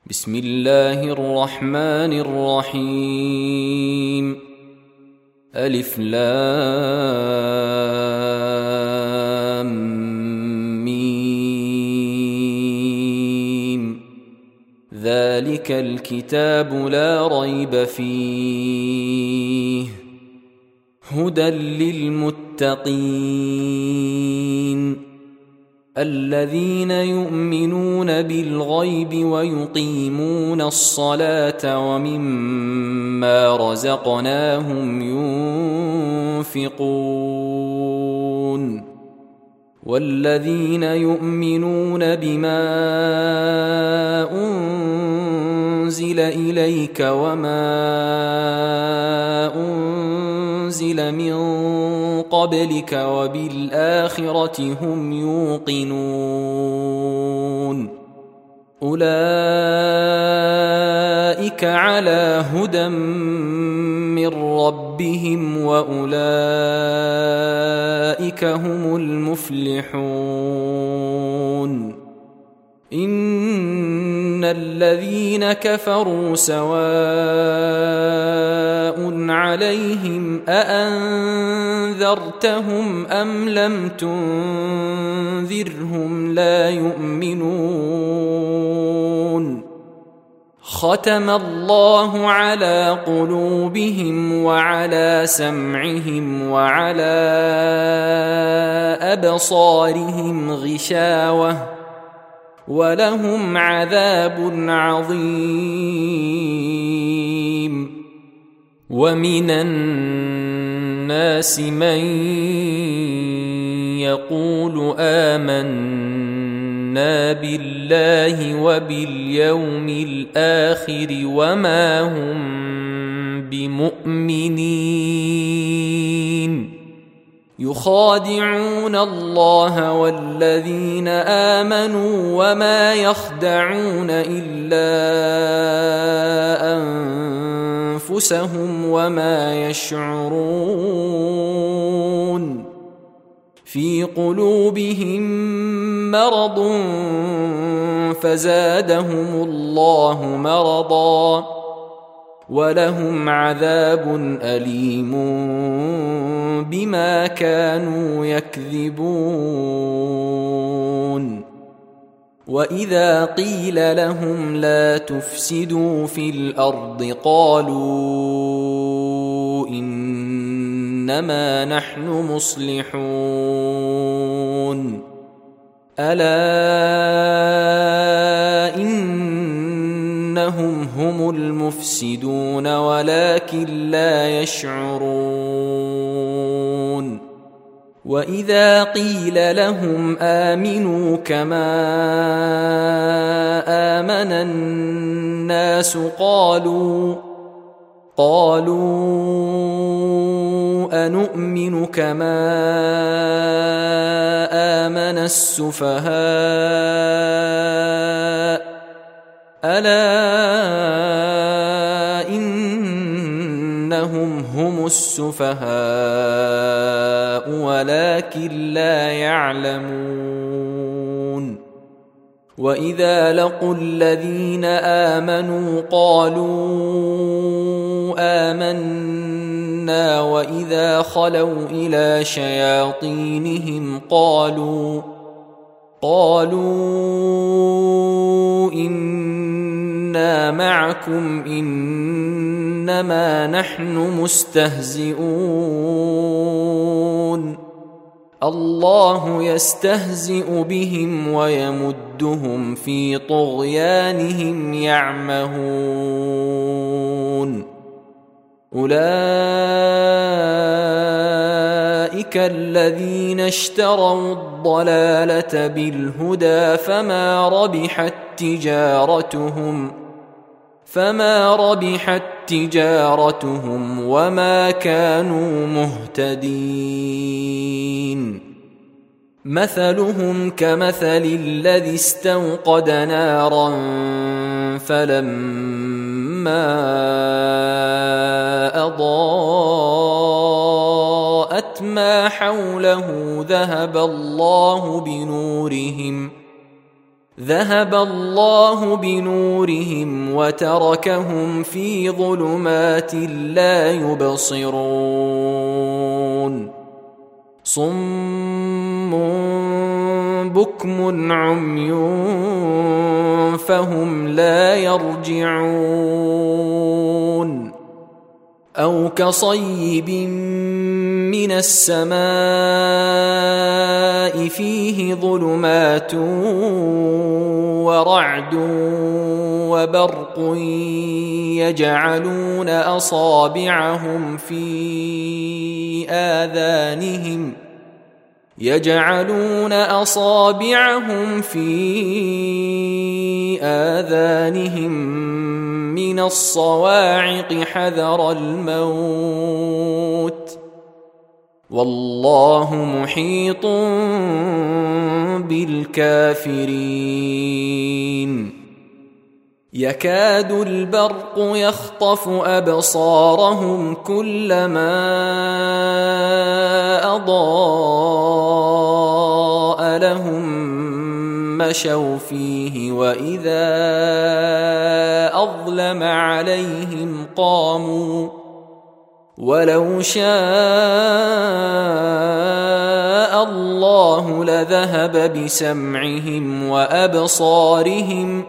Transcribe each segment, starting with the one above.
بسم الله الرحمن الرحيم. ألف لام ميم. ذلك الكتاب لا ريب فيه هدى للمتقين الذين يؤمنون بالغيب ويقيمون الصلاة ومما رزقناهم ينفقون والذين يؤمنون بما أنزل إليك وما أنزل من قبلك وبالآخرة هم يوقنون أولئك على هدى من ربهم وأولئك هم المفلحون. إن الذين كفروا سواء عليهم أأنذرتهم أم لم تنذرهم لا يؤمنون. ختم الله على قلوبهم وعلى سمعهم وعلى أبصارهم غشاوة ولهم عذاب عظيم. ومن الناس من يقول آمنا بالله وباليوم الآخر وما هم بمؤمنين يخادعون الله والذين آمنوا وما يخدعون إلا أنفسهم وما يشعرون. في قلوبهم مرض فزادهم الله مرضا ولهم عذاب أليم بما كانوا يكذبون. وإذا قيل لهم لا تفسدوا في الأرض قالوا إنما نحن مصلحون. ألا إنهم هم المفسدون ولكن لا يشعرون. وإذا قيل لهم آمنوا كما آمن الناس قالوا أنؤمن كما آمن السفهاء ألا إنهم هم السفهاء ولكن لا يعلمون. وإذا لقوا الذين آمنوا قالوا آمنا وإذا خلوا إلى شياطينهم قالوا إنا معكم إنما نحن مستهزئون. الله يستهزئ بهم ويمدهم في طغيانهم يعمهون. أولئك الذين اشتروا الضلالة بالهدى فما ربحت تجارتهم وما كانوا مهتدين. مثلهم كمثل الذي استوقد نارا فلما أضاءت ما حوله ذهب الله ذهب الله بنورهم وتركهم في ظلمات لا يبصرون صم بكم عمي فهم لا يرجعون أو كصيب من السماء فيه ظلمات ورعد وبرق يجعلون أصابعهم في آذانهم من الصواعق حذر الموت والله محيط بالكافرين يكاد البرق يخطف أبصارهم كلما أضاء لهم مشوا فيه وإذا أظلم عليهم قاموا ولو شاء الله لذهب بسمعهم وأبصارهم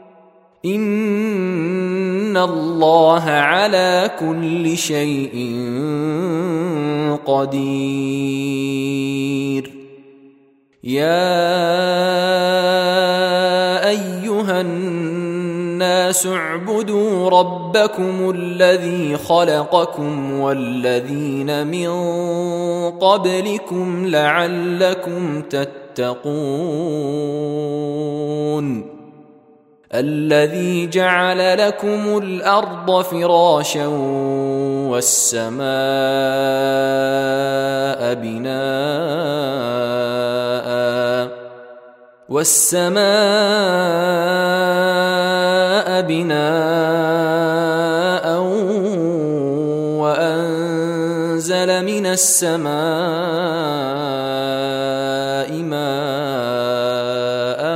إن الله على كل شيء قدير يا أيها الناس اعبدوا ربكم الذي خلقكم والذين من قبلكم لعلكم تتقون الذي جعل لكم الأرض فراشا والسماء بناء وأنزل من السماء ماء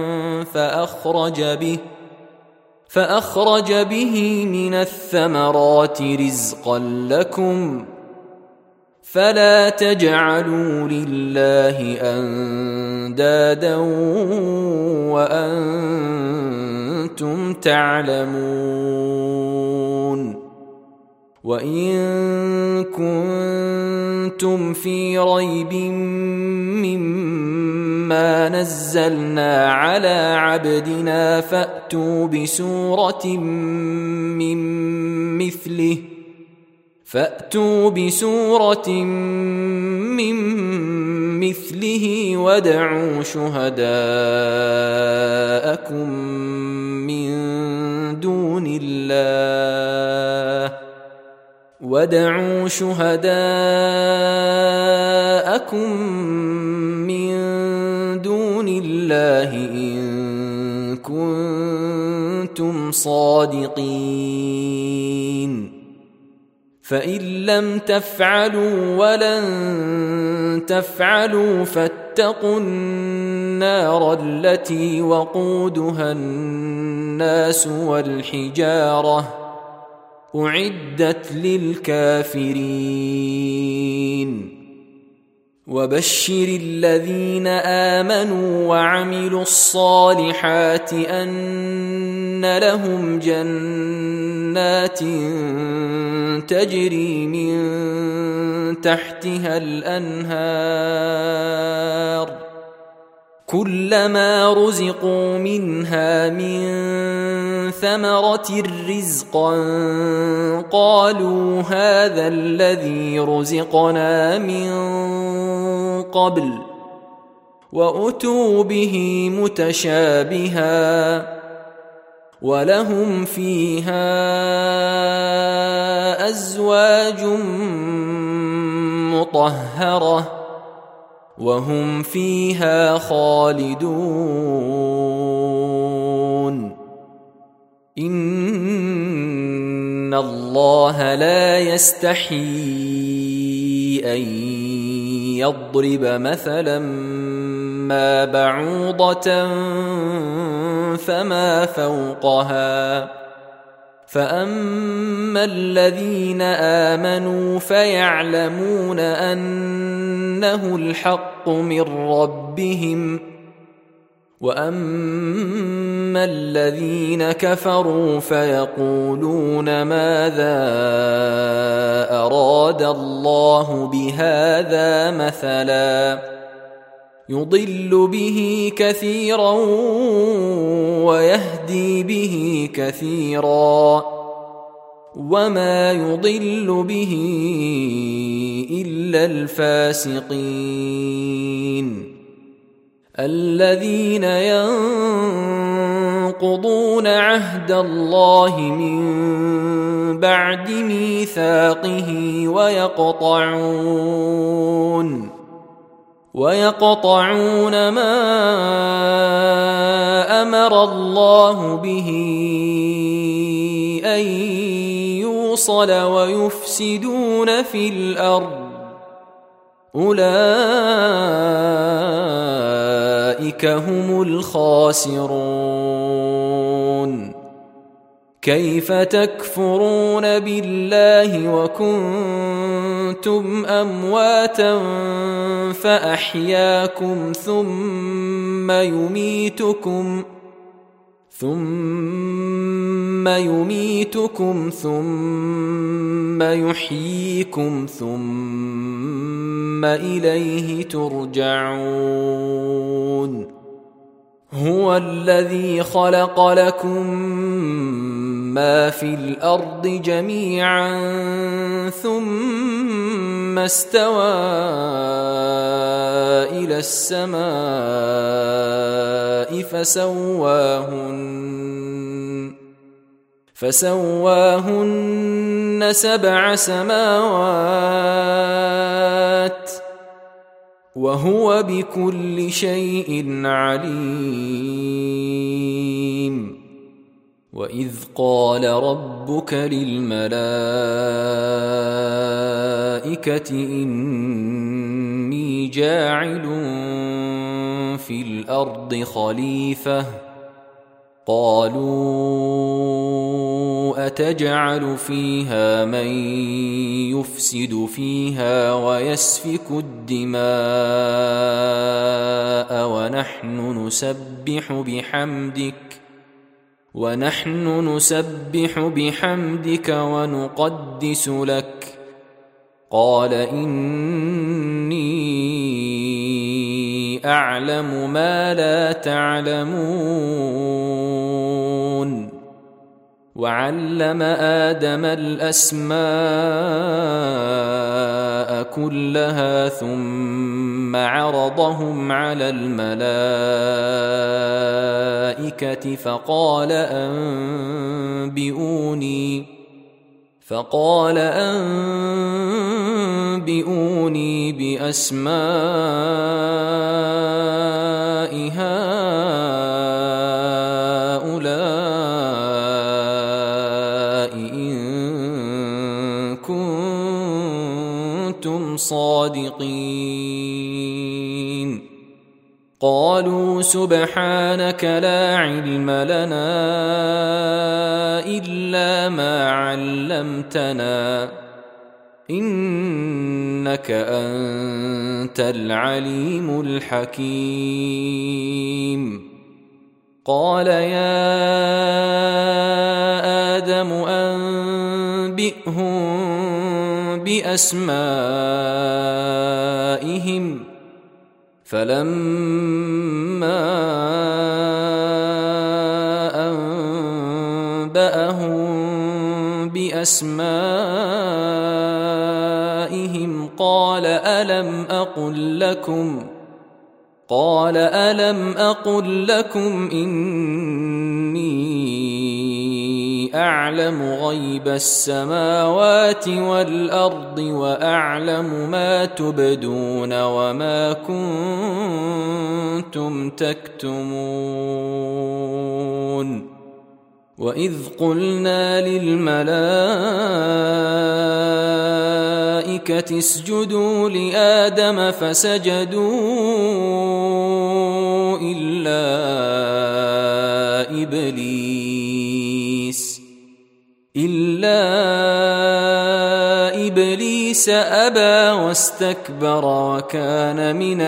فأخرج به من الثمرات رزقا لكم فلا تجعلوا لله أندادا وأنتم تعلمون وإن كنتم في ريب مما نزلنا على عبدنا فأتوا بسورة من مثله وادعوا شهداءكم من دون الله إن كنتم صادقين فإن لم تفعلوا ولن تفعلوا فاتقوا النار التي وقودها الناس والحجارة أعدت للكافرين وبشر الذين آمنوا وعملوا الصالحات أن لهم جنات تجري من تحتها الأنهار كلما رزقوا منها من ثمرة رزقا قالوا هذا الذي رزقنا من قبل وأتوا به متشابها ولهم فيها أزواج مطهرة وهم فيها خالدون إن الله لا يستحيي أن يضرب مثلا إما بعوضة فما فوقها فأما الذين آمنوا فيعلمون أنه الحق من ربهم وأما الذين كفروا فيقولون ماذا أراد الله بهذا مثلا يضل به كثيرا ويهدي به كثيرا وما يضل به إلا الفاسقين الذين ينقضون عهد الله من بعد ميثاقه ويقطعون ما أمر الله به أن يوصل ويفسدون في الأرض أولئك هم الخاسرون كيف تكفرون بالله وكنتم أمواتا فأحياكم ثم يميتكم ثم يحييكم ثم إليه ترجعون هو الذي خلق لكم ما في الأرض جميعا ثم استوى إلى السماء فسواهن 7 سماوات وهو بكل شيء عليم وإذ قال ربك للملائكة إني جاعل في الأرض خليفة قالوا أتجعل فيها من يفسد فيها ويسفك الدماء ونحن نسبح بحمدك ونقدس لك قال إني أعلم ما لا تعلمون وعلم آدم الأسماء كلها ثم عرضهم على الملائكة فقال أنبئوني بأسماء هؤلاء إن كنتم صادقين قالوا سبحانك لا علم لنا إلا ما علمتنا إنك أنت العليم الحكيم قال يا آدم أنبئهم بأسمائهم فلما أنبأهم بأسمائهم قال ألم أقل لكم إني أعلم غيب السماوات والأرض وأعلم ما تبدون وما كنتم تكتمون وإذ قلنا للملائكة اسجدوا لآدم فسجدوا إلا إبليس أبى واستكبر وكان من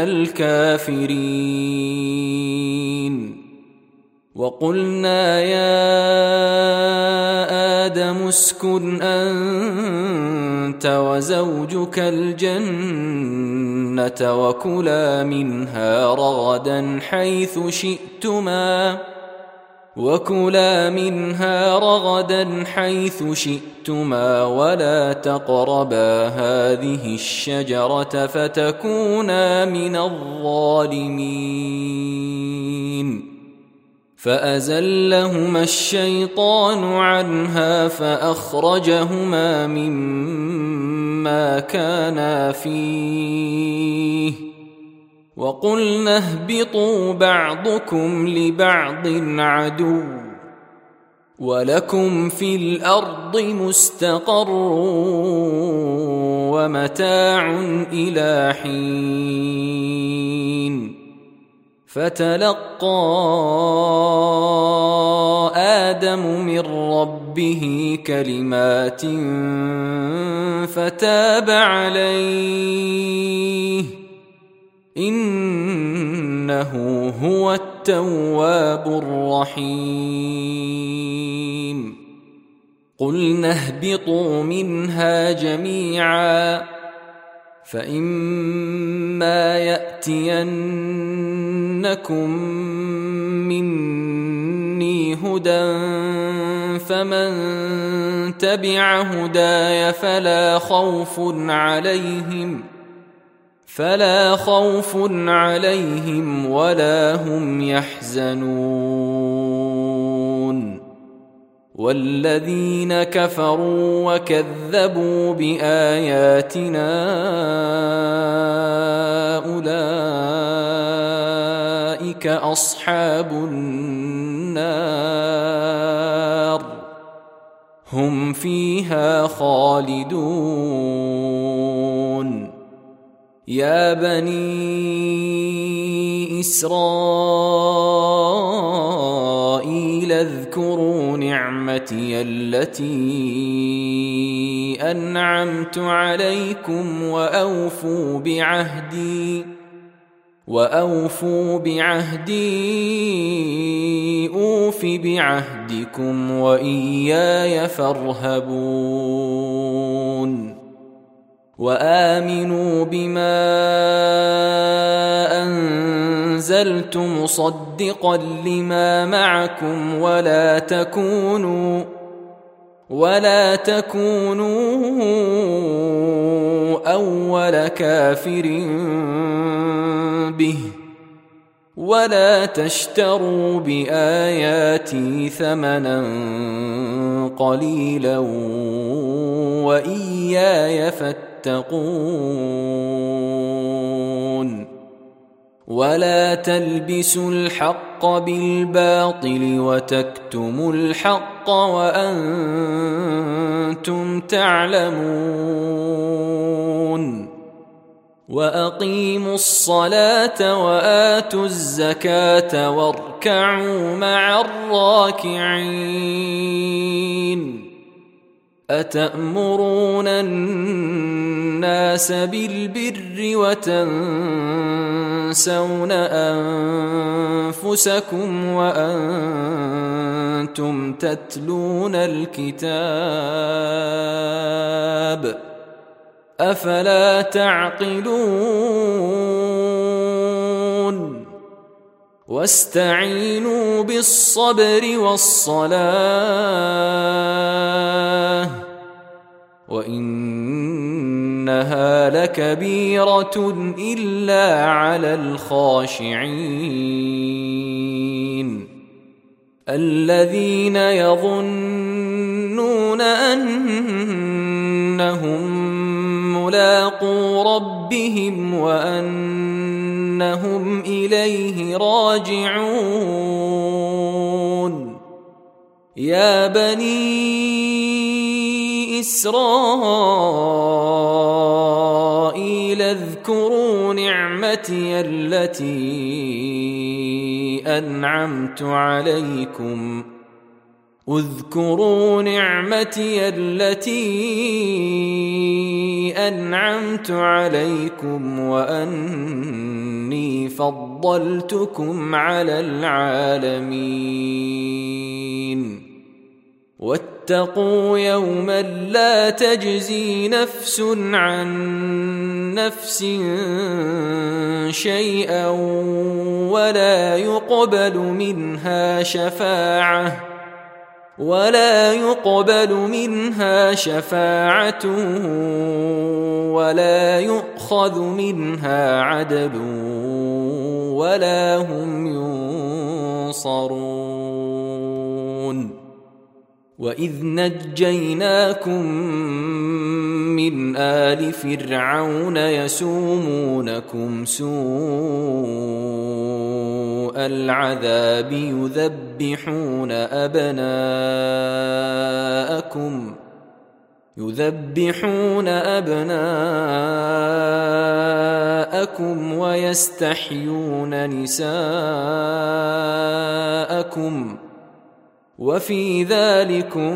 الكافرين. وقلنا يا آدم اسكن أنت وزوجك الجنة وكلا منها رغدا حيث شئتما ولا تقربا هذه الشجرة فتكونا من الظالمين. فأزلهما الشيطان عنها فأخرجهما مما كانا فيه وقلنا اهبطوا بعضكم لبعض عدو ولكم في الأرض مستقر ومتاع إلى حين. فتلقى آدم من ربه كلمات فتاب عليه إنه هو التواب الرحيم. قلنا اهبطوا منها جميعا فإما يأتينكم مني هدى فمن تبع هداي فلا خوف عليهم ولا هم يحزنون. والذين كفروا وكذبوا بآياتنا أولئك أصحاب النار هم فيها خالدون. يا بني إسرائيل اذكروا نعمتي التي أنعمت عليكم وأوفوا بعهدي أوف بعهدكم وإياي فارهبون. وآمنوا بما أنزلت مصدقا لما معكم ولا تكونوا أول كافر به ولا تشتروا بآياتي ثمنا قليلا وإياي فاتقون. ولا تلبسوا الحق بالباطل وتكتموا الحق وأنتم تعلمون. وأقيموا الصلاة وآتوا الزكاة واركعوا مع الراكعين. أتأمرون الناس بالبر وتنسون أنفسكم وأنتم تتلون الكتاب أفلا تعقلون. واستعينوا بالصبر والصلاة وإنها لكبيرة إلا على الخاشعين الذين يظنون أنهم ملاقو ربهم وأنهم إليه راجعون. يا بني إسرائيل اذكروا نعمتي التي أنعمت عليكم وأني فضلتكم على العالمين. واتقوا يوما لا تجزي نفس عن نفس شيئا ولا يقبل منها شفاعة ولا يؤخذ منها عدل ولا هم ينصرون. وإذ نجيناكم من آل فرعون يسومونكم سوء العذاب يذبحون أبناءكم ويستحيون نساءكم وفي ذلكم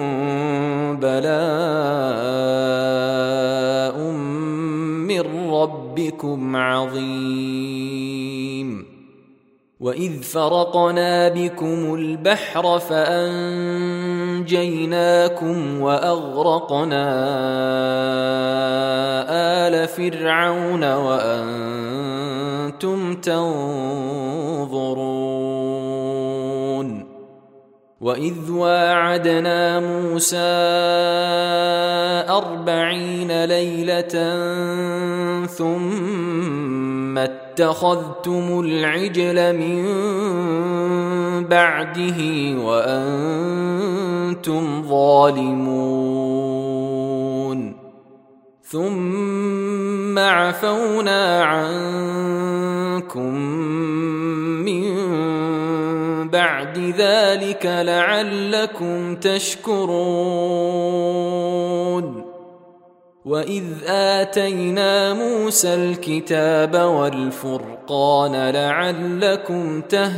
بلاء من ربكم عظيم. وإذ فرقنا بكم البحر فأنجيناكم وأغرقنا آل فرعون وأنتم تنظرون. وإذ واعدنا موسى 40 ليلة ثم اتخذتم العجل من بعده وأنتم ظالمون. ثم عفونا عنكم من بعد ذلك لعلكم تشكرون. وإذ آتينا موسى الكتاب والفرقان لعلكم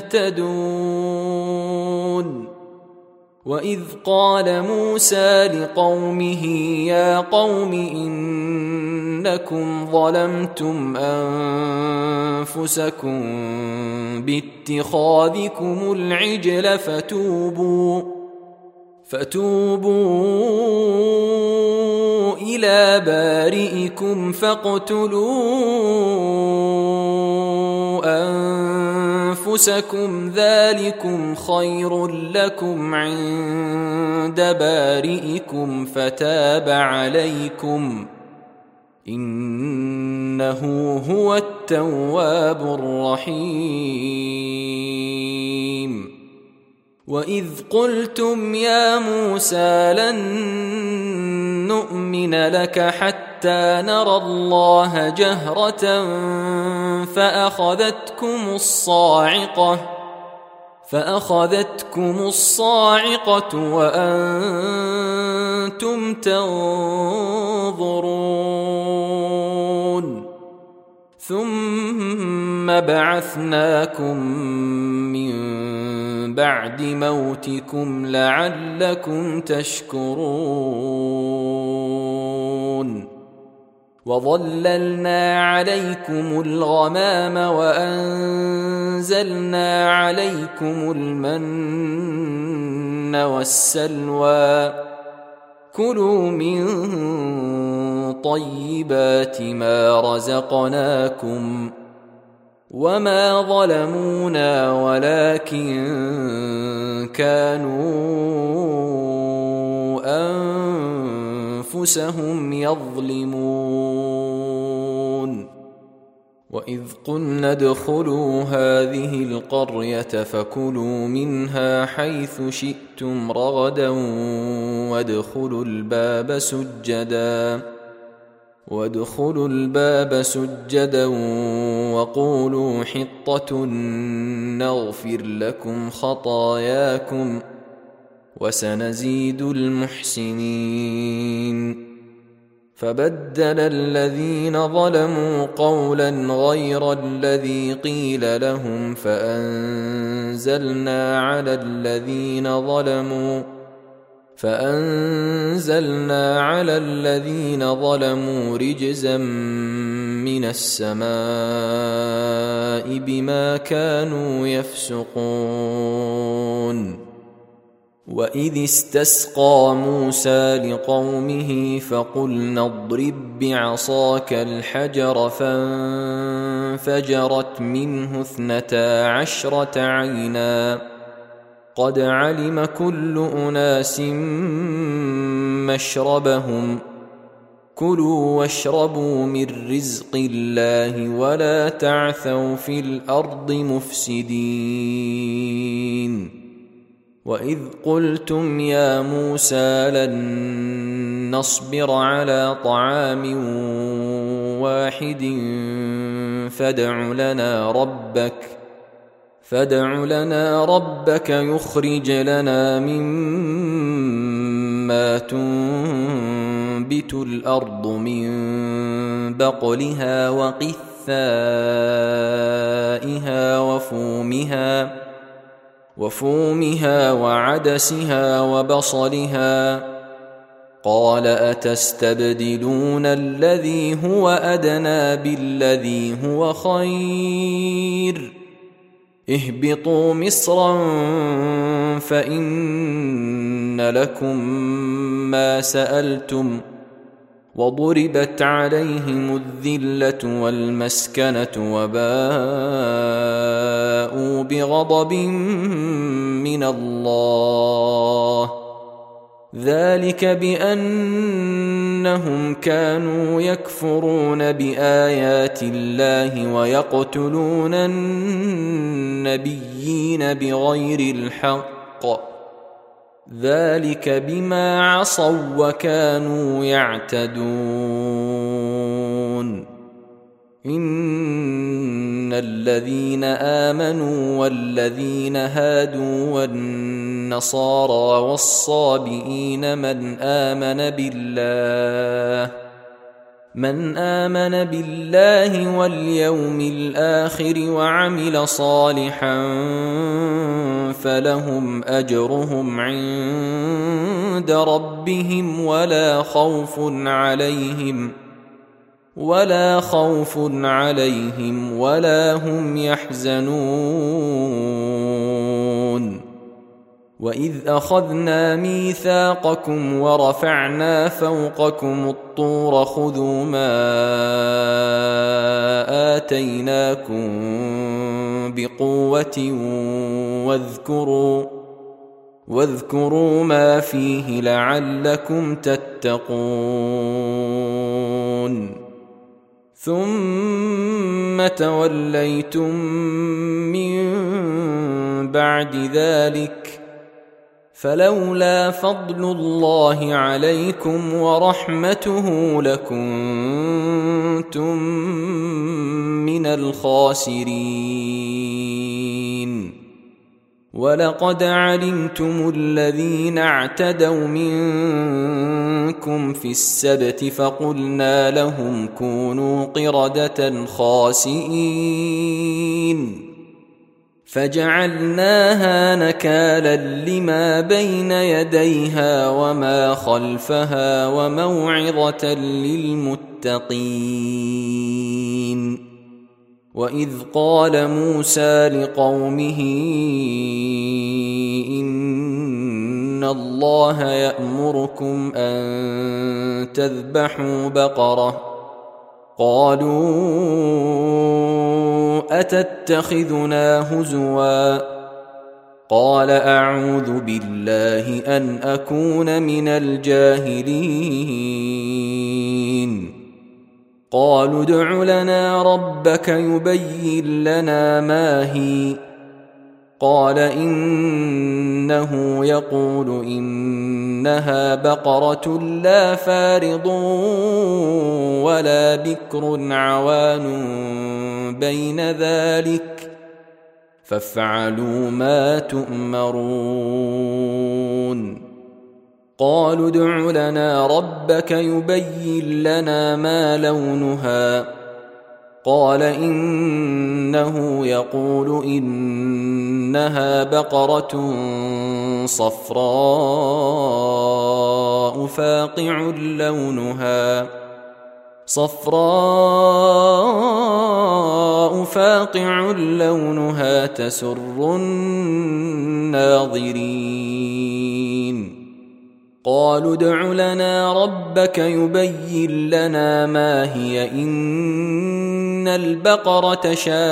تهتدون. وإذ قال موسى لقومه يا قوم إنكم ظلمتم أنفسكم باتخاذكم العجل فتوبوا إلى بارئكم فاقتلوا أنفسكم ذلكم خير لكم عند بارئكم فتاب عليكم إنه هو التواب الرحيم. وإذ قلتم يا موسى لن نؤمن لك حتى نرى الله جهرة فأخذتكم الصاعقة وأنتم تنظرون. ثم بعثناكم من بعد موتكم لعلكم تشكرون. وظللنا عليكم الغمام وأنزلنا عليكم المن والسلوى كلوا من طيبات ما رزقناكم وما ظلمونا ولكن كانوا أنفسهم يظلمون. وإذ قلنا ادخلوا هذه القرية فكلوا منها حيث شئتم رغدا وادخلوا الباب سجدا وقولوا حطة نغفر لكم خطاياكم وسنزيد المحسنين. فبدل الذين ظلموا قولا غير الذي قيل لهم فأنزلنا على الذين ظلموا رجزا من السماء بما كانوا يفسقون. وإذ استسقى موسى لقومه فقلنا اضرب بعصاك الحجر فانفجرت منه 12 عينا قد علم كل أناس مشربهم كلوا واشربوا من رزق الله ولا تعثوا في الأرض مفسدين. وإذ قلتم يا موسى لن نصبر على طعام واحد فادع لنا ربك يخرج لنا مما تنبت الأرض من بقلها وقثائها وفومها وعدسها وبصلها قال أتستبدلون الذي هو أدنى بالذي هو خير اهبطوا مصرا فإن لكم ما سألتم وضربت عليهم الذلة والمسكنة وباءوا بغضب من الله ذلك بأنهم كانوا يكفرون بآيات الله ويقتلون النبيين بغير الحق ذلك بما عصوا وكانوا يعتدون. إن الذين آمنوا والذين هادوا والنصارى والصابئين من آمن بالله واليوم الآخر وعمل صالحا فلهم أجرهم عند ربهم ولا خوف عليهم ولا هم يحزنون. وإذ أخذنا ميثاقكم ورفعنا فوقكم الطور خذوا ما آتيناكم بقوة واذكروا ما فيه لعلكم تتقون. ثم توليتم من بعد ذلك فلولا فضل الله عليكم ورحمته لكنتم من الخاسرين. ولقد علمتم الذين اعتدوا منكم في السبت فقلنا لهم كونوا قردة خاسئين فجعلناها نكالا لما بين يديها وما خلفها وموعظة للمتقين. وإذ قال موسى لقومه إن الله يأمركم أن تذبحوا بقرة قالوا أتتخذنا هزوا قال أعوذ بالله أن أكون من الجاهلين. قالوا ادع لنا ربك يبين لنا ما هي قال إنه يقول إنها بقرة لا فارض ولا بكر عوان بين ذلك فافعلوا ما تؤمرون قالوا ادع لنا ربك يبين لنا ما لونها قال إنه يقول إنها بقرة صفراء فاقع لونها تسر الناظرين قالوا ادع لنا ربك يبين لنا ما هي إن البقرة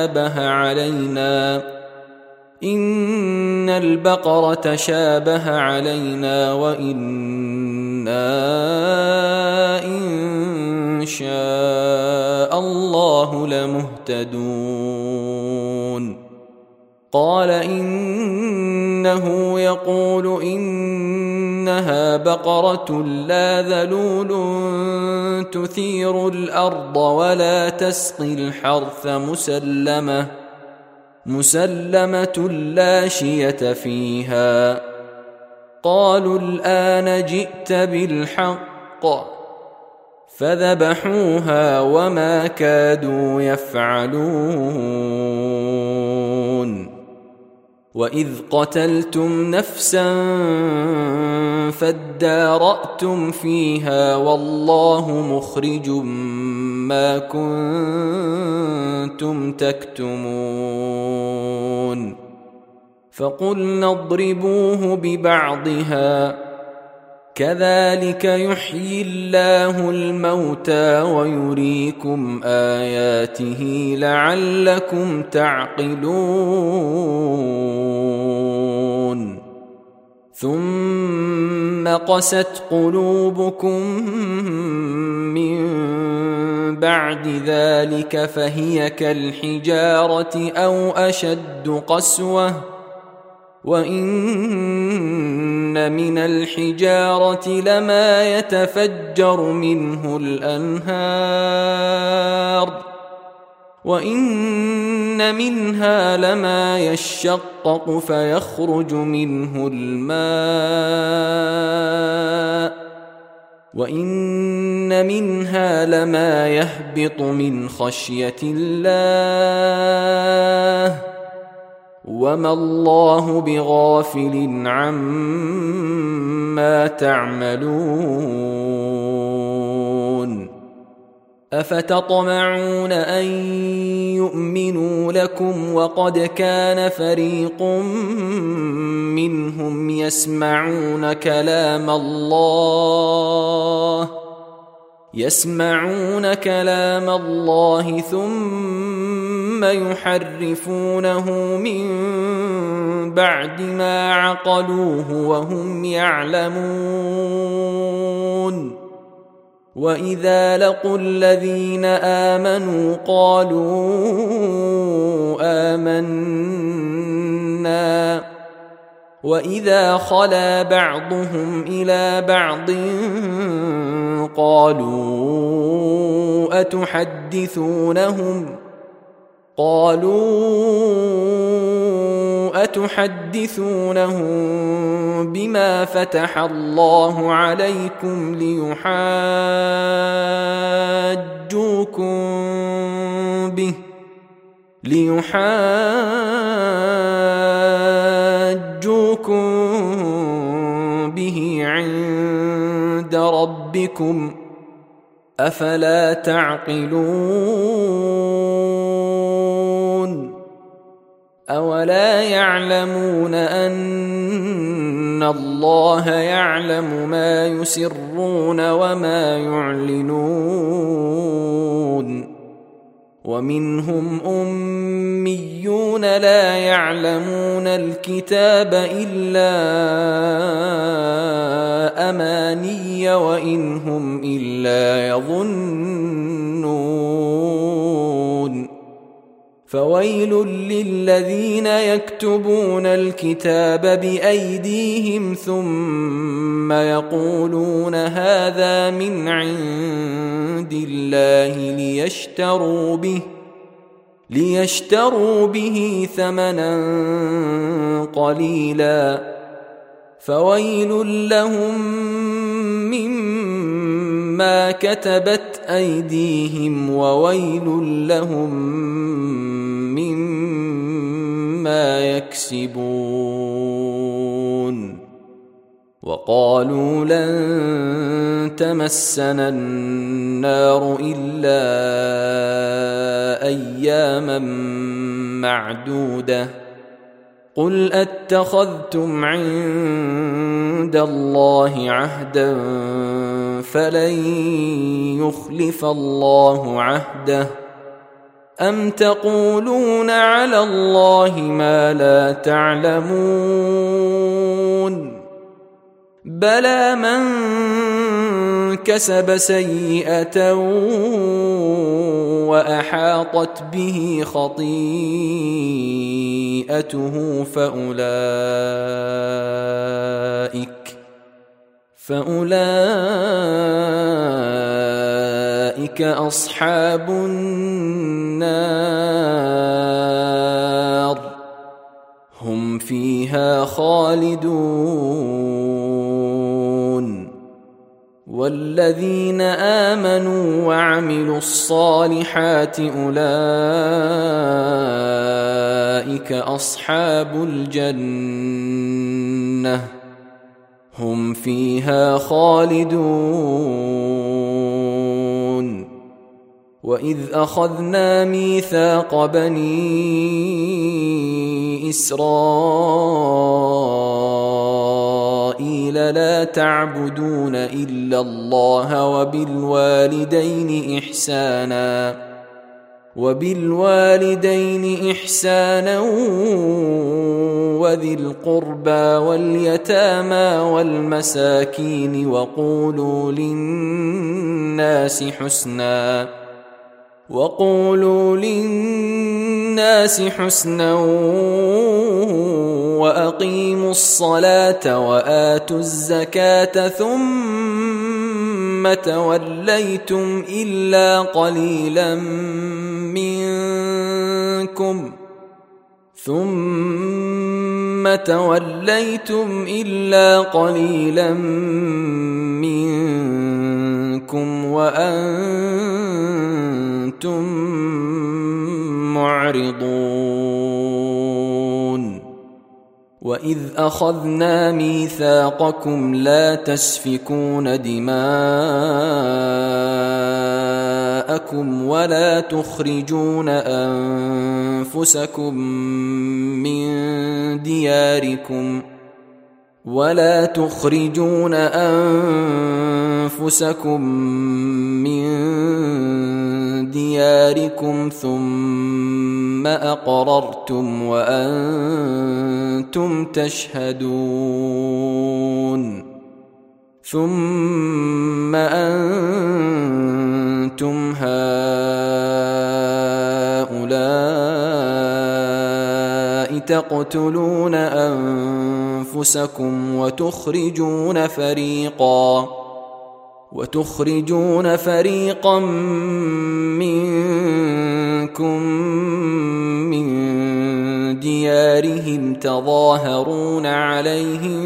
شابه علينا وإنا إن شاء الله لمهتدون قال إنه يقول إنها بقرة لا ذلول تثير الأرض ولا تسقي الحرث مسلمة لا شية فيها قالوا الآن جئت بالحق فذبحوها وما كادوا يفعلون وإذ قتلتم نفسا فادارأتم فيها والله مخرج ما كنتم تكتمون فقلنا اضربوه ببعضها كذلك يحيي الله الموتى ويريكم آياته لعلكم تعقلون ثم قست قلوبكم من بعد ذلك فهي كالحجارة أو أشد قسوة وإن من الحجارة لما يتفجر منه الأنهار وإن منها لما يشقق فيخرج منه الماء وإن منها لما يهبط من خشية الله وما الله بغافل عما تعملون أفتطمعون أن يؤمنوا لكم وقد كان فريق منهم يسمعون كلام الله ثم يحرفونه من بعد ما عقلوه وهم يعلمون وإذا لقوا الذين آمنوا قالوا آمنا وإذا خلا بعضهم إلى بعض قالوا أتحدثونهم بما فتح الله عليكم ليحاجوكم به عند ربكم أفلا تعقلون أولا يعلمون أن الله يعلم ما يسرون وما يعلنون ومنهم أميون لا يعلمون الكتاب إلا أماني وإن هم إلا يظنون فويل للذين يكتبون الكتاب بأيديهم ثم يقولون هذا من عند الله ليشتروا به ثمنا قليلا فويل لهم مما كتبت أيديهم وويل لهم مما يكسبون. وقالوا لن تمسنا النار إلا أياما معدودة قل أتخذتم عند الله عهدا فلن يخلف الله عهده أم تقولون على الله ما لا تعلمون بلى من كسب سيئة وأحاطت به خطيئته فأولئك أصحاب النار هم فيها خالدون. والذين آمنوا وعملوا الصالحات أولئك أصحاب الجنة هم فيها خالدون. وإذ أخذنا ميثاق بني إسرائيل لا تعبدون إلا الله وبالوالدين إحسانا وذي القربى واليتامى والمساكين وقولوا للناس حسنا وأقيموا الصلاة وآتوا الزكاة ثم توليتم إلا قليلا منكم وأنتم معرضون. وإذ أخذنا ميثاقكم لا تسفكون دماءكم ولا تخرجون أنفسكم من دياركم ثم أقررتم وأنتم تشهدون. ثم أنتم هؤلاء تقتلون أنفسكم وتخرجون فريقا منكم من ديارهم تظاهرون عليهم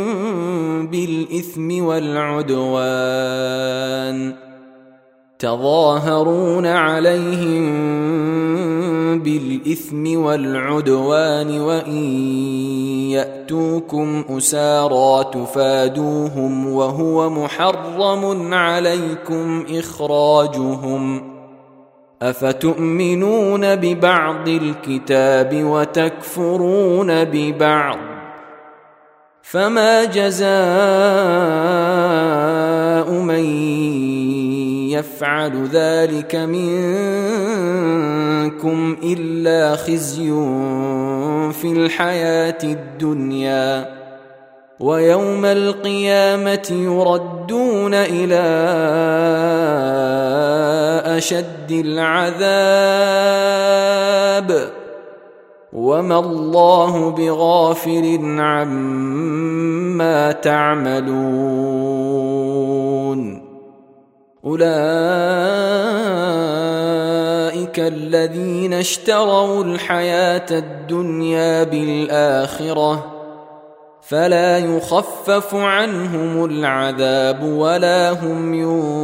بالإثم والعدوان وإن يأتوكم أسارى تفادوهم وهو محرم عليكم إخراجهم أفتؤمنون ببعض الكتاب وتكفرون ببعض فما جزاء من يفعل ذلك منكم إلا خزي في الحياة الدنيا ويوم القيامة يردون إلى أشد العذاب وما الله بغافل عما تعملون. أولئك أولئك الذين اشتروا الحياة الدنيا بالآخرة فلا يخفف عنهم العذاب ولا هم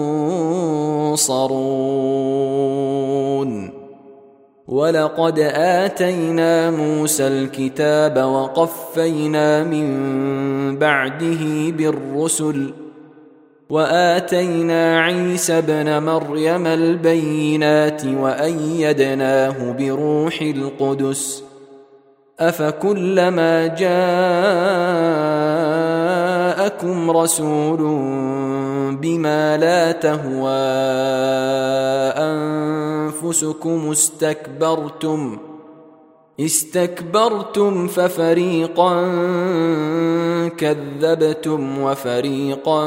ينصرون. ولقد آتينا موسى الكتاب وقفينا من بعده بالرسل وآتينا عيسى ابن مريم البينات وأيدناه بروح القدس أفكلما جاءكم رسول بما لا تهوى أنفسكم استكبرتم ففريقا كذبتم وفريقا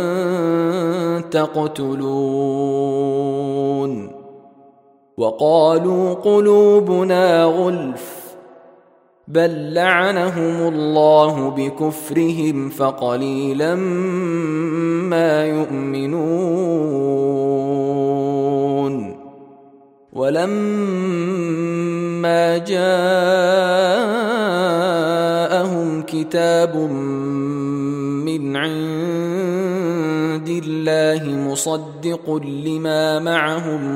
تقتلون. وقالوا قلوبنا غلف بل لعنهم الله بكفرهم فقليلا ما يؤمنون. ولما جاءهم كتاب من عند الله مصدق لما معهم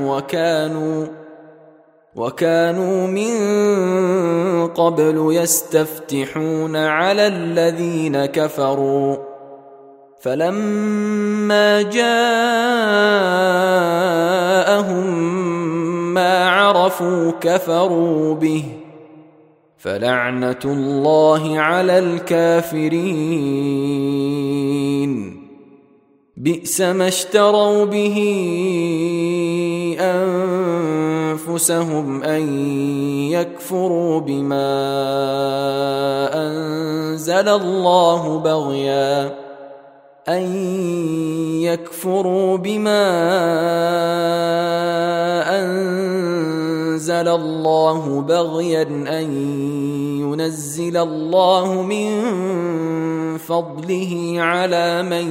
وكانوا من قبل يستفتحون على الذين كفروا فلما جاءهم ما عرفوا كفروا به فلعنة الله على الكافرين. بئس ما اشتروا به أنفسهم أن يكفروا بما أنزل الله بغيا أن ينزل الله من فضله على من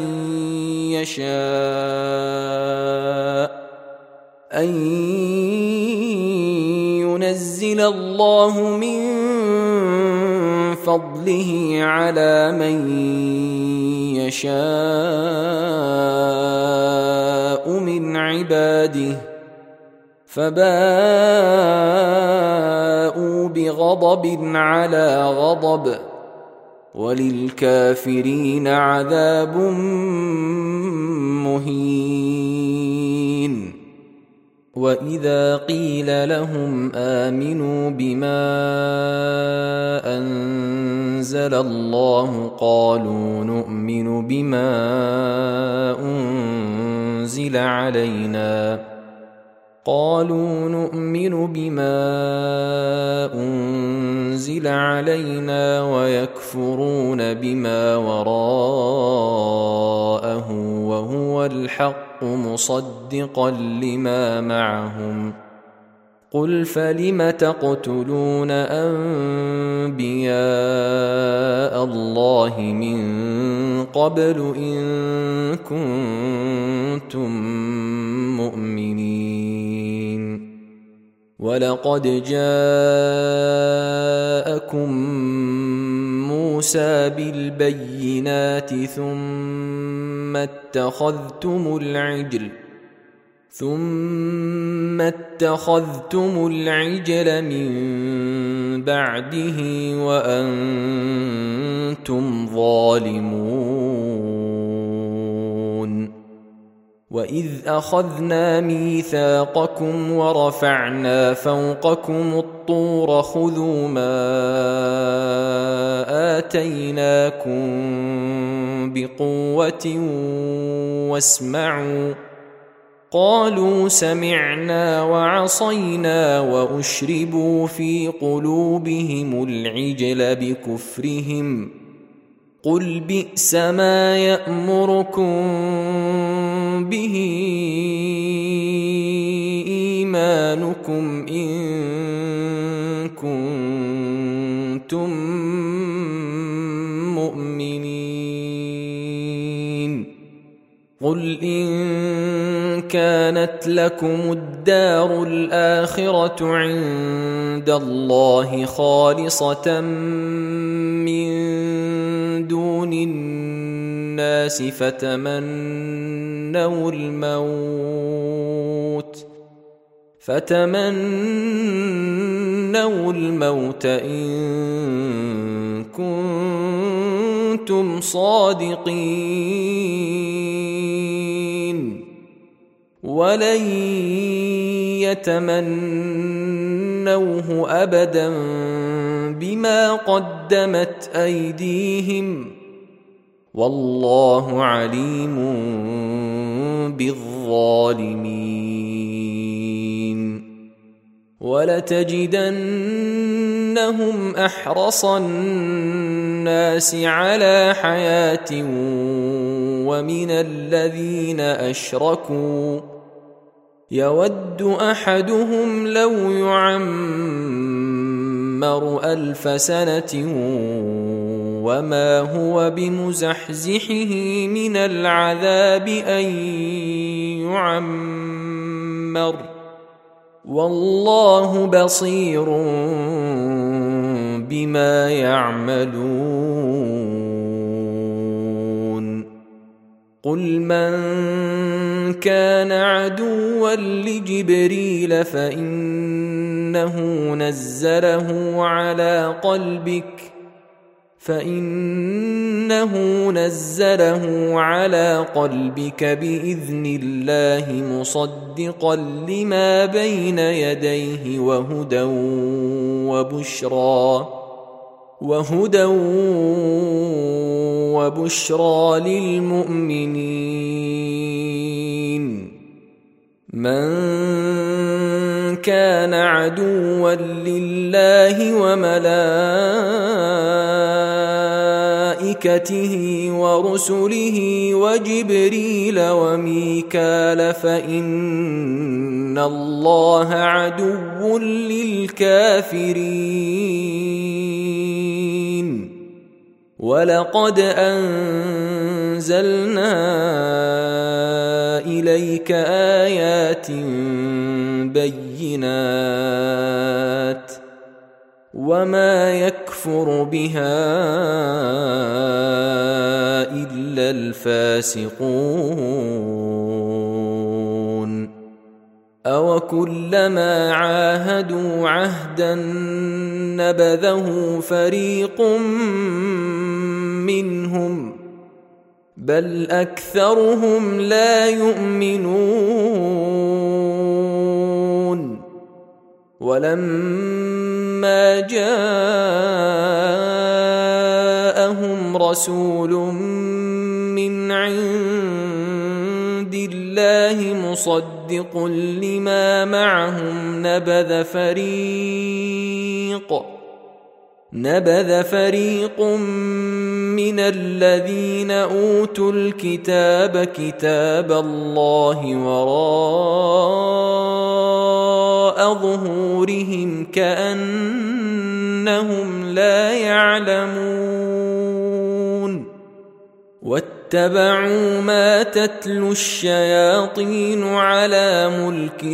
يشاء من عباده فباءوا بغضب على غضب وللكافرين عذاب مهين. وإذا قيل لهم آمنوا بما أنزل الله قالوا نؤمن بما أنزل علينا ويكفرون بما وراءه وهو الحق مصدقا لما معهم. قل فلم تقتلون أنبياء الله من قبل إن كنتم مؤمنين. ولقد جاءكم موسى بالبينات ثم اتخذتم العجل من بعده وأنتم ظالمون. وإذ أخذنا ميثاقكم ورفعنا فوقكم الطور خذوا ما آتيناكم بقوة واسمعوا. قالوا سمعنا وعصينا وأشربوا في قلوبهم العجل بكفرهم. قل بئس ما يأمركم به إيمانكم إن كنتم مؤمنين. قل إن كانت لكم الدار الآخرة عند الله خالصة من دون الناس فتمنوا الموت إن كنتم صادقين ولن يتمنوه أبدا بما قدمت أيديهم والله عليم بالظالمين ولتجدنهم أحرص الناس على حياة ومن الذين أشركوا يود أحدهم لو يعمر 1000 سنة وما هو بمزحزحه من العذاب أن يعمر والله بصير بما يعملون قل من كان عدوا لجبريل فإنه نزله على قلبك بإذن الله مصدقا لما بين يديه وهدى وبشرى للمؤمنين من كان عدوا لله وملائكته ورسله وجبريل وميكال فإن الله عدو للكافرين ولقد أنزلنا إليك آيات بينات وما يكفر بها إلا الفاسقون أوكلما عاهدوا عهدا نبذه فريق منهم بل أكثرهم لا يؤمنون ولما جاءهم رسول من عند الله مصدق لما معهم نبذ فريق من الذين أوتوا الكتاب كتاب الله وراء ظهورهم كأنهم لا يعلمون واتبعوا ما تتلو الشياطين على ملك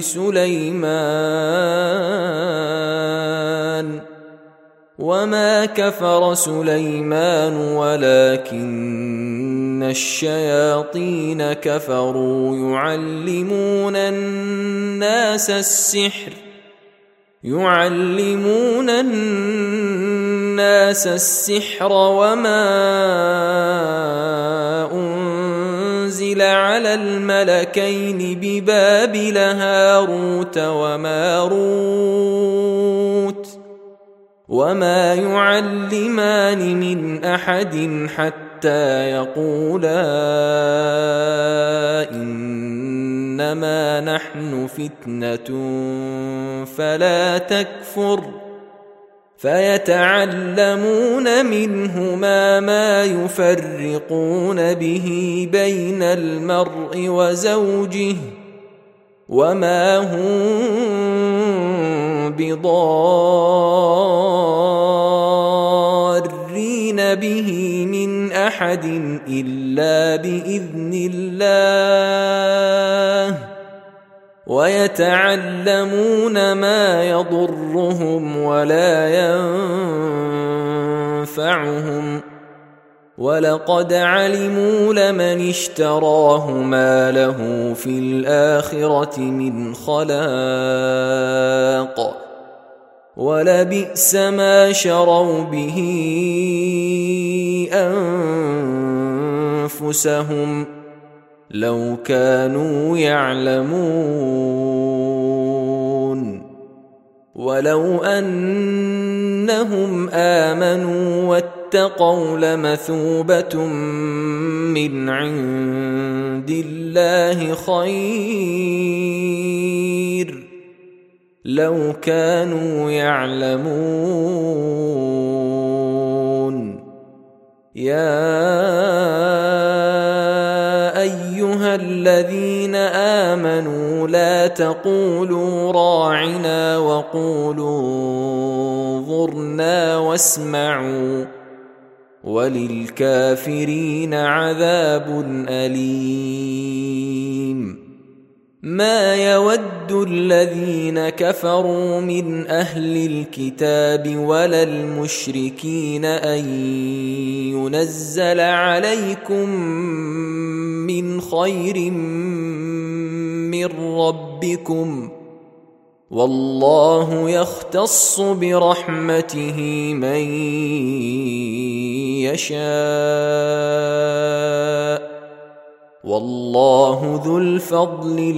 سليمان وما كفر سليمان ولكن الشياطين كفروا يعلمون الناس السحر وما أنزل على الملكين ببابل هاروت وماروت وما يعلمان من أحد حتى يقولا إنما نحن فتنة فلا تكفر فيتعلمون منهما ما يفرقون به بين المرء وزوجه وما هم بضارين به من أحد أحد إلا بإذن الله ويتعلمون ما يضرهم ولا ينفعهم ولقد علموا لمن اشتراه ما له في الآخرة من خلاق ولبئس ما شروا به أنفسهم لو كانوا يعلمون ولو أنهم آمنوا واتقوا لمثوبة من عند الله خير لو كانوا يعلمون يا أيها الذين آمنوا لا تقولوا راعنا وقولوا انظرنا واسمعوا وللكافرين عذاب أليم ما يود الذين كفروا من أهل الكتاب ولا المشركين أن ينزل عليكم من خير من ربكم والله يختص برحمته من يشاء والله ذو الفضل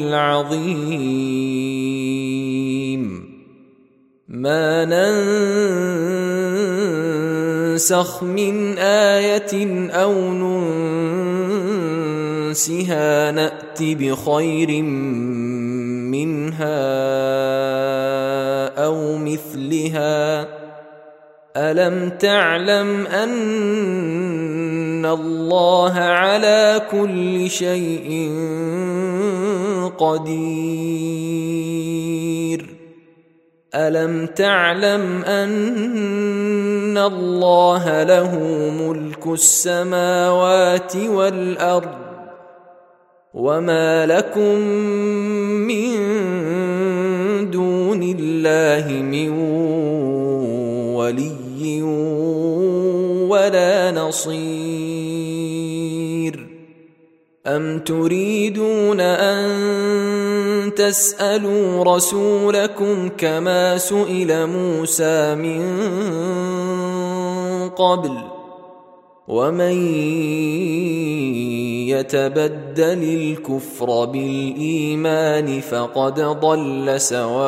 العظيم ما ننسخ من آية أو ننسها نأت بخير منها أو مثلها ألم تعلم أن الله على كل شيء قدير ألم تعلم أن الله له ملك السماوات والأرض وما لكم من دون الله من ولي ولا نصير أم تريدون أن تسألوا رسولكم كما سئل موسى من قبل ومن يتبدل الكفر بالإيمان فقد ضل سواء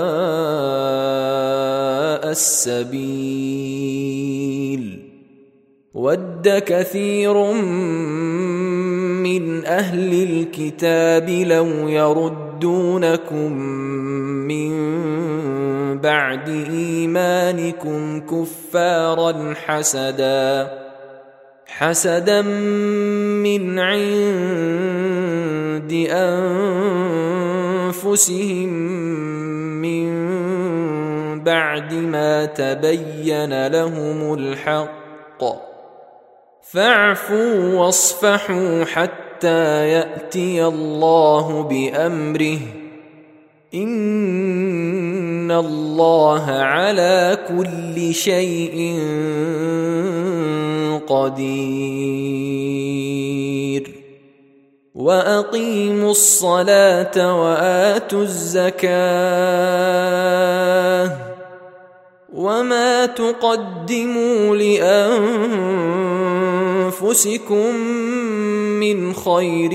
السبيل ود كثير من أهل الكتاب لو يردونكم من بعد إيمانكم كفارا حسدا من عند أنفسهم من بعد ما تبين لهم الحق فاعفوا واصفحوا حتى يأتي الله بأمره إن الله على كل شيء قدير وأقيموا الصلاة وآتوا الزكاة وما تقدموا لأنفسكم من خير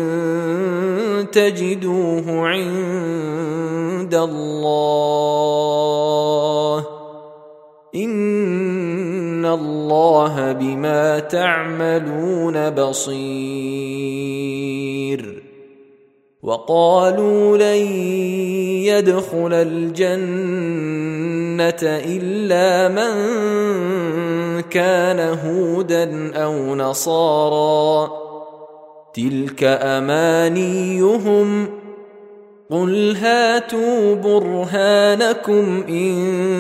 تجدوه عند الله إن الله بما تعملون بصير وقالوا لن يدخل الجنة إلا من كان هودا أو نصارى تلك أمانيهم قل هاتوا برهانكم إن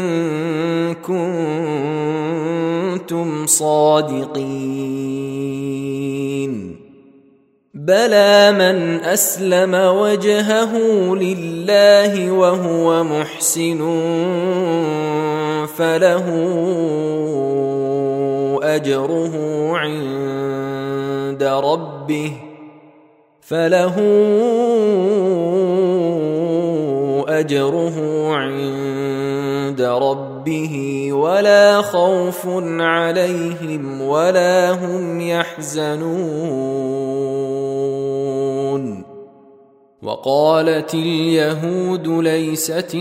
كنتم صادقين بلى من أسلم وجهه لله وهو محسن فله أجره عند ربه ولا خوف عليهم ولا هم يحزنون وقالت اليهود ليست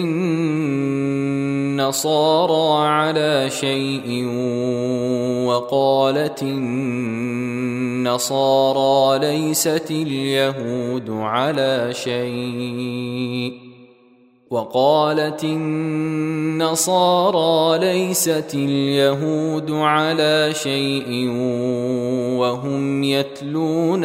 النصارى على شيء وقالت النصارى ليست اليهود على شيء وهم يتلون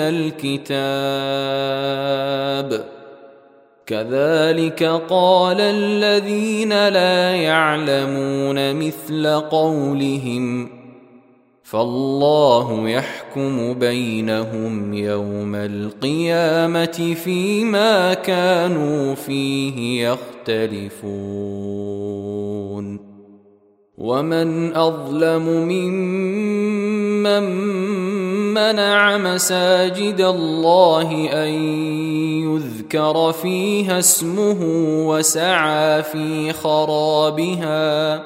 الكتاب كذلك قال الذين لا يعلمون مثل قولهم فالله يحكم بينهم يوم القيامة فيما كانوا فيه يختلفون ومن أظلم ممن منع مساجد الله أن يذكر فيها اسمه وسعى في خرابها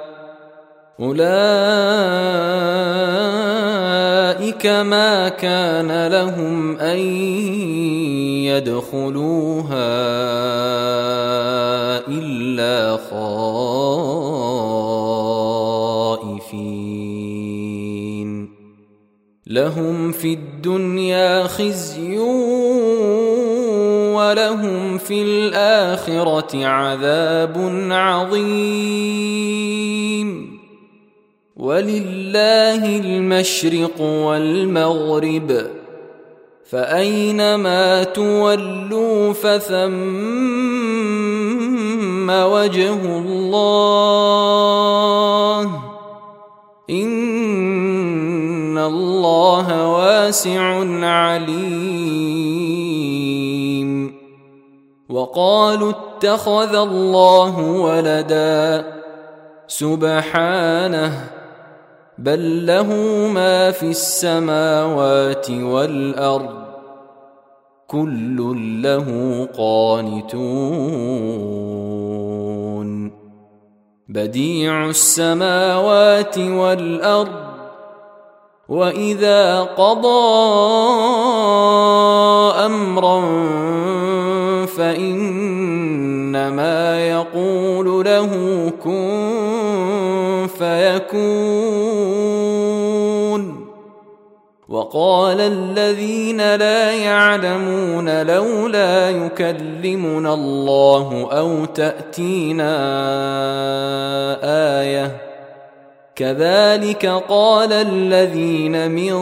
أولئك ما كان لهم أن يدخلوها إلا خائفين لهم في الدنيا خزي ولهم في الآخرة عذاب عظيم ولله المشرق والمغرب فأينما تولوا فثم وجه الله إن الله واسع عليم وقالوا اتخذ الله ولدا سبحانه بل له ما في السماوات والأرض كل له قانتون بديع السماوات والأرض وإذا قضى أمرا فإنما يقول له كن فيكون وقال الذين لا يعلمون لولا يكلمنا الله أو تأتينا آية كذلك قال الذين من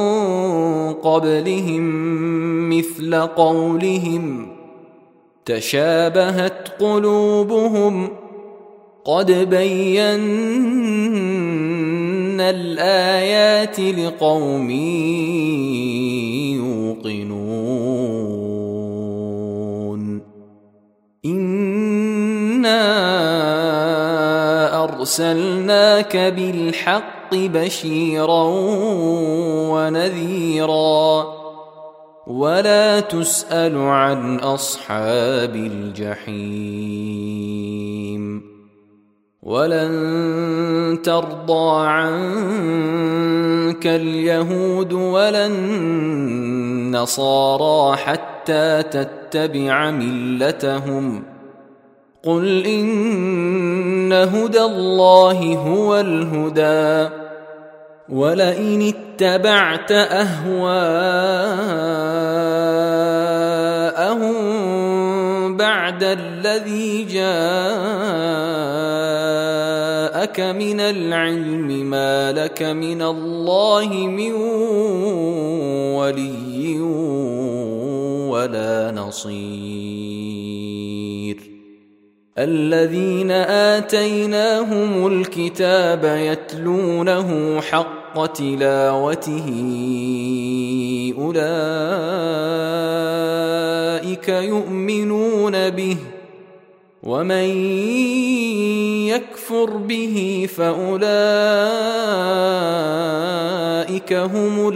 قبلهم مثل قولهم تشابهت قلوبهم قد بينا الآيات لقوم يوقنون إنا أرسلناك بالحق بشيرا ونذيرا ولا تسأل عن أصحاب الجحيم ولن ترضى عنك اليهود ولا النصارى حتى تتبع ملتهم قل إن هدى الله هو الهدى ولئن اتبعت أهواءهم بعد الذي جاءك من العلم ما لك من الله من ولي ولا نصير الذين آتيناهم الكتاب يتلونه حق تلاوته أولئك يؤمنون به ومن يكفر به فأولئك هم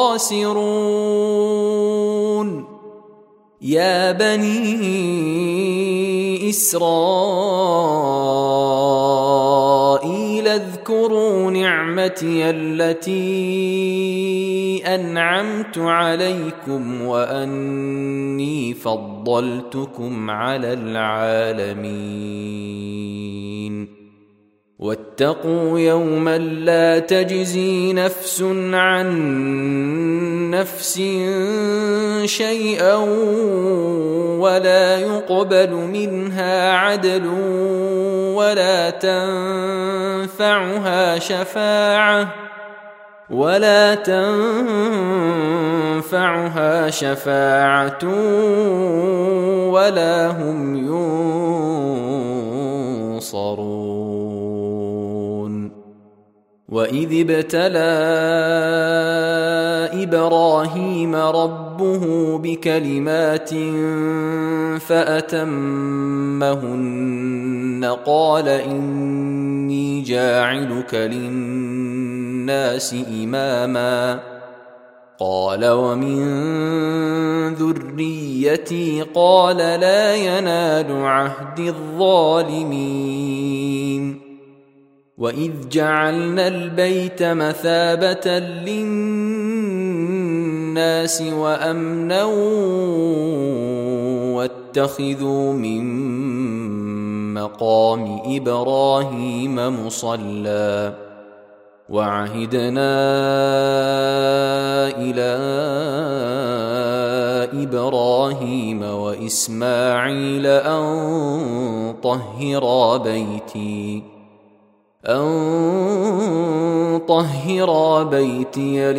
الخاسرون. يا بني إسرائيل اذكروا نعمتي التي أنعمت عليكم وأني فضلتكم على العالمين. واتقوا يوما لا تجزي نفس عن نفس شيئا ولا يقبل منها عدل ولا تنفعها شفاعة ولا هم ينصرون. وإذ ابتلى إبراهيم ربه بكلمات فأتمهن قال إني جاعلك للناس إماما قال ومن ذريتي قال لا ينال عهد الظالمين. وإذ جعلنا البيت مثابة للناس وأمنا واتخذوا من مقام إبراهيم مصلى وعهدنا إلى إبراهيم وإسماعيل أن طهرا بيتي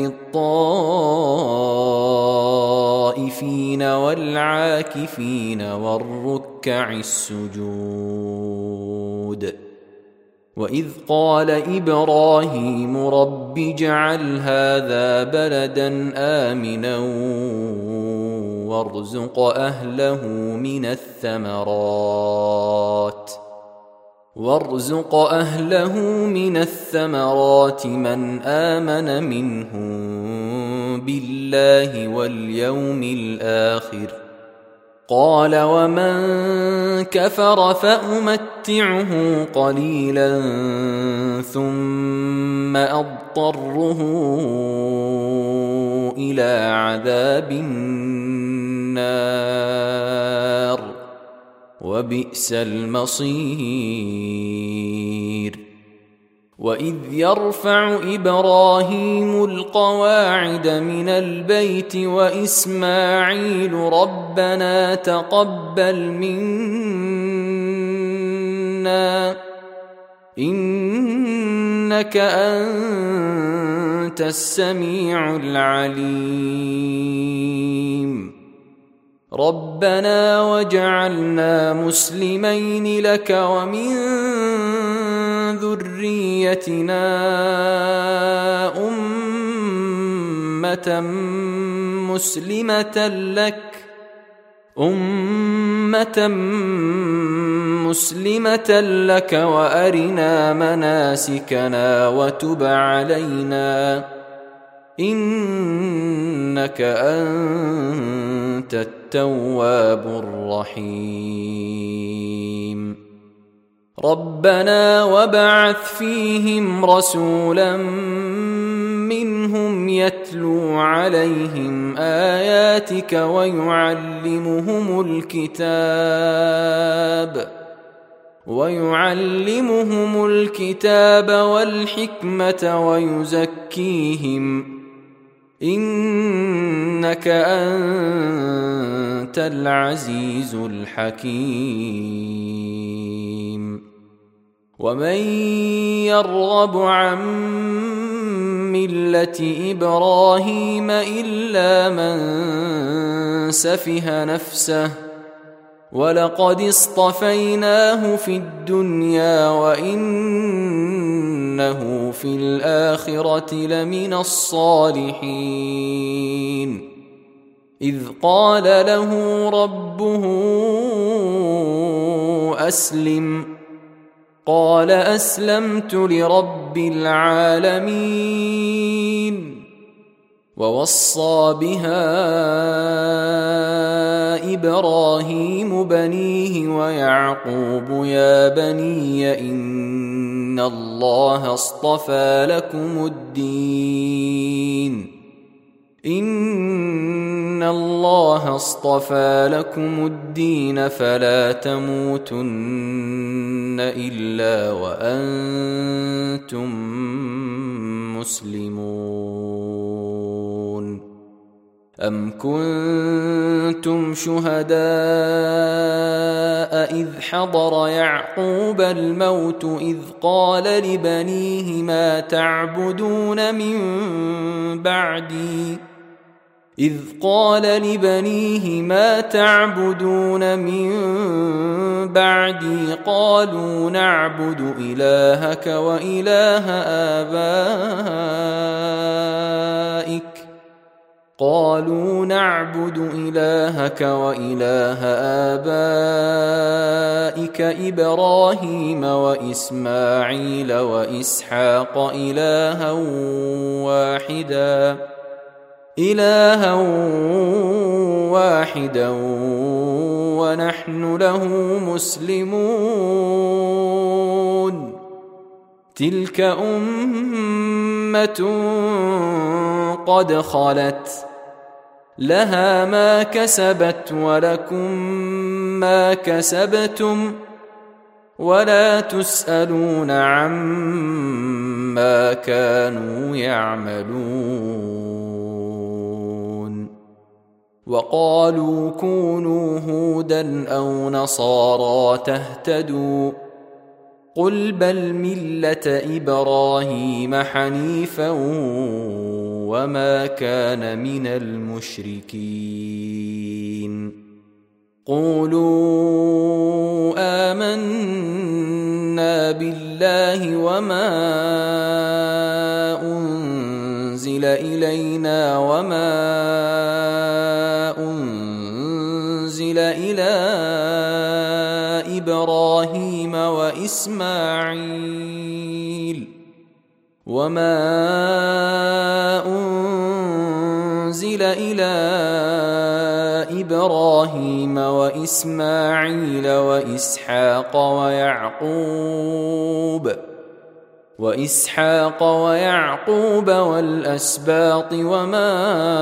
للطائفين والعاكفين والركع السجود. وإذ قال إبراهيم رب اجعل هذا بلدا آمنا وارزق أهله من الثمرات من آمن منهم بالله واليوم الآخر قال ومن كفر فأمتعه قليلا ثم أضطره إلى عذاب النار وبئس المصير. وإذ يرفع إبراهيم القواعد من البيت وإسماعيل ربنا تقبل منا إنك أنت السميع العليم. ربنا وجعلنا مسلمين لك ومن ذريتنا أمة مسلمة لك وأرنا مناسكنا وتب علينا إنك أنت التواب الرحيم. ربنا وابعث فيهم رسولا منهم يتلو عليهم آياتك ويعلمهم الكتاب والحكمة ويزكيهم إنك أنت العزيز الحكيم. ومن يرغب عن ملة إبراهيم إلا من سفه نفسه ولقد اصطفيناه في الدنيا وإنه في الآخرة لمن الصالحين. إذ قال له ربه أسلم قال أسلمت لرب العالمين. ووصى بها إبراهيم بنيه ويعقوب يا بني إن الله اصطفى لكم الدين فلا تموتن إلا وأنتم مسلمون. أم كنتم شهداء إذ حضر يعقوب الموت إذ قال لبنيه ما تعبدون من بعدي قالوا نعبد إلهك وإله آبائك إبراهيم وإسماعيل وإسحاق إلها واحدا ونحن له مسلمون. تلك أمة قد خلت لها ما كسبت ولكم ما كسبتم ولا تسألون عما كانوا يعملون. وقالوا كونوا هودا أو نصارى تهتدوا قل بل ملة إبراهيم حنيفا وما كان من المشركين. قولوا آمنا بالله وما أنزل إلينا وما أنزل إلى إبراهيم وإسماعيل وإسحاق ويعقوب والأسباط وما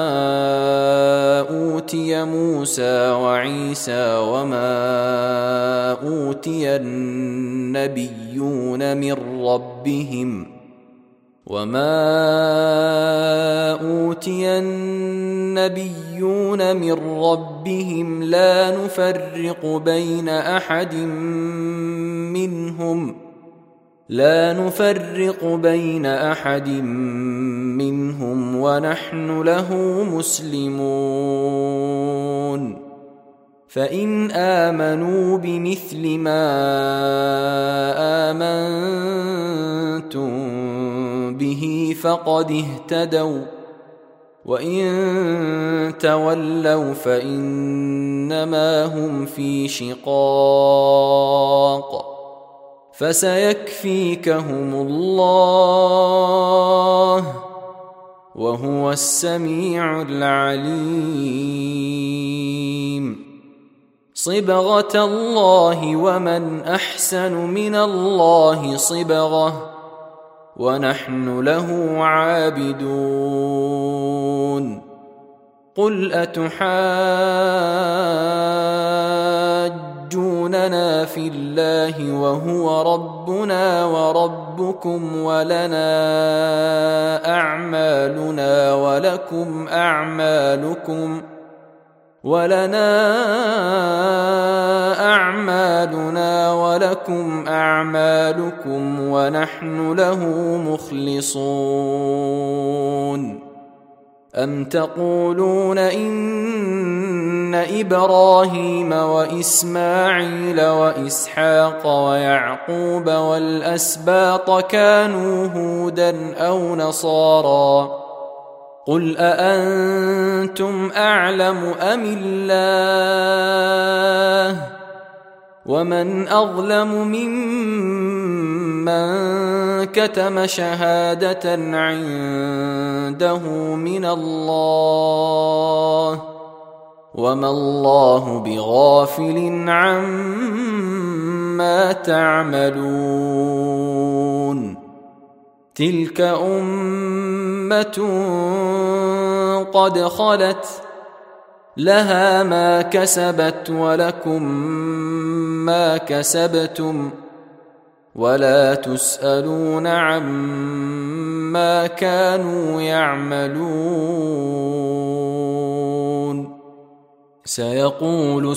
أوتي موسى وعيسى وما أوتي النبيون من ربهم لا نفرق بين أحد منهم ونحن له مسلمون. فإن آمنوا بمثل ما آمنتم به فقد اهتدوا وإن تولوا فإنما هم في شقاق فسيكفيكهم الله وهو السميع العليم. صبغة الله ومن أحسن من الله صبغة ونحن له عابدون. قل أتحاجوننا في الله وهو ربنا وربكم ولنا أعمالنا ولكم أعمالكم ونحن له مخلصون. أم تقولون إن إبراهيم وإسماعيل وإسحاق ويعقوب والأسباط كانوا هودا أو نصارى قل أأنتم أعلم أم الله ومن أظلم ممن كتم شهادة عنده من الله وما الله بغافل عما تعملون تلك أمة قد خلت لها ما كسبت ولكم ما كسبتم ولا تسألون عما كانوا يعملون سيقول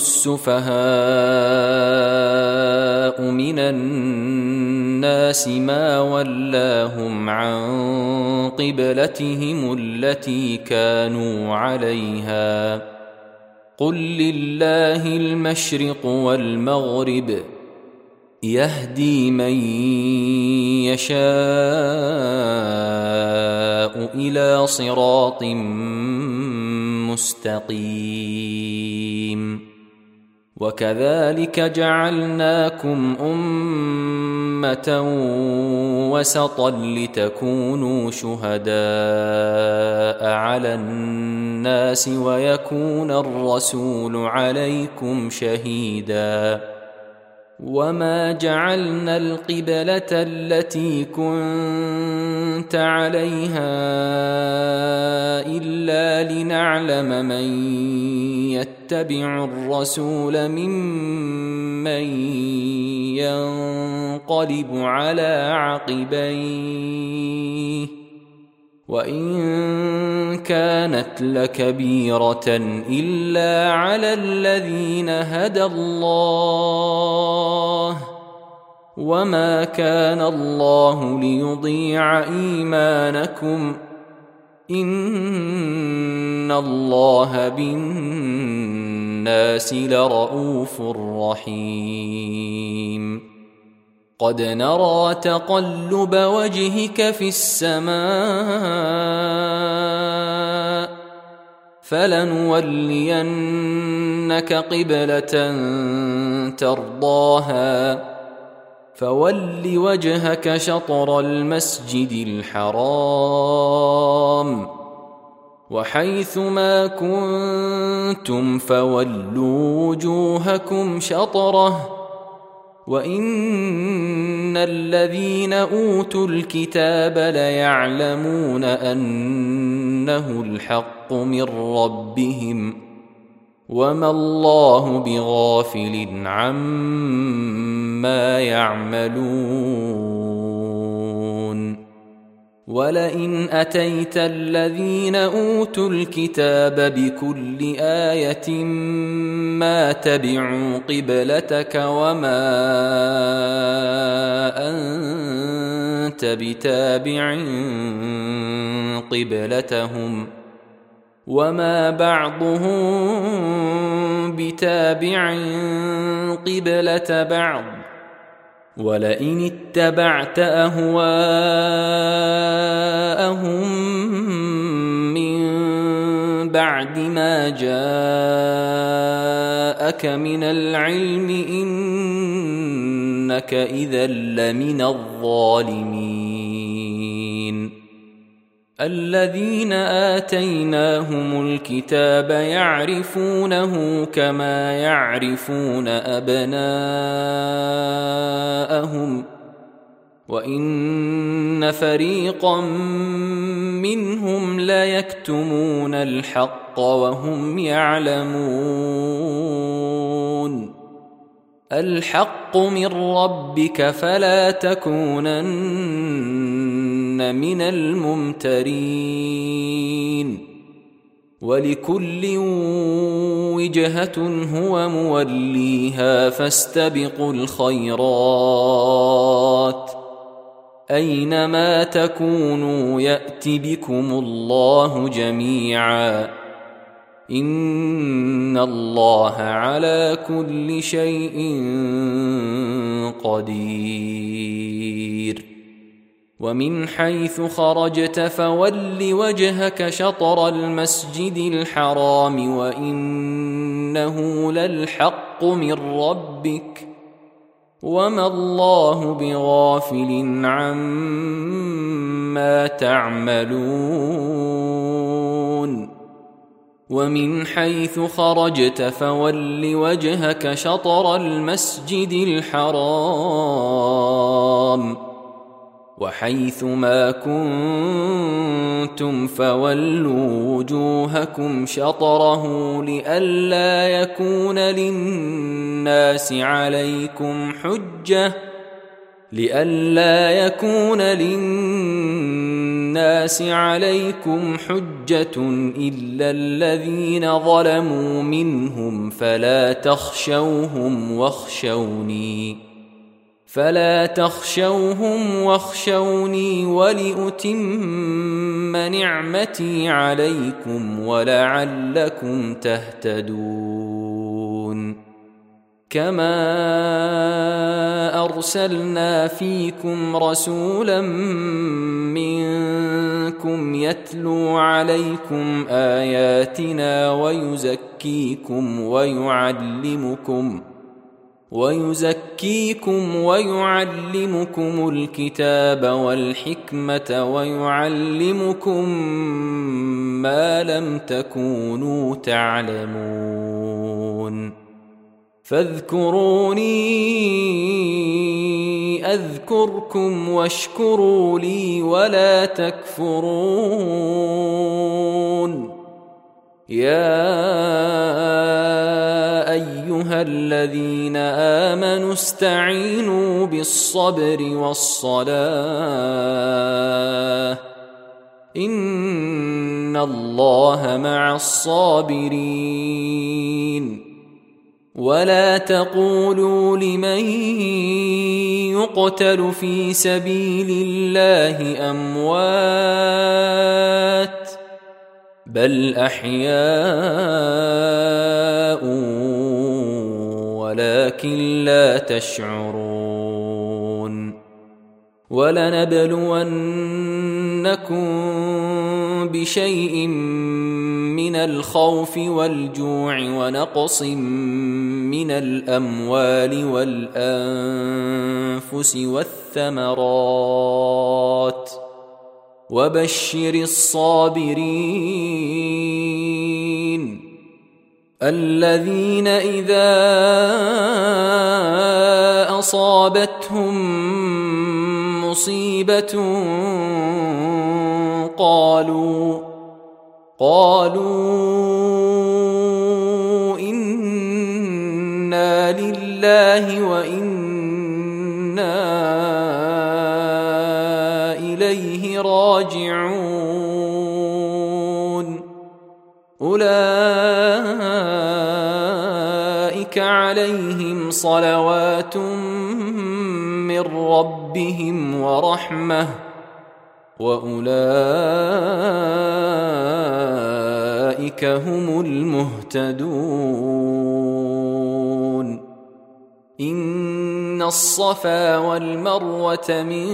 السفهاء من الناس ما ولاهم عن قبلتهم التي كانوا عليها قل لله المشرق والمغرب يهدي من يشاء إلى صراط مستقيم وكذلك جعلناكم أمة وسطا لتكونوا شهداء على الناس ويكون الرسول عليكم شهيدا وما جعلنا القبلة التي كنت عليها إلا لنعلم من يتبع الرسول ممن ينقلب على عقبيه وإن كانت لكبيرة إلا على الذين هدى الله وما كان الله ليضيع إيمانكم إن الله بالناس لرؤوف رحيم قد نرى تقلب وجهك في السماء فلنولينك قبلة ترضاها فول وجهك شطر المسجد الحرام وحيث ما كنتم فولوا وجوهكم شطره وإن الذين أوتوا الكتاب ليعلمون أنه الحق من ربهم وما الله بغافل عما يعملون ولئن أتيت الذين أوتوا الكتاب بكل آية ما تبعوا قبلتك وما أنت بتابع قبلتهم وما بعضهم بتابع قبلة بعض ولئن اتبعت أهواءهم من بعد ما جاءك من العلم إنك إذا لمن الظالمين الذين آتيناهم الكتاب يعرفونه كما يعرفون أبناءهم وإن فريقا منهم ليكتمون الحق وهم يعلمون الحق من ربك فلا تكونن من الممترين ولكل وجهة هو موليها فاستبقوا الخيرات أينما تكونوا يأت بكم الله جميعا إن الله على كل شيء قدير. ومن حيث خرجت فول وجهك شطر المسجد الحرام وإنه للحق من ربك وما الله بغافل عما تعملون. ومن حيث خرجت فول وجهك شطر المسجد الحرام وحيث ما كنتم فولوا وجوهكم شطره لئلا يكون للناس عليكم حجة إلا الذين ظلموا منهم فلا تخشوهم واخشوني ولأتم نعمتي عليكم ولعلكم تهتدون. كما أرسلنا فيكم رسولا منكم يتلو عليكم آياتنا ويزكيكم ويعلمكم الكتاب والحكمة ويعلمكم ما لم تكونوا تعلمون. فاذكروني أذكركم واشكروا لي ولا تكفرون. يا أيها الذين آمنوا استعينوا بالصبر والصلاة إن الله مع الصابرين. ولا تقولوا لمن يقتل في سبيل الله أموات بل أحياء ولكن لا تشعرون. ولنبلونكم بشيء من الخوف والجوع ونقص من الأموال والأنفس والثمرات وبشر الصابرين الذين إذا أصابتهم مصيبة قالوا إنا لله وإنا إليه راجعون. أولئك عليهم صلوات من ربهم ورحمة وأولئك هم المهتدون. إن الصفا والمروة من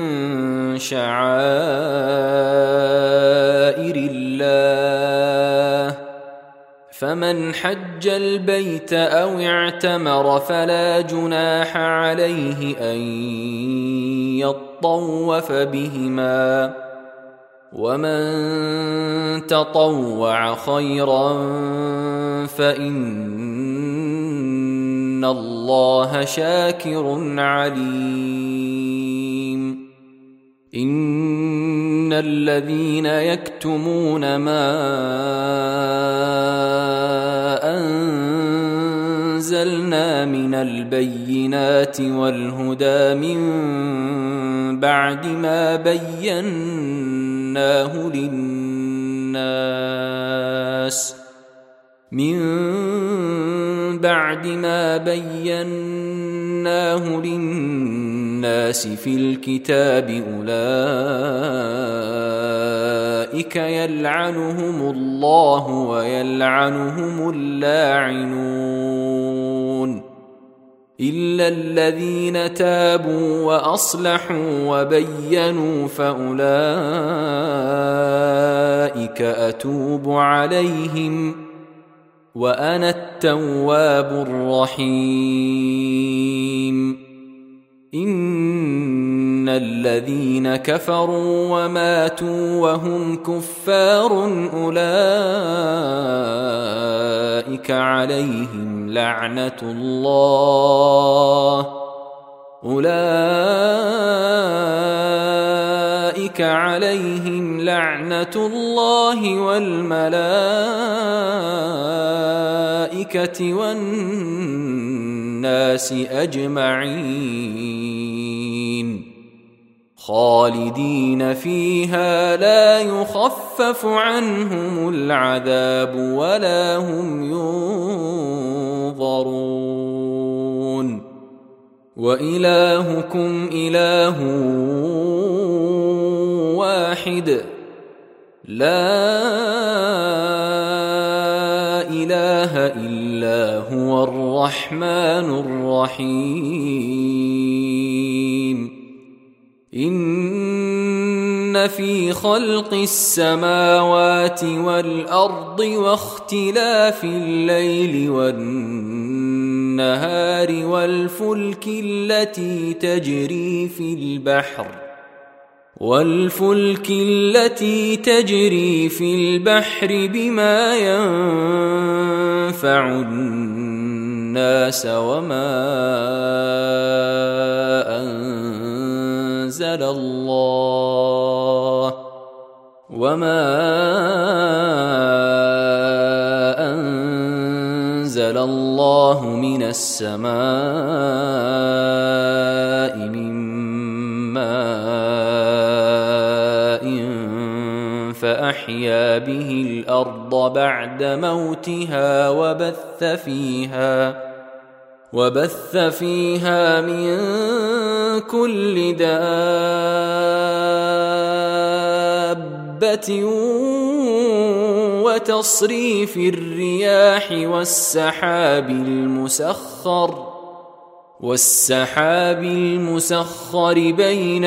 شعائر الله فمن حج البيت أو اعتمر فلا جناح عليه أن يطوف بهما ومن تطوع خيرا فإن الله شاكر عليم. إن الذين يكتمون ما أنزلنا من البينات والهدى من بعد ما بيناه بيناه للناس في الكتاب أولئك يلعنهم الله ويلعنهم اللاعنون إلا الذين تابوا وأصلحوا وبينوا فأولئك أتوب عليهم وأنا التواب الرحيم إن الذين كفروا وماتوا وهم كفار أولئك عليهم لعنة الله والملائكة والناس أجمعين خالدين فيها لا يخفف عنهم العذاب ولا هم ينظرون وإلهكم إله واحد لا إله إلا هو الرحمن الرحيم إن في خلق السماوات والأرض واختلاف الليل والنهار والفلك التي تجري في البحر بما ينفع الناس وما أنزل الله من السماء من ماء فأحيا به الأرض بعد موتها وبث فيها من كل دابة وتصريف الرياح والسحاب المسخر بين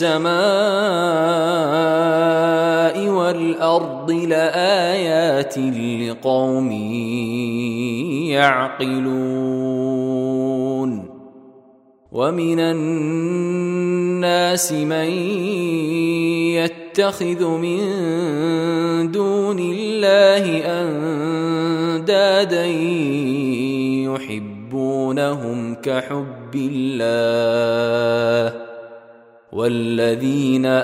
السماء والأرض لآيات لقوم يعقلون ومن الناس من يتخذ من دون الله أندادا يحبونهم كحب الله والذين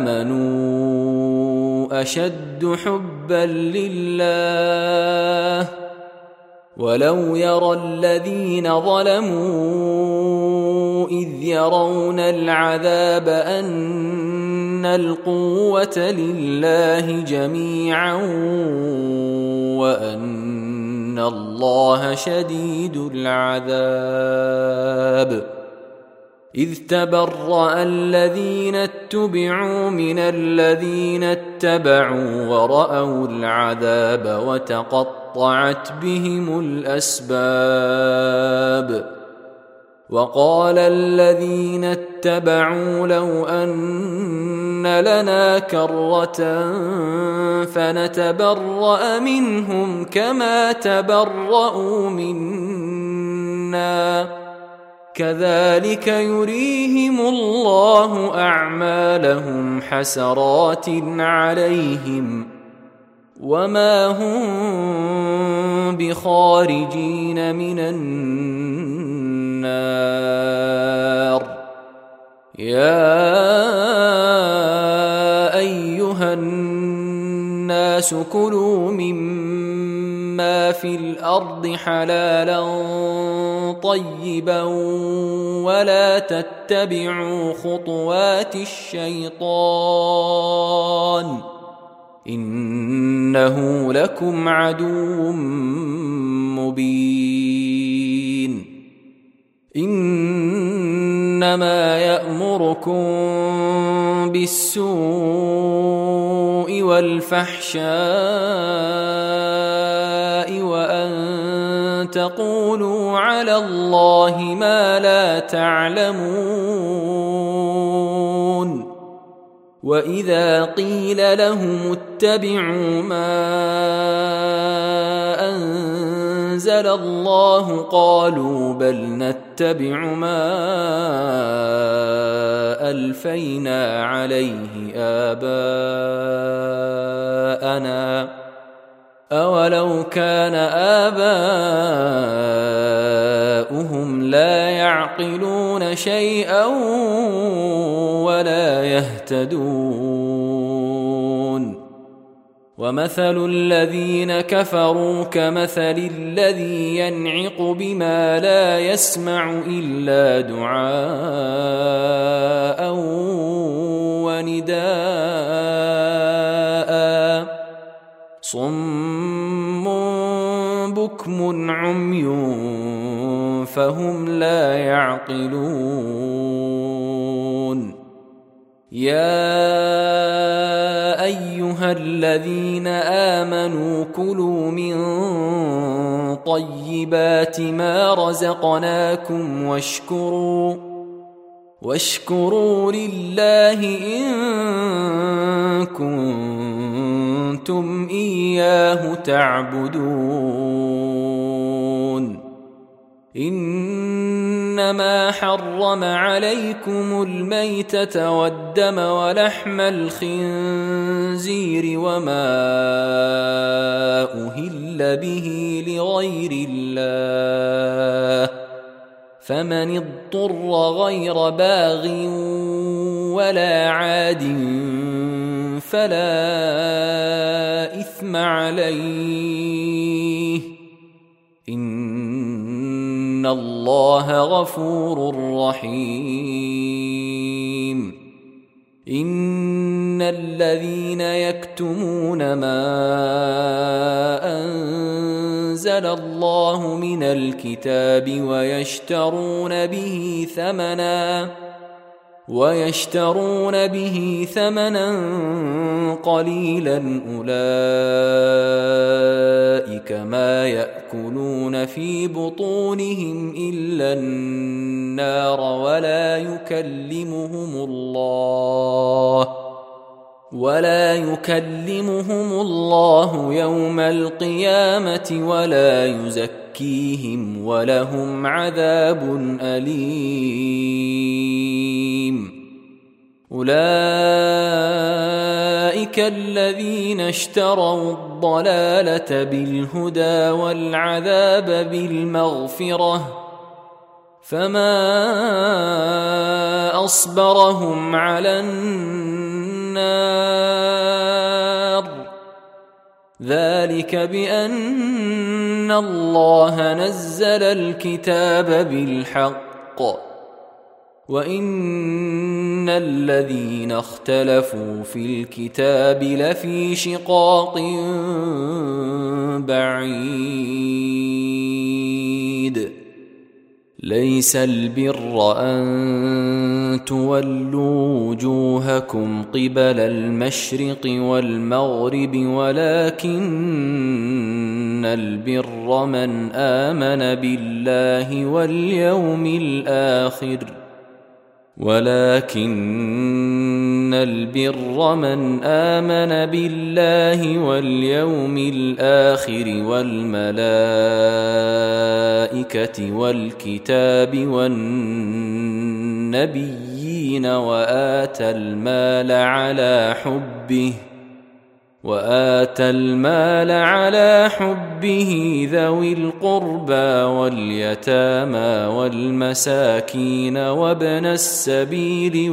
آمنوا أشد حبا لله ولو يرى الذين ظلموا إذ يرون العذاب أن القوة لله جميعا وأن الله شديد العذاب إذ تبرأ الذين اتبعوا من الذين اتبعوا ورأوا العذاب وتقطعت بهم الأسباب وقال الذين اتبعوا لو أن لنا كرة فنتبرأ منهم كما تبرأوا منا كذلك يريهم الله أعمالهم حسرات عليهم وما هم بخارجين من النار يا أيها الناس كلوا مما في الأرض حلالا طيبا ولا تتبعوا خطوات الشيطان إنه لكم عدو مبين إنما يأمركم بالسوء والفحشاء وأن تقولوا على الله ما لا تعلمون. وإذا قيل لهم اتبعوا ما أنزل الله قالوا بل نتبع ما ألفينا عليه آباءنا أولو كان آباؤهم لا يعقلون شيئا ولا يهتدون. ومثل الذين كفروا كمثل الذي ينعق بما لا يسمع إلا دعاء ونداء صم بكم عمي فهم لا يعقلون. يا أيها الذين آمنوا كلوا من طيبات ما رزقناكم واشكروا لله إن كنتم إياه تعبدون. إنما حرم عليكم الميتة والدم ولحم الخنزير وما أهل به لغير الله فمن اضطر غير باغ ولا عاد فلا إثم عليه إن الله غفور رحيم. إن الذين يكتمون ما أنزل الله من الكتاب ويشترون به ثمنا قليلا أولئك ما يأكلون في بطونهم إلا النار ولا يكلمهم الله يوم القيامة ولا يزكيهم ولهم عذاب أليم. أولئك الذين اشتروا الضلالة بالهدى والعذاب بالمغفرة فما أصبرهم على النار ذلك بأن الله نزل الكتاب بالحق وإن الذين اختلفوا في الكتاب لفي شقاق بعيد. ليس البر أن تولوا وجوهكم قبل المشرق والمغرب ولكن البر من آمن بالله واليوم الآخر والملائكة والكتاب والنبيين وآتى المال على حبه ذوي القربى واليتامى والمساكين وابن السبيل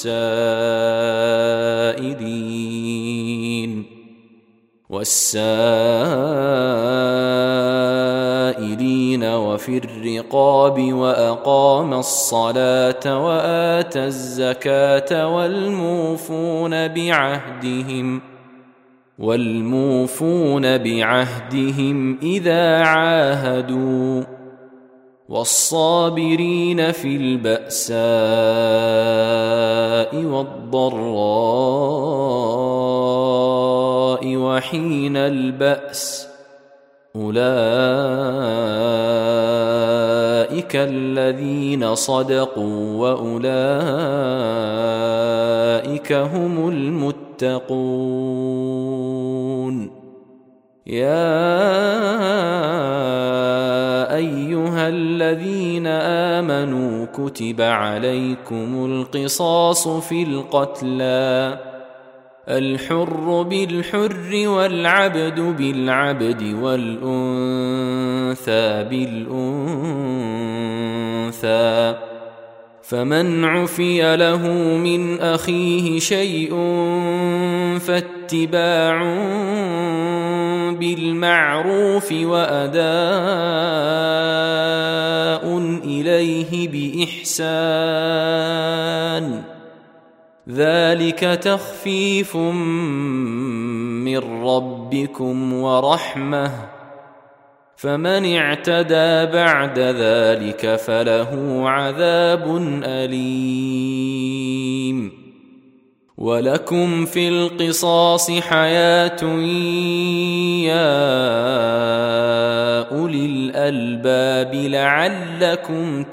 والسائلين وفي الرقاب وأقام الصلاة وآتى الزكاة والموفون بعهدهم إذا عاهدوا والصابرين في البأساء والضراء وحين البأس أولئك الذين صدقوا وأولئك هم المتقون. يا أيها الذين آمنوا كتب عليكم القصاص في القتلى الحر بالحر والعبد بالعبد والأنثى بالأنثى، فمن عفي له من أخيه شيء فاتباع بالمعروف وأداء إليه بإحسان، ذلك تخفيف من ربكم ورحمة، فمن اعتدى بعد ذلك فله عذاب أليم. ولكم في القصاص حياة يا أولي الألباب لعلكم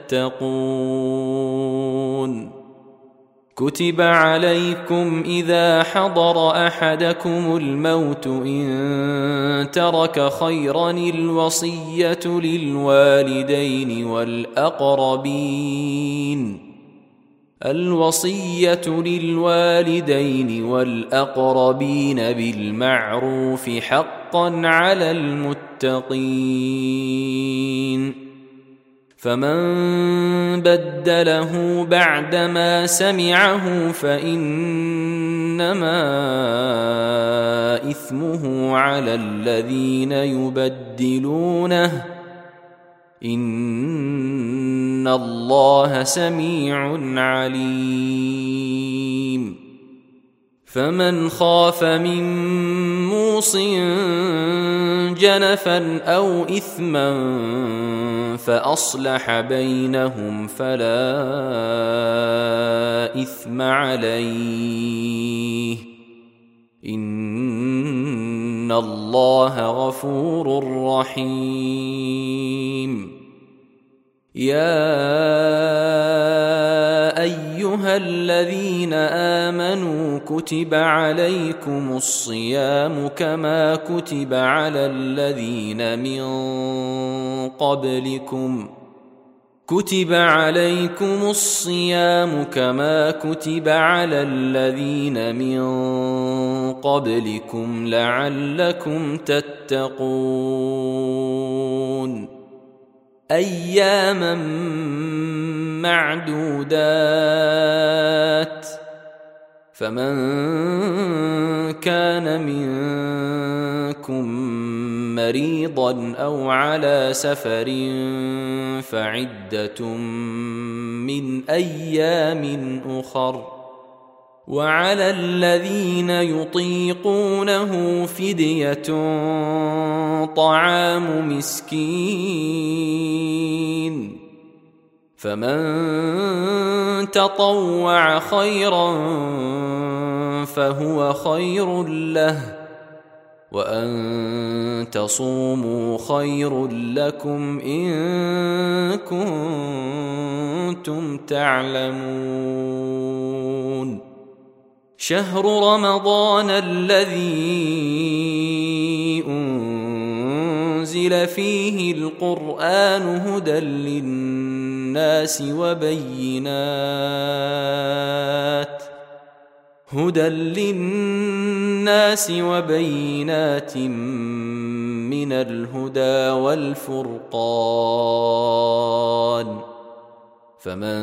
تتقون. كتب عليكم إذا حضر أحدكم الموت إن ترك خيرا الوصية للوالدين والأقربين بالمعروف حقا على المتقين. فمن بدله بعدما سمعه فإنما إثمه على الذين يبدلونه، إن الله سميع عليم. فمن خاف من موص جنفا أو إثما فأصلح بينهم فلا إثم عليه، إن الله غفور رحيم. يا أيها الذين آمنوا كتب عليكم الصيام كما كتب على الذين من قبلكم لعلكم تتقون. أياما معدودات، فمن كان منكم مريضا أو على سفر فعدة من أيام أخر، وعلى الذين يطيقونه فدية طعام مسكين، فمن تطوع خيرا فهو خير له، وأن تصوموا خير لكم إن كنتم تعلمون. شهر رمضان الذي أنزل فيه القرآن هدى للناس وبينات من الهدى والفرقان، فمن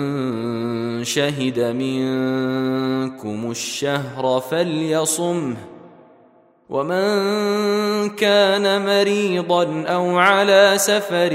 شهد منكم الشهر فليصمه، ومن كان مريضا أو على سفر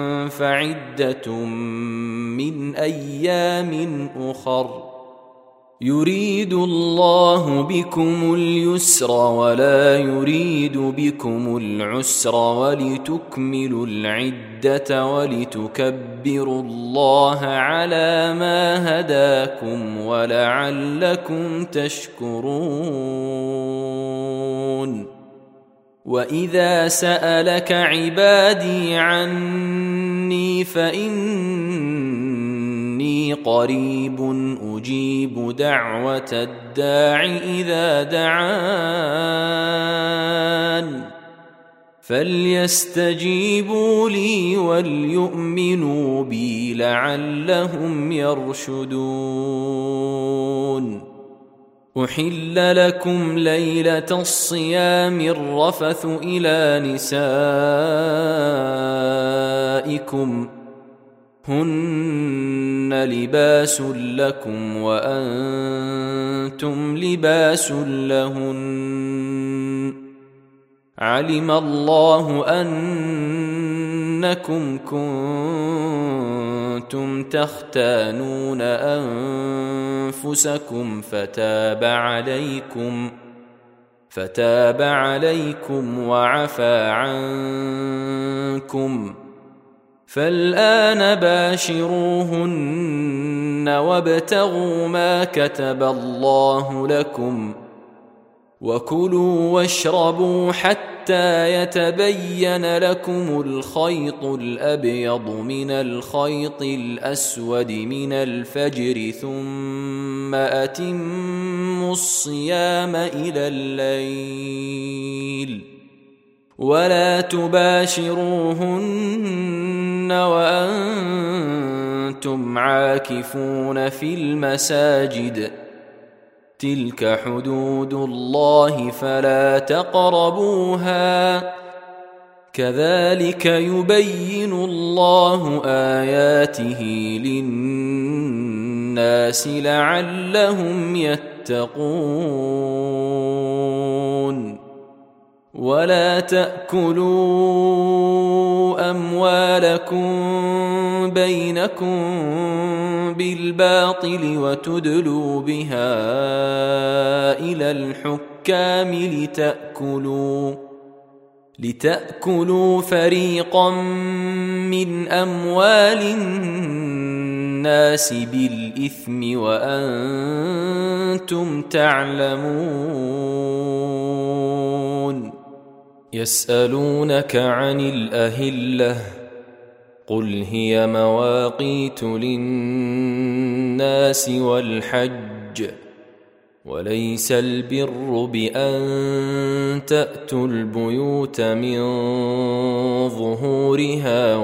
فعدة من أيام أخر، يريد الله بكم اليسر ولا يريد بكم العسر ولتكملوا العدة ولتكبروا الله على ما هداكم ولعلكم تشكرون. وإذا سألك عبادي عني فإني قريب أجيب دعوة الداع إذا دعان فليستجيبوا لي وليؤمنوا بي لعلهم يرشدون. أحل لكم ليلة الصيام الرفث إلى نسائكم هن لباس لكم وأنتم لباس لهن علم الله أنكم كنتم تختانون أنفسكم فتاب عليكم وعفى عنكم فالآن باشروهن وابتغوا ما كتب الله لكم وكلوا واشربوا حتى يتبين لكم الخيط الأبيض من الخيط الأسود من الفجر ثم أتموا الصيام إلى الليل ولا تباشروهن وأنتم عاكفون في المساجد تلك حدود الله فلا تقربوها كذلك يبين الله آياته للناس لعلهم يتقون. ولا تأكلوا أموالكم بينكم بالباطل وتدلوا بها إلى الحكام لتأكلوا فريقا من أموال الناس بالإثم وأنتم تعلمون. يسألونك عن الأهلة قل هي مواقيت للناس والحج وليس البر بأن تأتوا البيوت من ظهورها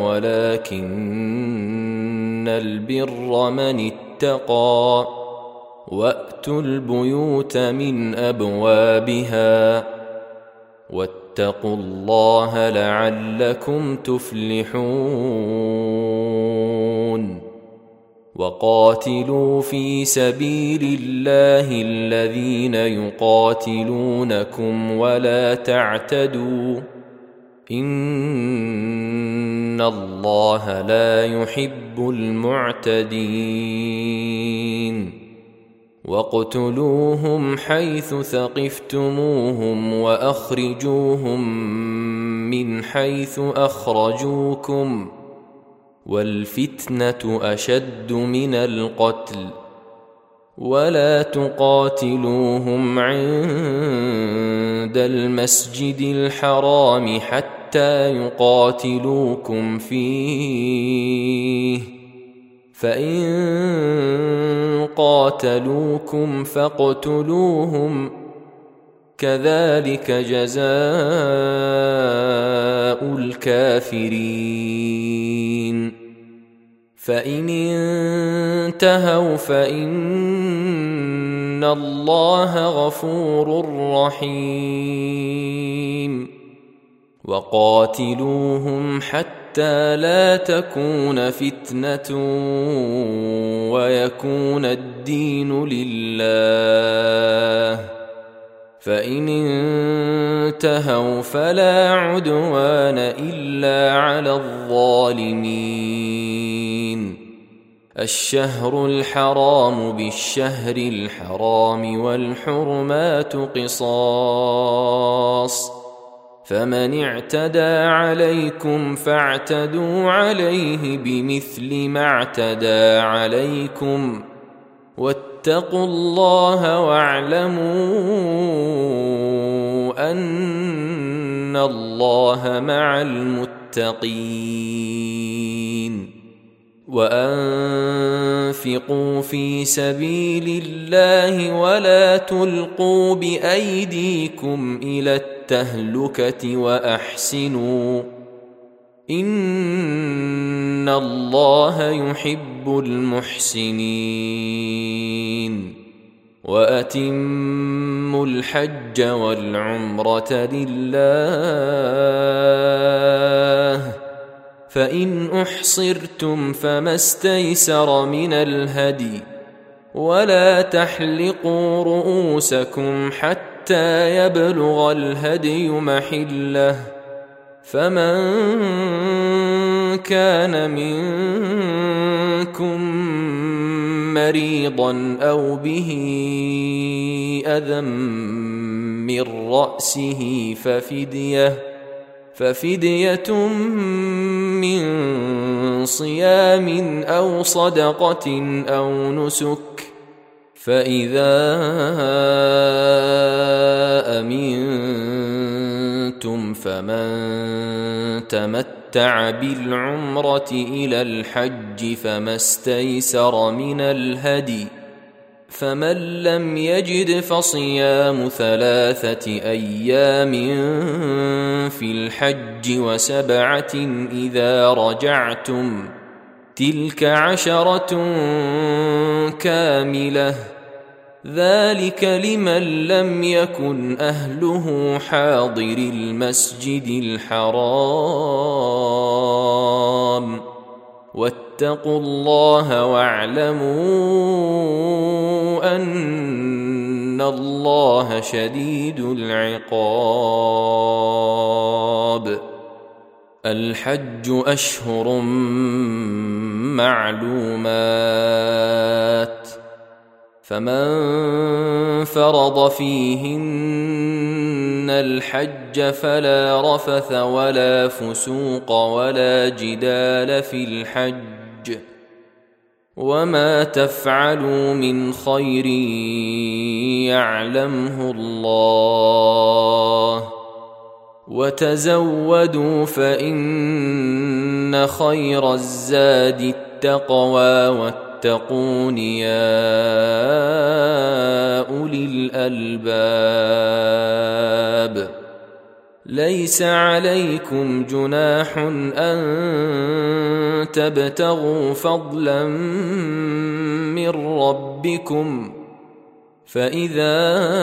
ولكن البر من اتقى وأتوا البيوت من أبوابها واتقوا الله لعلكم تفلحون. وقاتلوا في سبيل الله الذين يقاتلونكم ولا تعتدوا إن الله لا يحب المعتدين. واقتلوهم حيث ثقفتموهم وأخرجوهم من حيث أخرجوكم والفتنة أشد من القتل ولا تقاتلوهم عند المسجد الحرام حتى يقاتلوكم فيه فإن قاتلوكم فاقتلوهم كذلك جزاء الكافرين. فإن انتهوا فإن الله غفور رحيم. وقاتلوهم حتى لا تكون فتنة ويكون الدين لله فإن انتهوا فلا عدوان إلا على الظالمين. الشهر الحرام بالشهر الحرام والحرمات قصاص، فمن اعتدى عليكم فاعتدوا عليه بمثل ما اعتدى عليكم، واتقوا الله واعلموا أن الله مع المتقين. وأنفقوا في سبيل الله ولا تلقوا بأيديكم إلى التهلكة وأحسنوا إن الله يحب المحسنين. وأتموا الحج والعمرة لله، فإن أحصرتم فما استيسر من الهدي، ولا تحلقوا رؤوسكم حتى يبلغ الهدي محله، فمن كان منكم مريضا أو به أذى من رأسه ففدية من صيام أو صدقة أو نسك، فإذا أمنتم فمن تمتع بالعمرة إلى الحج فما استيسر من الهدي، فمن لم يجد فصيام 3 أيام في الحج و7 إذا رجعتم، تلك 10 كاملة، ذلك لمن لم يكن أهله حاضر المسجد الحرام. واتقوا الله واعلموا أن الله شديد العقاب. الحج أشهر معلومات، فمن فرض فيهن الحج فلا رفث ولا فسوق ولا جدال في الحج، وما تفعلوا من خير يعلمه الله، وتزودوا فإن خير الزاد التقوى واتقون يا أولي الألباب. ليس عليكم جناح أن تبتغوا فضلا من ربكم، فإذا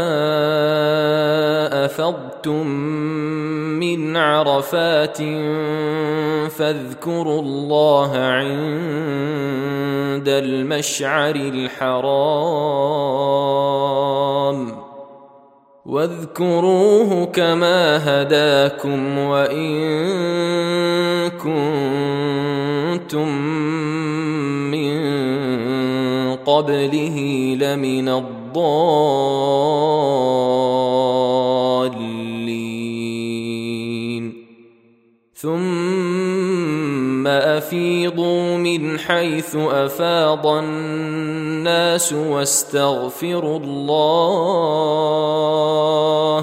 أفضتم من عرفات فاذكروا الله عند المشعر الحرام، واذكروه كما هداكم وإن كنتم من قبله لمن الضالين. ثم أفيضوا من حيث أفاض الناس واستغفروا الله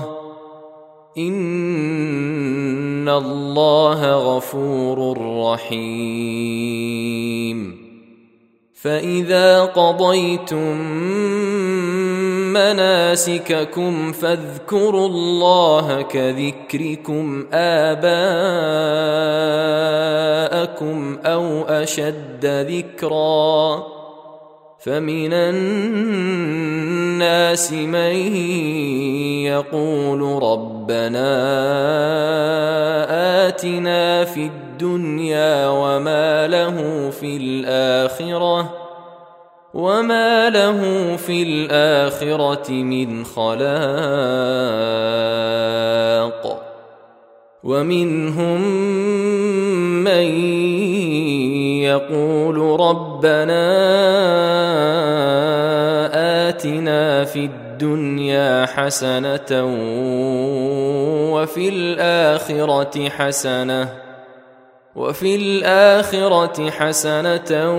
إن الله غفور رحيم. فإذا قضيتم مناسككم فاذكروا الله كذكركم آباءكم أو أشد ذكرا، فمن الناس من يقول ربنا آتنا في الدنيا وما له في الآخرة من خلاق. ومنهم من يقول ربنا آتنا في الدنيا حسنة وفي الآخرة حسنة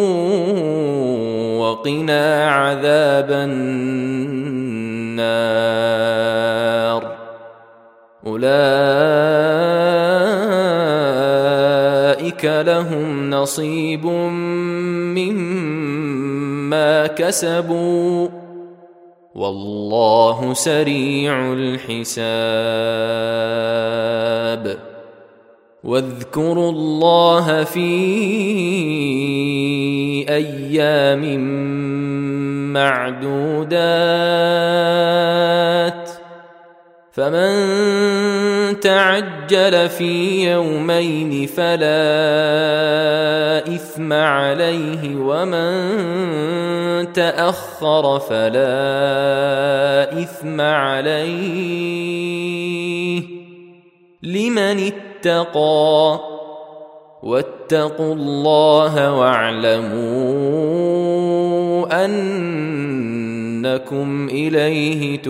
وقنا عذاب النار أولئك لهم نصيب مما كسبوا والله سريع الحساب واذكروا الله في أيام معدودات فمن تعجل في يومين فلا إثم عليه ومن تأخر فلا إثم عليه لمن اتقى واتقوا الله واعلموا أنكم إليه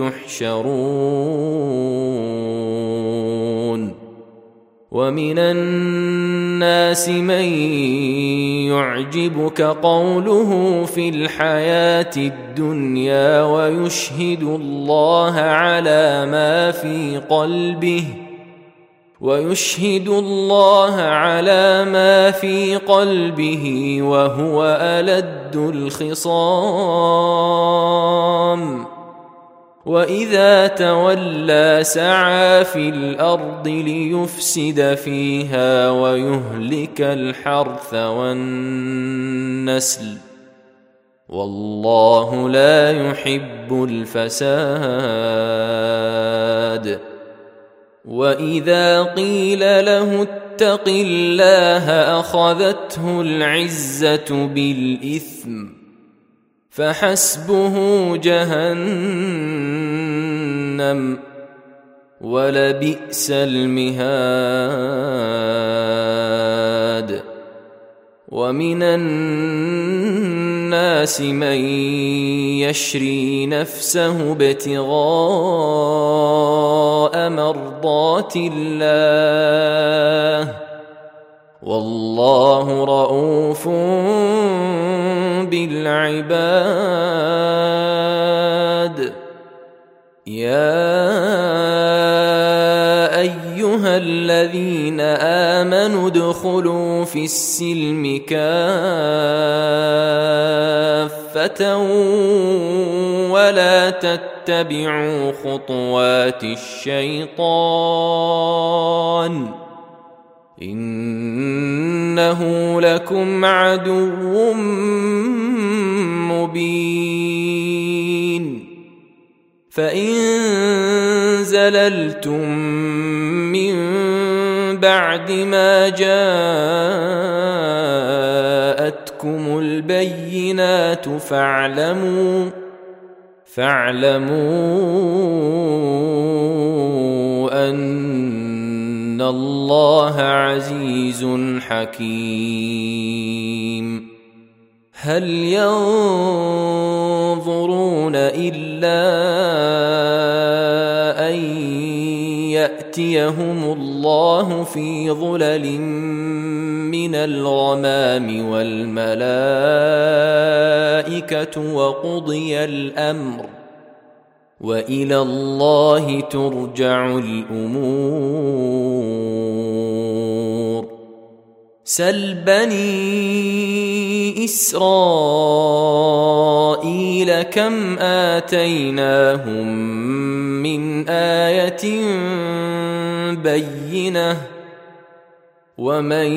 تحشرون ومن الناس من يعجبك قوله في الحياة الدنيا ويشهد الله على ما في قلبه وهو ألد الخصام وإذا تولى سعى في الأرض ليفسد فيها ويهلك الحرث والنسل والله لا يحب الفساد وإذا قيل له اتق الله أخذته العزة بالإثم فحسبه جهنم ولبئس المهاد ومن الناس من يشري نفسه ابتغاء مرضات الله والله رؤوف بالعباد يا أيها الذين آمنوا ادخلوا في السلم كافة ولا تتبعوا خطوات الشيطان إنه لكم عدو مبين فإن زللتم من بعد ما جاءتكم البينات فاعلموا أن الله عزيز حكيم هل ينظرون إلا أن يأتيهم الله في ظلل من الغمام والملائكة وقضي الأمر وإلى الله ترجع الأمور سل بني إسرائيل كم آتيناهم من آية بينة ومن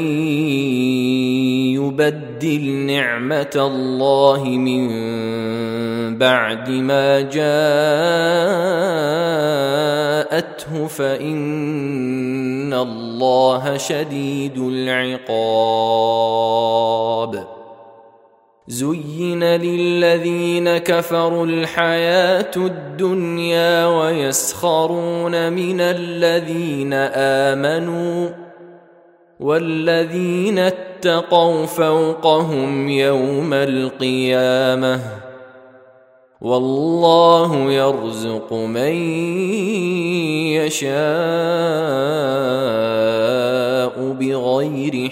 يبدل نعمة الله من بعد ما جاءته فإن الله شديد العقاب زين للذين كفروا الحياة الدنيا ويسخرون من الذين آمنوا والذين اتقوا فوقهم يوم القيامة والله يرزق من يشاء بغير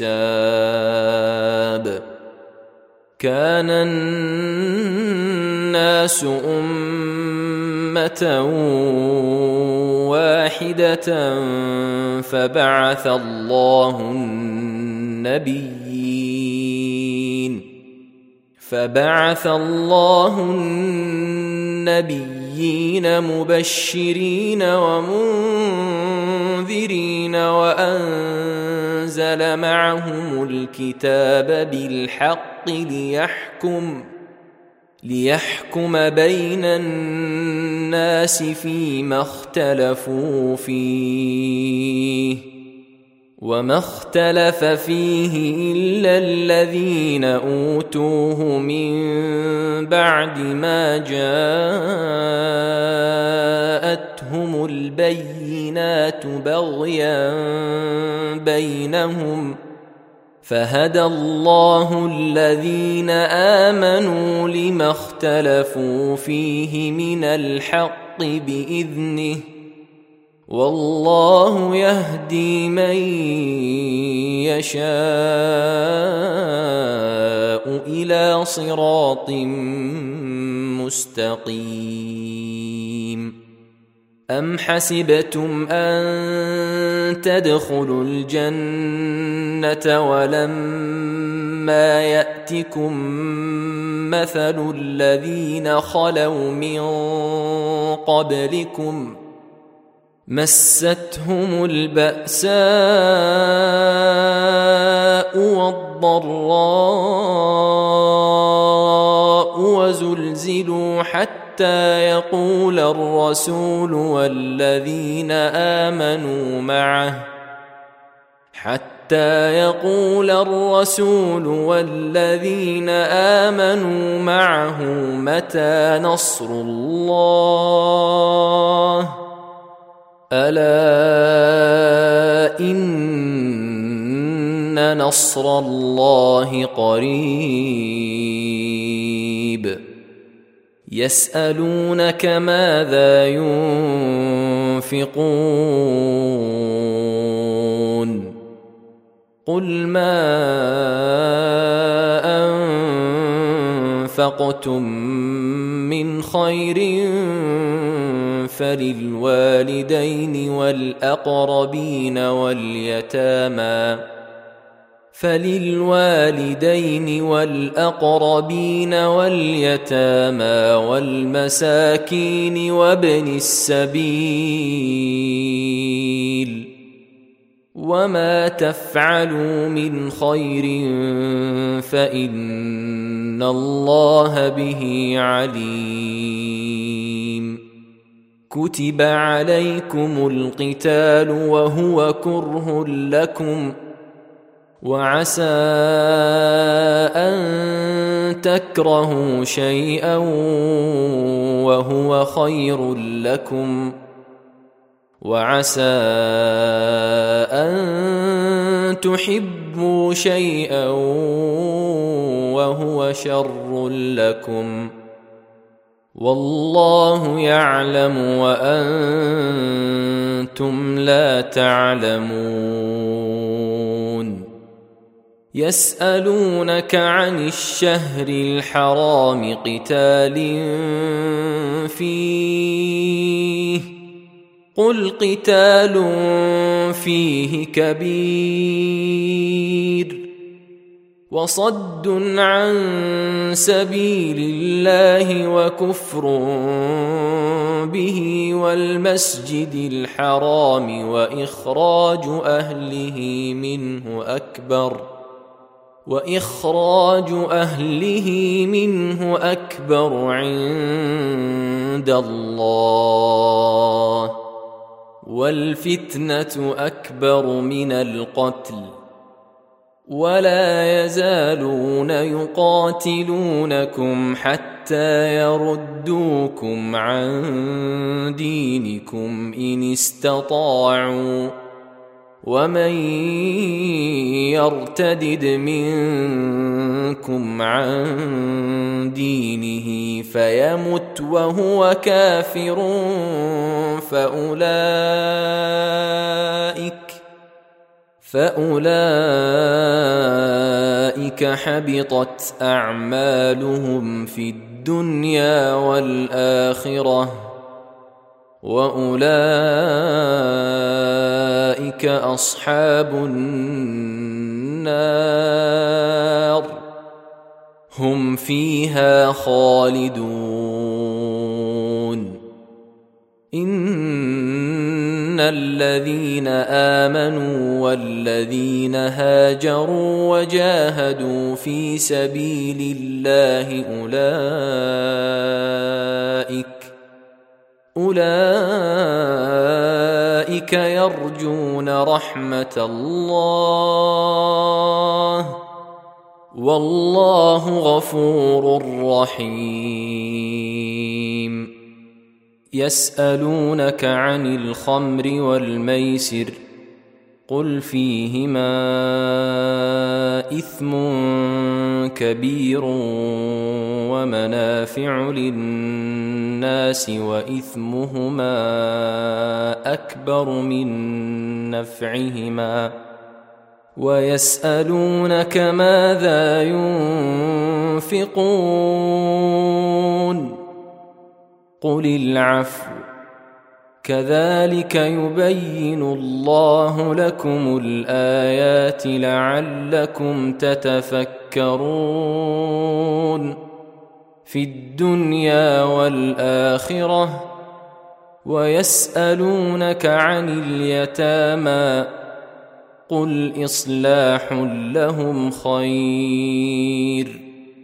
حساب. كان الناس أمة واحدة فبعث الله النبيين مبشرين ومنذرين وأنزل معهم الكتاب بالحق ليحكم بين الناس فيما اختلفوا فيه وما اختلف فيه إلا الذين أوتوه من بعد ما جاءتهم البينات بغيا بينهم فهدى الله الذين آمنوا لما اختلفوا فيه من الحق بإذنه والله يهدي من يشاء إلى صراط مستقيم. أم حسبتم أن تدخلوا الجنة ولما يأتكم مثل الذين خلوا من قبلكم مستهم البأساء والضراء وزلزلوا حتى يقول الرسول والذين آمنوا معه متى نصر الله ألا إن نصر الله قريب. يسألونك ماذا ينفقون قل ما أنفقتم من خير فللوالدين والأقربين واليتامى والمساكين وابن السبيل وما تفعلوا من خير فإن الله به عليم. كتب عليكم القتال وهو كره لكم وعسى أن تكرهوا شيئا وهو خير لكم وعسى أن تحبوا شيئا وهو شر لكم والله يعلم وأنتم لا تعلمون. يسألونك عن الشهر الحرام قتال فيه قل قتال فيه كبير وصد عن سبيل الله وكفر به والمسجد الحرام وإخراج أهله منه أكبر عند الله والفتنة أكبر من القتل ولا يزالون يقاتلونكم حتى يردوكم عن دينكم إن استطاعوا ومن يرتدد منكم عن دينه فيمت وهو كافر فأولئك حبطت أعمالهم في الدنيا والآخرة وأولئك أصحاب النار هم فيها خالدون. إن الذين آمنوا والذين هاجروا وجاهدوا في سبيل الله أولئك يرجون رحمة الله والله غفور رحيم. يسألونك عن الخمر والميسر قل فيهما إثم كبير ومنافع للناس وإثمهما أكبر من نفعهما ويسألونك ماذا ينفقون قل العفو كذلك يبين الله لكم الآيات لعلكم تتفكرون في الدنيا والآخرة. ويسألونك عن اليتامى قل إصلاح لهم خير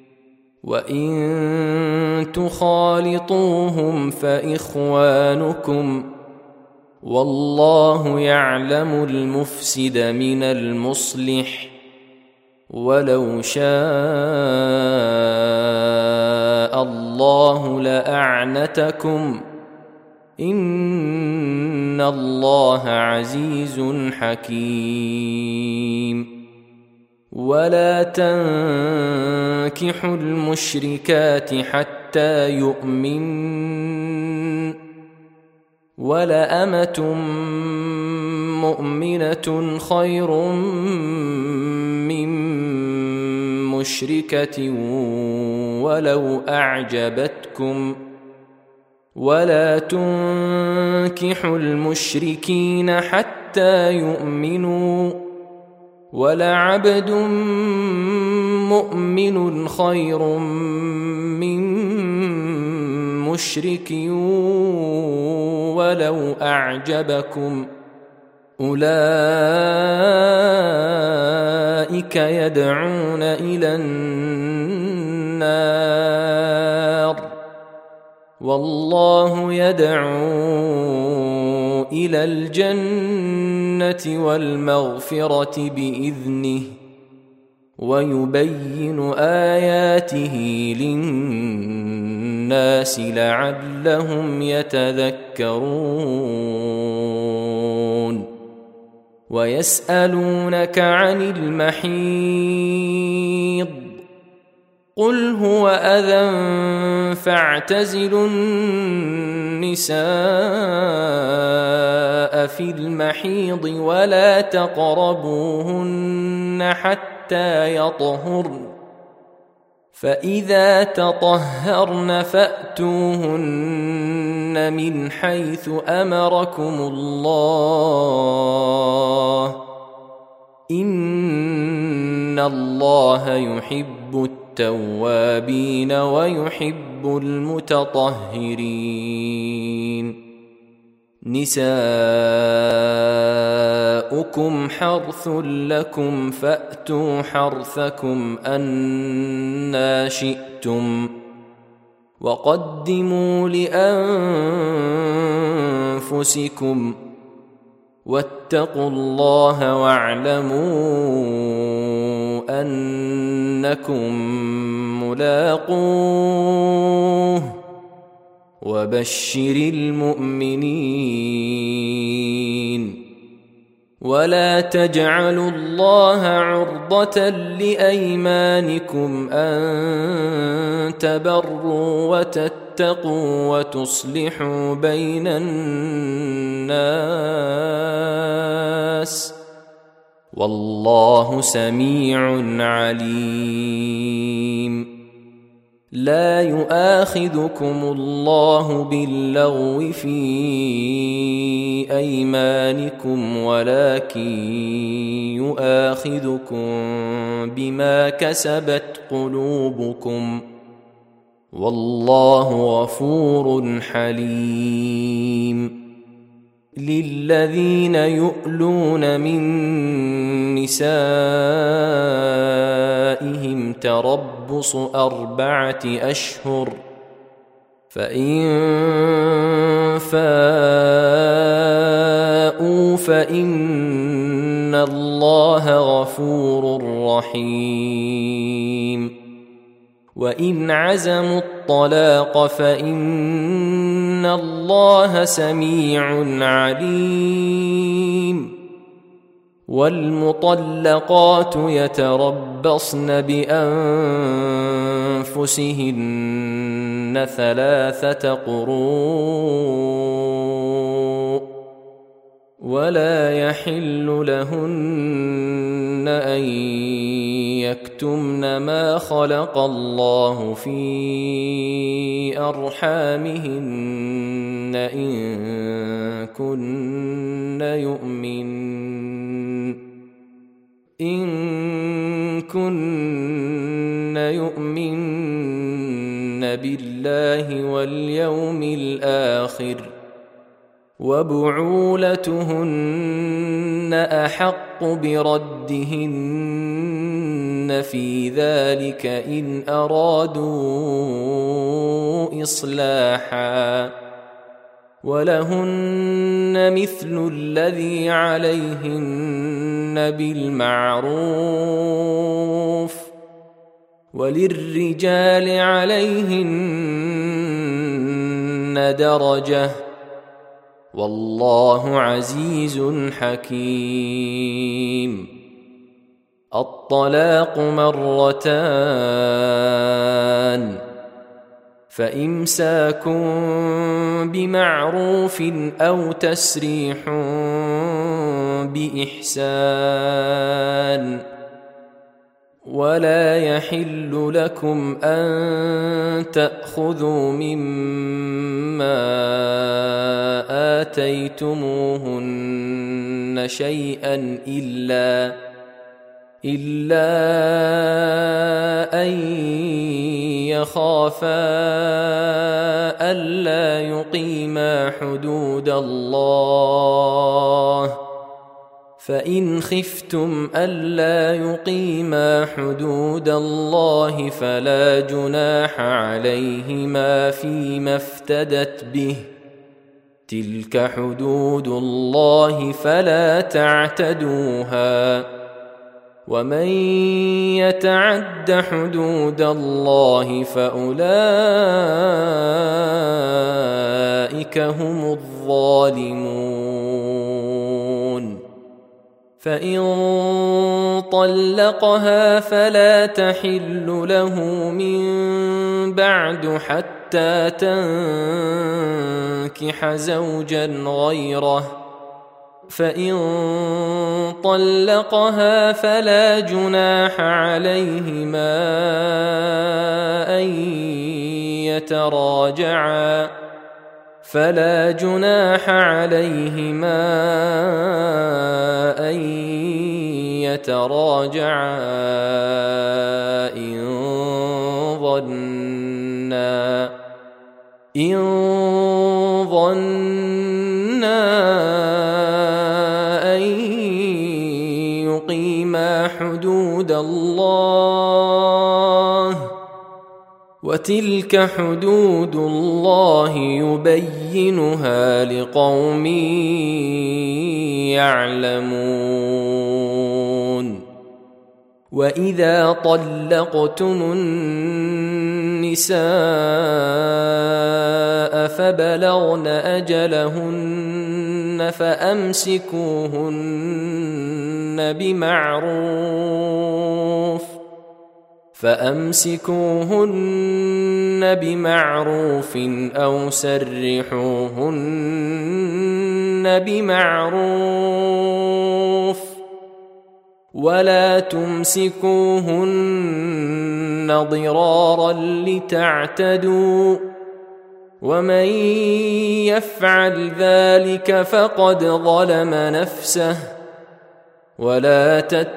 وإن تخالطوهم فإخوانكم والله يعلم المفسد من المصلح ولو شاء الله لأعنتكم إن الله عزيز حكيم. ولا تنكحوا المشركات حتى يؤمنن ولأمة مؤمنة خير من مشركة ولو أعجبتكم ولا تنكحوا المشركين حتى يؤمنوا ولعبد مؤمن خير من مشرك ولو أعجبكم أولئك يدعون إلى النار والله يدعو إلى الجنة والمغفرة بإذنه ويبين آياته للناس لعلهم يتذكرون. ويسألونك عن المحيض قل هو أذى فاعتزلوا النساء في المحيض ولا تقربوهن حتى يطهرن فإذا تطهرن فأتوهن من حيث أمركم الله إن الله يحب التوابين ويحب المتطهرين. نساؤكم حرث لكم فأتوا حرثكم أنى شئتم وقدموا لأنفسكم واتقوا الله واعلموا أنكم ملاقوه وبشر المؤمنين. ولا تجعلوا الله عرضة لأيمانكم أن تبروا وتتقوا وتصلحوا بين الناس والله سميع عليم. لا يؤاخذكم الله باللغو في أيمانكم ولكن يؤاخذكم بما كسبت قلوبكم والله غفور حليم. للذين يؤلون من نسائهم تربص 4 أشهر فإن فاءوا فإن الله غفور رحيم. وإن عزموا الطلاق فإن الله سميع عليم. والمطلقات يتربصن بأنفسهن 3 قروء ولا يحل لهن أن يكتمن ما خلق الله في أرحامهن إن كن يؤمن بالله واليوم الآخر وبعولتهن أحق بردهن في ذلك إن أرادوا إصلاحا ولهن مثل الذي عليهن بالمعروف وللرجال عليهن درجة والله عزيز حكيم. الطلاق 2 فإمساك بمعروف أو تسريح بإحسان ولا يحل لكم أن تأخذوا مما آتيتموهن شيئا إلا أن يخافا ألا يقيما حدود الله فإن خفتم ألا يقيما حدود الله فلا جناح عليهما فيما افتدت به تلك حدود الله فلا تعتدوها ومن يتعد حدود الله فأولئك هم الظالمون. فإن طلقها فلا تحل له من بعد حتى تنكح زوجا غيره فإن طلقها فلا جناح عليهما أن يتراجعا إن ظنا أن يقيما حدود الله وتلك حدود الله يبينها لقوم يعلمون. وإذا طلقتم النساء فبلغن أجلهن فأمسكوهن بمعروف أو سرحوهن بمعروف ولا تمسكوهن ضرارا لتعتدوا ومن يفعل ذلك فقد ظلم نفسه ولا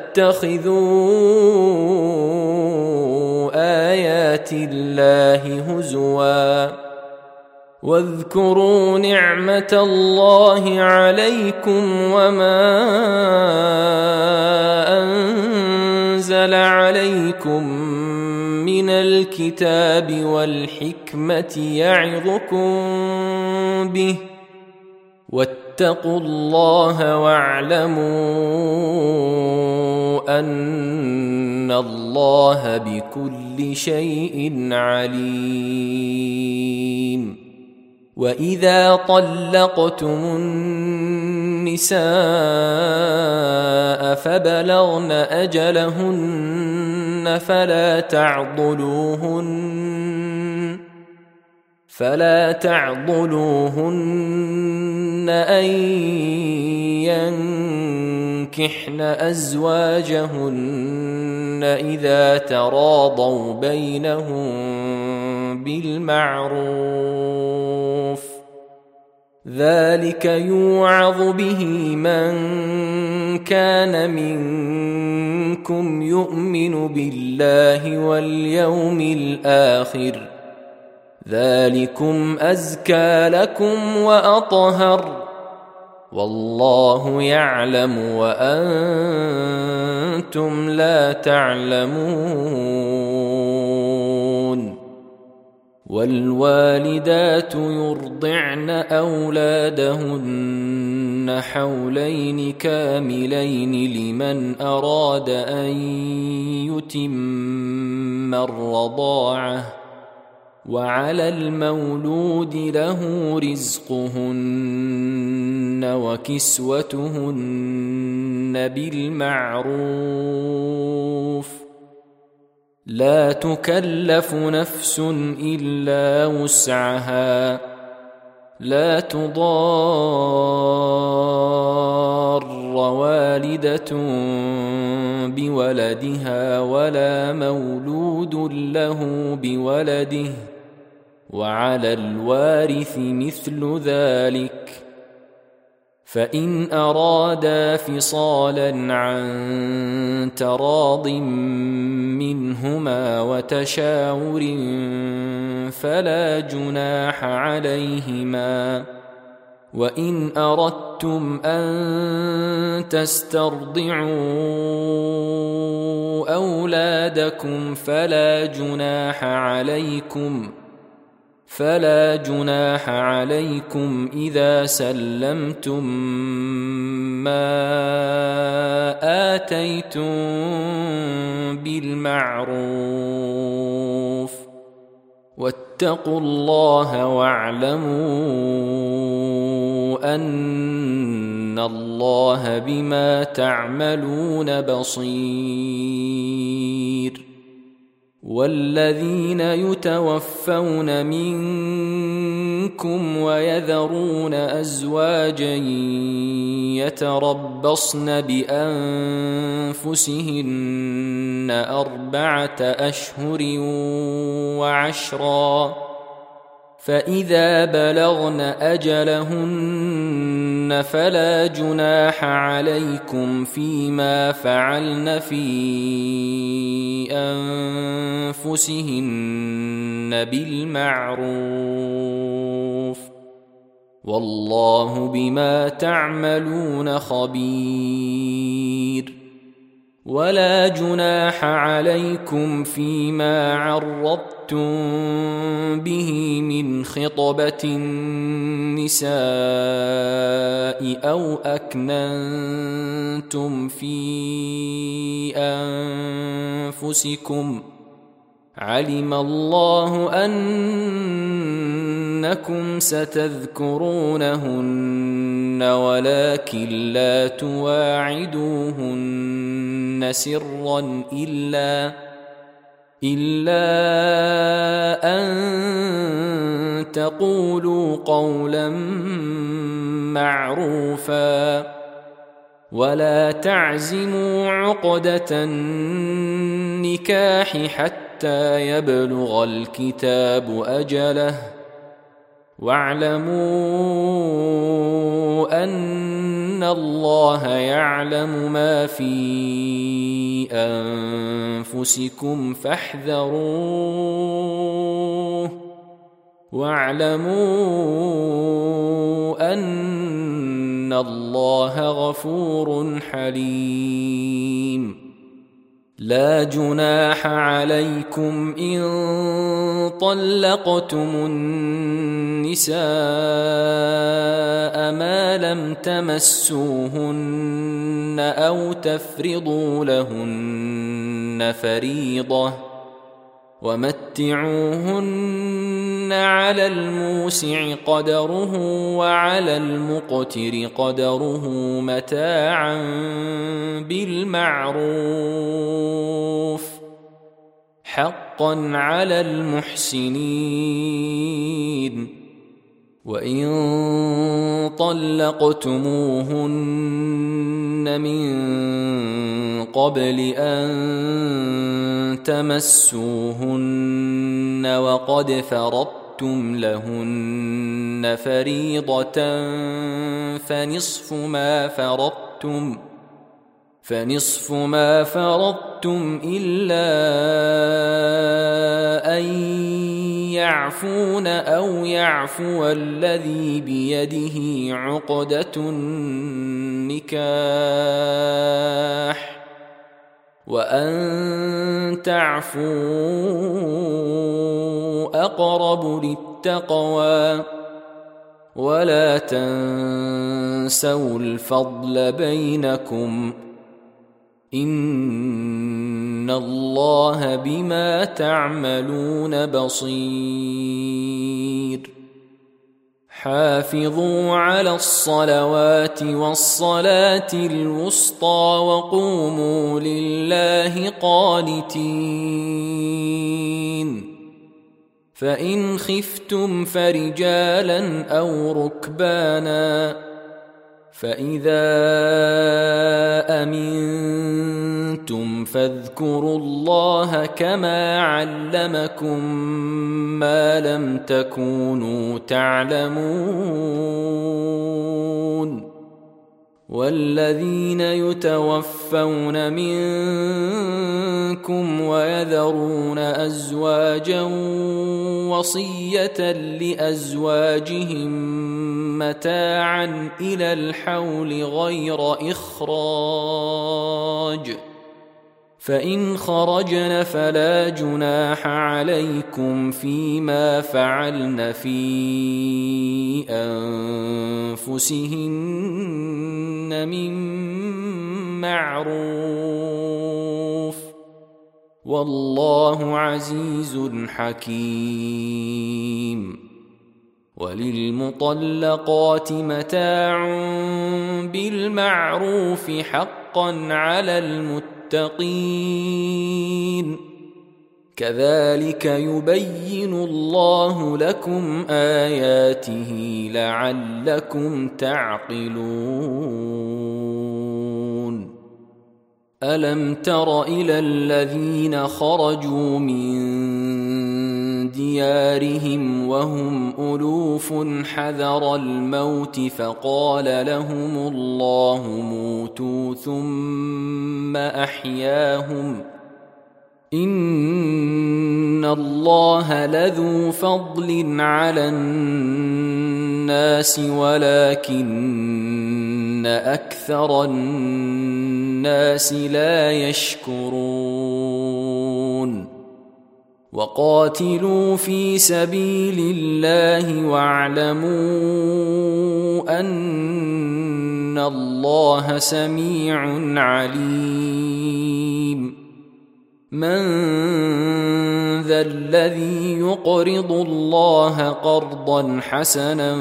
تتخذوا آيات الله هزوا واذكروا نعمة الله عليكم وما أنزل عليكم من الكتاب والحكمة يعظكم به واتقوا الله واعلموا أن الله بكل شيء عليم. وإذا طلقتم النساء فبلغن أجلهن فلا تعضلوهن أن ينكحن أزواجهن إذا تراضوا بينهم بالمعروف ذلك يوعظ به من كان منكم يؤمن بالله واليوم الآخر ذلكم أزكى لكم وأطهر والله يعلم وأنتم لا تعلمون. والوالدات يرضعن أولادهن حولين كاملين لمن أراد أن يتم الرضاعة وعلى المولود له رزقهن وكسوتهن بالمعروف لا تكلف نفس إلا وسعها لا تضار والدة بولدها ولا مولود له بولده وعلى الوارث مثل ذلك فإن أرادا فصالا عن تراض منهما وتشاور فلا جناح عليهما. وإن أردتم أن تسترضعوا أولادكم فلا جناح عليكم إذا سلمتم ما آتيتم بالمعروف واتقوا الله واعلموا أن الله بما تعملون بصير. والذين يتوفون منكم ويذرون أزواجا يتربصن بأنفسهن 4 أشهر وعشرا فإذا بلغن أجلهن فلا جناح عليكم فيما فعلن في أنفسهن بالمعروف والله بما تعملون خبير. ولا جناح عليكم فيما عرضتم به من خطبة النساء أو أكننتم في أنفسكم علم الله أن إنكم ستذكرونهن ولكن لا تواعدوهن سرا إلا أن تقولوا قولا معروفا ولا تعزموا عقدة النكاح حتى يبلغ الكتاب أجله واعلموا أن الله يعلم ما في أنفسكم فاحذروه واعلموا أن الله غفور حليم لا جناح عليكم إن طلقتم النساء ما لم تمسوهن أو تفرضوا لهن فريضة ومتعوهن على الموسع قدره وعلى المقتر قدره متاعا بالمعروف حقا على المحسنين وإن طلقتموهن من قبل أن تمسوهن وقد فرضتم لهن فريضة فنصف ما فرضتم إلا أن يعفون أو يعفو الذي بيده عقدة النكاح وأن تعفوا أقرب للتقوى ولا تنسوا الفضل بينكم إن الله بما تعملون بصير حافظوا على الصلوات والصلاة الوسطى وقوموا لله قانتين فإن خفتم فرجالا أو ركبانا فإذا أمنتم فاذكروا الله كما علمكم ما لم تكونوا تعلمون والذين يتوفون منكم ويذرون أزواجا وصية لأزواجهم متاعا إلى الحول غير إخراج فإن خرجن فلا جناح عليكم فيما فعلن في أنفسهن من معروف والله عزيز حكيم وللمطلقات متاع بالمعروف حقا على المتقين كذلك يبين الله لكم آياته لعلكم تعقلون ألم تر إلى الذين خرجوا من ديارهم وهم ألوف حذر الموت فقال لهم الله موتوا ثم أحياهم إن الله لذو فضل على الناس ولكن أكثر الناس لا يشكرون وقاتلوا في سبيل الله واعلموا أن الله سميع عليم من ذا الذي يقرض الله قرضا حسنا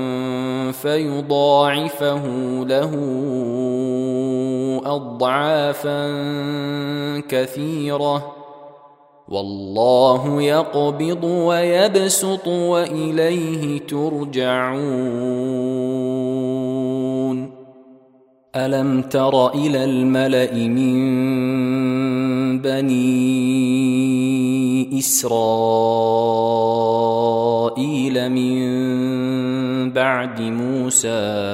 فيضاعفه له أضعافا كثيرة والله يقبض ويبسط وإليه ترجعون ألم تر إلى الملأ من بني إسرائيل من بعد موسى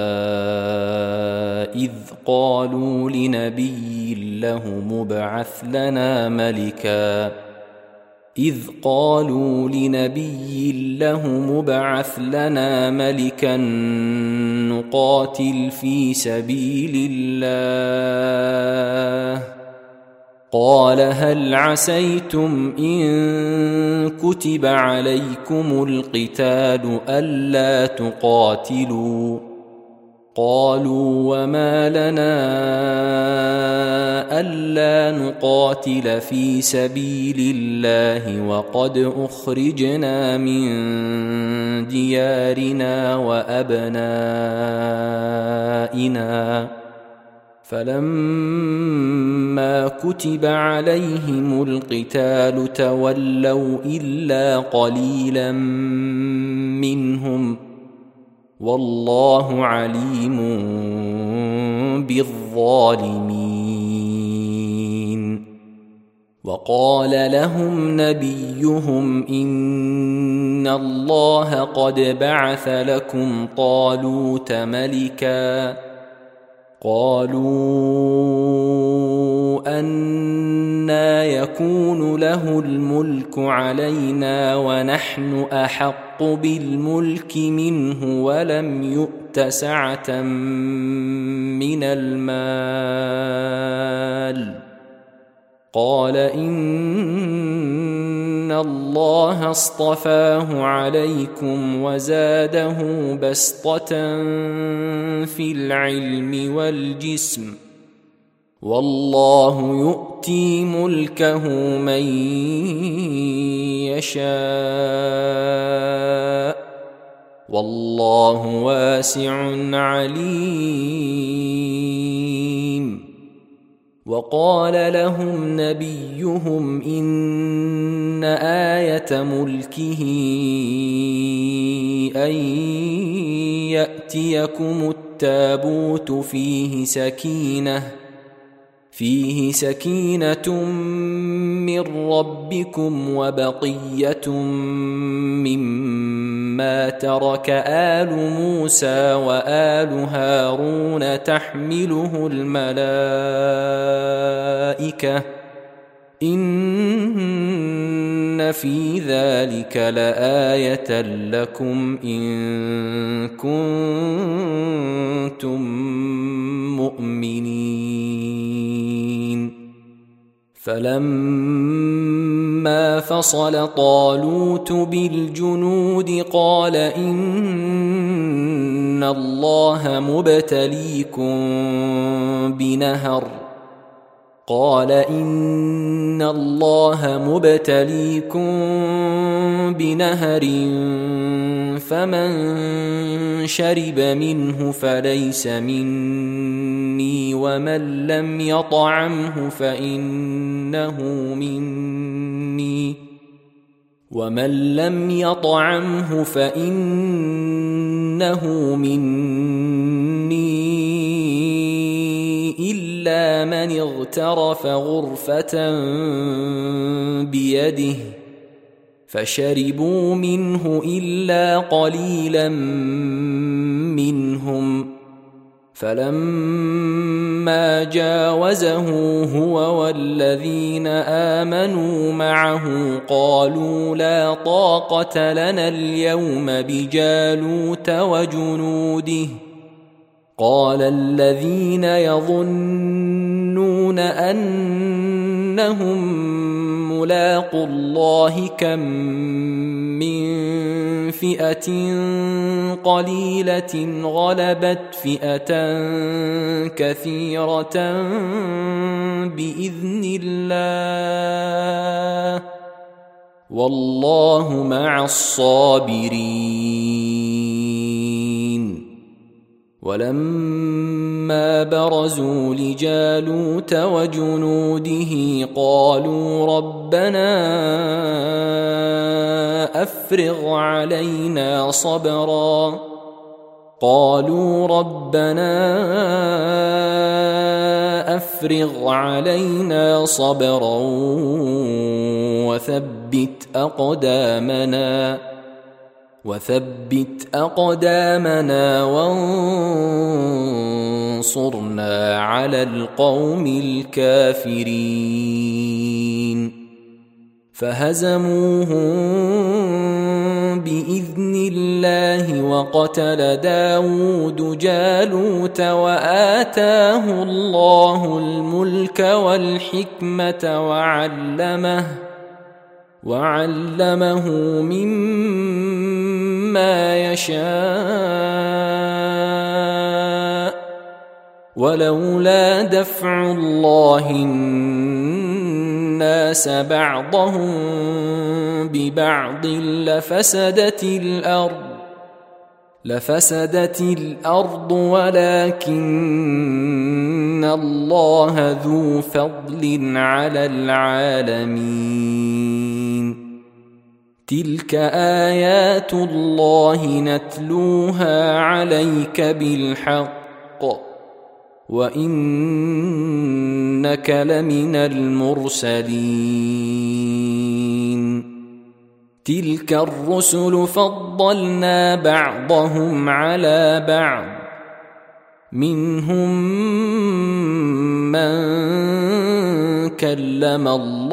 إذ قالوا لنبي له مبعث لنا ملكا نقاتل في سبيل الله قال هل عسيتم إن كتب عليكم القتال ألا تقاتلوا قالوا وما لنا ألا نقاتل في سبيل الله وقد أخرجنا من ديارنا وأبنائنا فلما كتب عليهم القتال تولوا إلا قليلا منهم والله عليم بالظالمين وقال لهم نبيهم إن الله قد بعث لكم طالوت ملكا قالوا أنى يكون له الملك علينا ونحن أحق بالملك منه ولم يؤت سعة من المال قال إن الله اصطفاه عليكم وزاده بسطة في العلم والجسم والله يؤتي ملكه من يشاء والله واسع عليم وقال لهم نبيهم إن آية ملكه أن يأتيكم التابوت فيه سكينة من ربكم وبقية مما ترك آل موسى وآل هارون تحمله الملائكة إن في ذلك لآية لكم إن كنتم مؤمنين فلما فصل طالوت بالجنود قال إن الله مبتليكم بنهر فمن شرب منه فليس مني ومن لم يطعمه فإنه مني إلا من اغترف غرفة بيده فشربوا منه إلا قليلا منهم فلما جاوزه هو والذين آمنوا معه قالوا لا طاقة لنا اليوم بجالوت وجنوده قال الذين يظنون أنهم ملاقو الله كم من فئة قليلة غلبت فئة كثيرة بإذن الله والله مع الصابرين. ولما برزوا لجالوت وجنوده قالوا ربنا أفرغ علينا صبرا وثبت أقدامنا وانصرنا على القوم الكافرين. فهزموهم بإذن الله وقتل داود جالوت وآتاه الله الملك والحكمة وعلمه مما يشاء. ولولا دفع الله الناس بعضهم ببعض لفسدت الأرض ولكن الله ذو فضل على العالمين. تلك آيات الله نتلوها عليك بالحق وإنك لمن المرسلين. تلك الرسل فضلنا بعضهم على بعض، منهم من كلم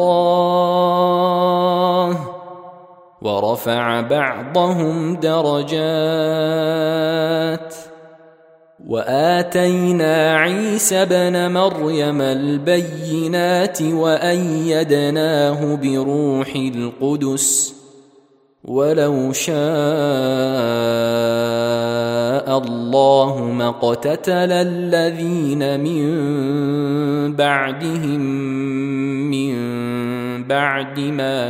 الله ورفع بعضهم درجات. وآتينا عيسى ابن مريم البينات وأيدناه بروح القدس. ولو شاء الله ما اقتتل الذين من بعدهم من بعد ما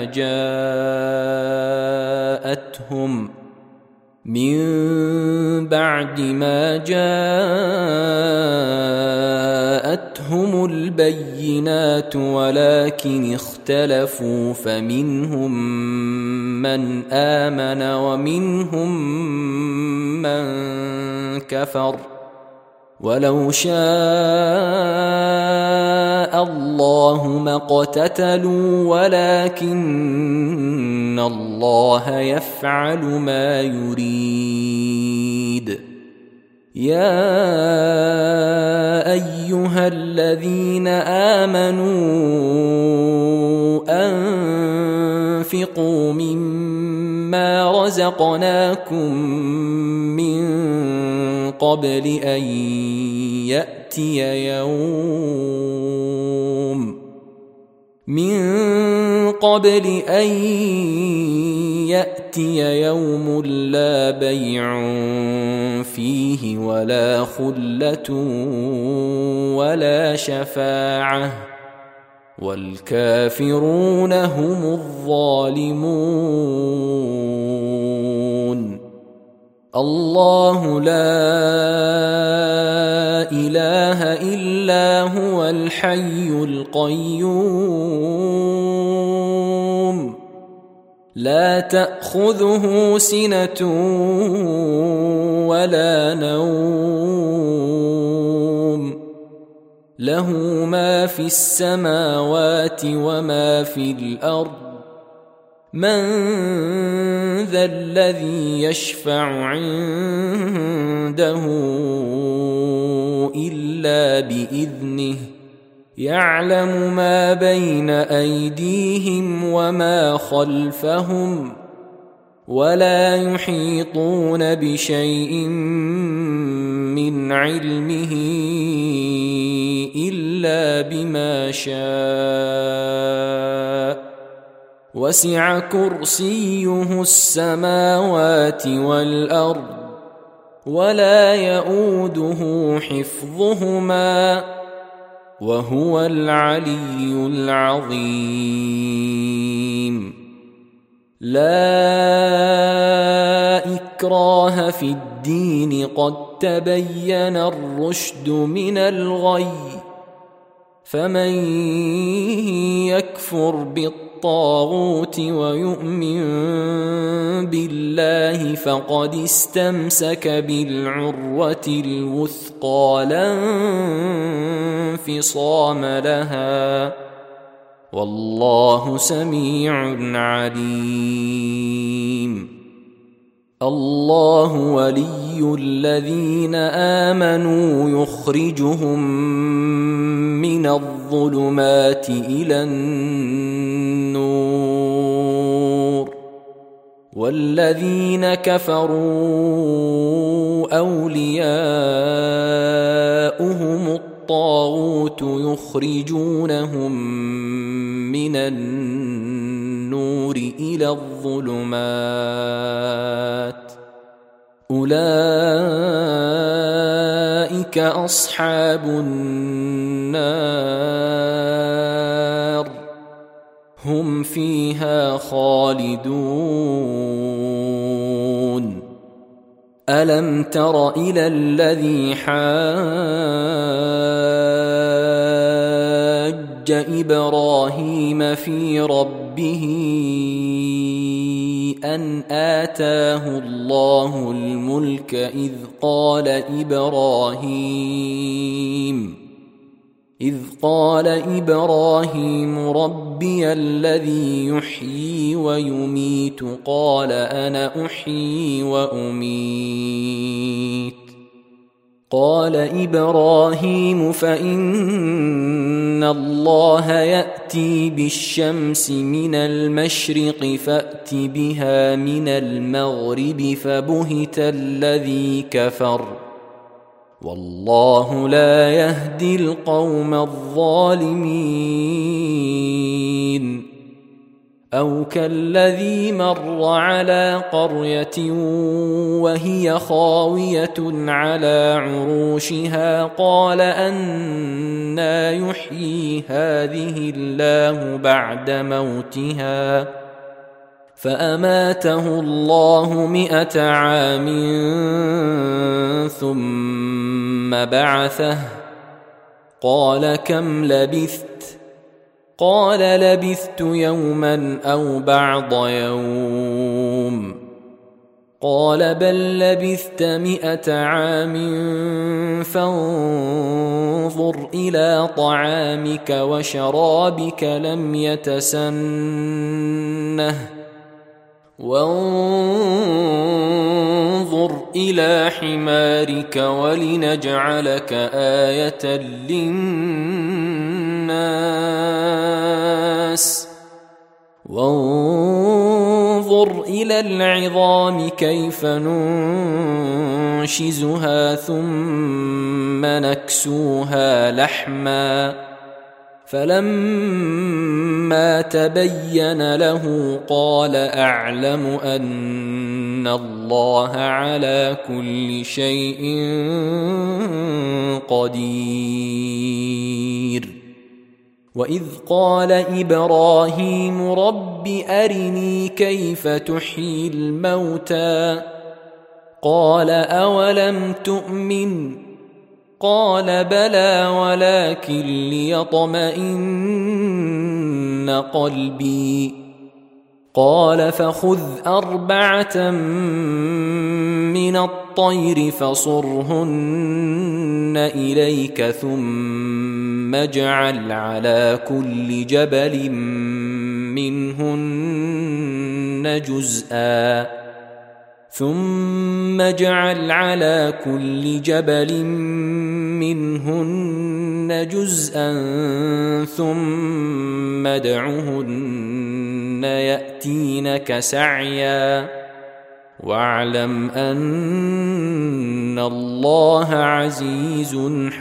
جاءتهم البينات ولكن اختلفوا فمنهم من آمن ومنهم من كفر. ولو شاء الله ما اقتتلوا ولكن الله يفعل ما يريد. يا أيها الذين آمنوا أنفقوا مما رزقناكم من قبل أن يأتي يوم لا بيع فيه ولا خلة ولا شفاعة والكافرون هم الظالمون. الله لا إله إلا هو الحي القيوم لا تأخذه سنة ولا نوم له ما في السماوات وما في الأرض. من ذا الذي يشفع عنده إلا بإذنه يعلم ما بين أيديهم وما خلفهم ولا يحيطون بشيء من علمه إلا بما شاء. وسع كرسيه السماوات والأرض ولا يؤوده حفظهما وهو العلي العظيم. لا إكراه في الدين قد تبين الرشد من الغي فمن يكفر بالطاغوت ويؤمن بالله فقد استمسك بالعروة الوثقى لا انفصام لها والله سميع عليم. الله ولي الذين آمنوا يخرجهم من الظلمات إلى النور والذين كفروا أولياؤهم الطاغوت يخرجونهم من النور إلى الظلمات أولئك أصحاب النار هم فيها خالدون. ألم تر إلى الذي حاج إبراهيم في ربه أن آتاه الله الملك إذ قال إبراهيم ربي الذي يحيي ويميت قال أنا أحيي وأميت قال إبراهيم فإن الله يأتي بالشمس من المشرق فأت بها من المغرب فبهت الذي كفر والله لا يهدي القوم الظالمين. أو كالذي مر على قرية وهي خاوية على عروشها قال أنى يحيي هذه الله بعد موتها فأماته الله 100 عام ثم بعثه قال كم لبثت قال لبثت يوما أو بعض يوم قال بل لبثت 100 عام فانظر إلى طعامك وشرابك لم يتسنه وانظر إلى حمارك ولنجعلك آية للناس وانظر إلى العظام كيف ننشزها ثم نكسوها لحما فلما تبين له قال أعلم أن الله على كل شيء قدير. وإذ قال إبراهيم رب أرني كيف تحيي الموتى قال أولم تؤمن قال بلى ولكن ليطمئن قلبي قال فخذ 4 من الطير فصرهن إليك ثم اجعل على كل جبل منهن جزءا ثم ادعهن يأتينك سعيا واعلم أن الله عزيز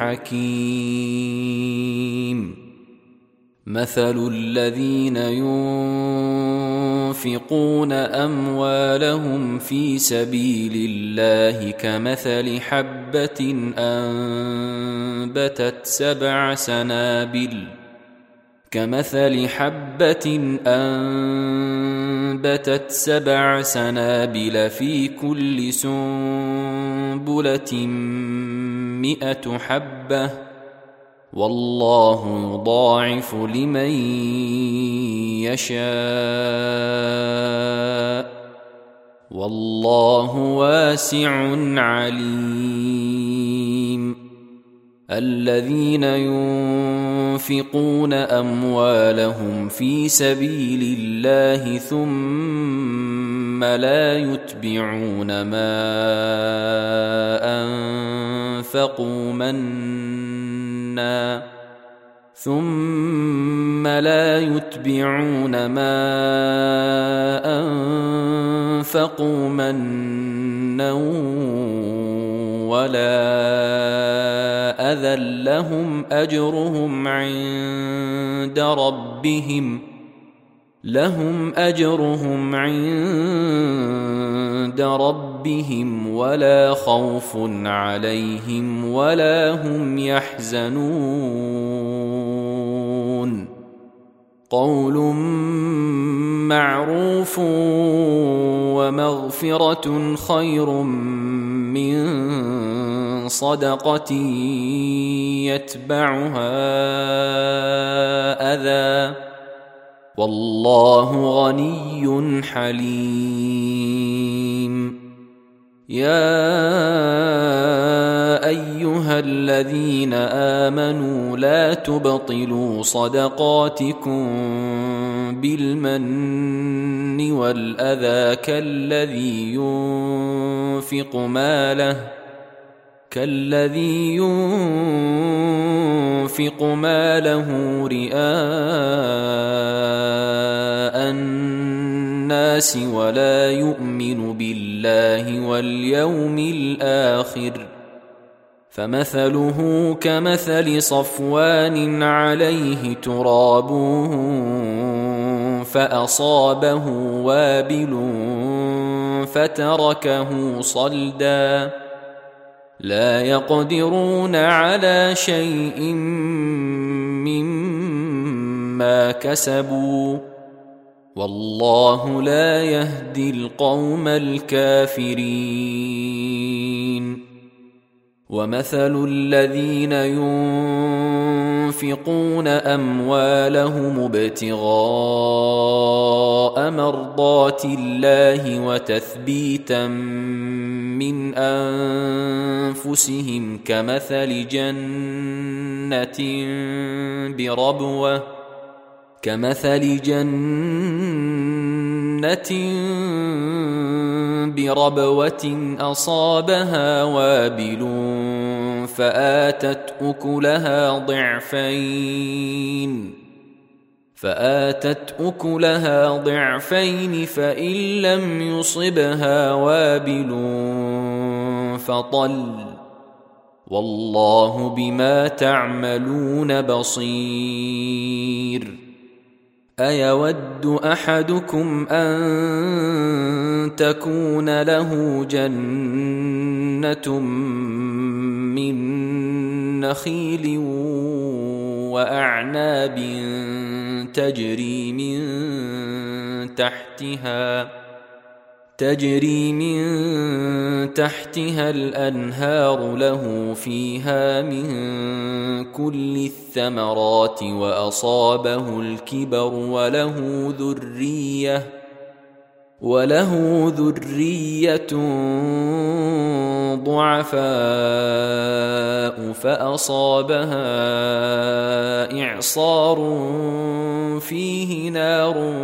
حكيم. مثل الذين ينفقون أموالهم في سبيل الله كمثل حبة أنبتت 7 سنابل كمثل حبة أنبتت 7 سنابل في كل سنبلة 100 حبة والله يضاعف لمن يشاء والله واسع عليم. الذين ينفقون أموالهم في سبيل الله ثم لا يتبعون ما أنفقوا منا ولا أذى لهم أجرهم عند ربهم ولا خوف عليهم ولا هم يحزنون. قول معروف ومغفرة خير من صدقة يتبعها أذى والله غني حليم. يا أيها الذين آمنوا لا تبطلوا صدقاتكم بالمن والأذى كالذي ينفق ماله رئاء الناس ولا يؤمن بالله واليوم الآخر فمثله كمثل صفوان عليه تراب فأصابه وابل فتركه صلدا لا يقدرون على شيء مما كسبوا والله لا يهدي القوم الكافرين. ومثل الذين ينفقون أموالهم ابتغاء مرضات الله وتثبيتا من أنفسهم كمثل جنة بربوة أصابها وابل فآتت أكلها ضعفين فإن لم يصبها وابل فطل والله بما تعملون بصير. أيود أحدكم أن تكون له جنة من نخيل وأعناب تجري من تحتها الأنهار له فيها من كل الثمرات وأصابه الكبر وله ذرية ضعفاء فأصابها إعصار فيه نار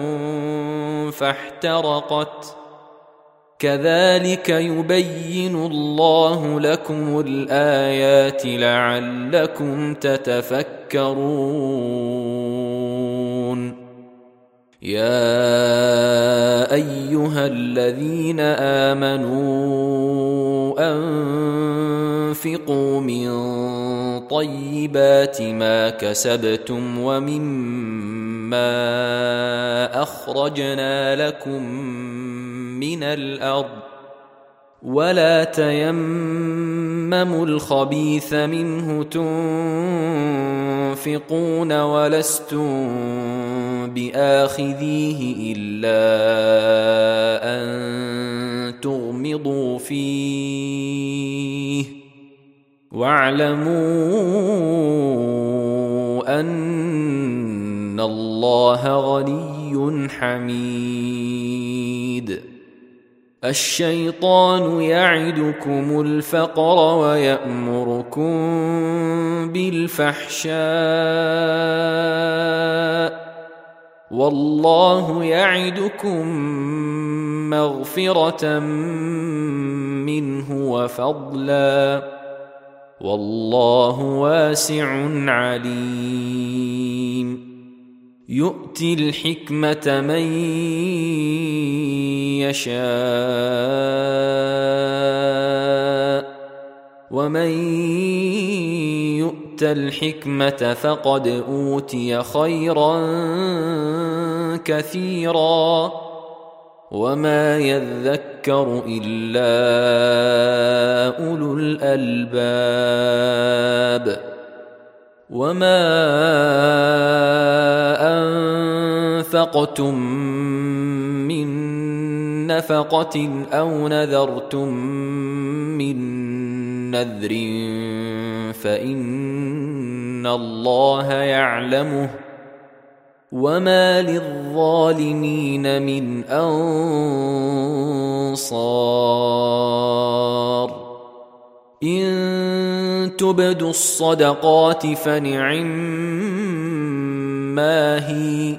فاحترقت كذلك يبين الله لكم الآيات لعلكم تتفكرون. يا أيها الذين آمنوا أنفقوا من طيبات ما كسبتم ومما أخرجنا لكم من الأرض ولا تيمموا الخبيث منه تنفقون ولستم بآخذيه إلا أن تغمضوا فيه واعلموا أن الله غني حميد. الشيطان يعدكم الفقر ويأمركم بالفحشاء والله يعدكم مغفرة منه وفضلا والله واسع عليم. يؤتي الحكمة من يشاء ومن يؤت الحكمة فقد أوتي خيرا كثيرا وما يذكر إلا أولو الألباب. وما أنفقتم من نفقة أو نذرتم من نذر فإن الله يعلمه وما للظالمين من أنصار. إن تبدوا الصدقات فنعما هي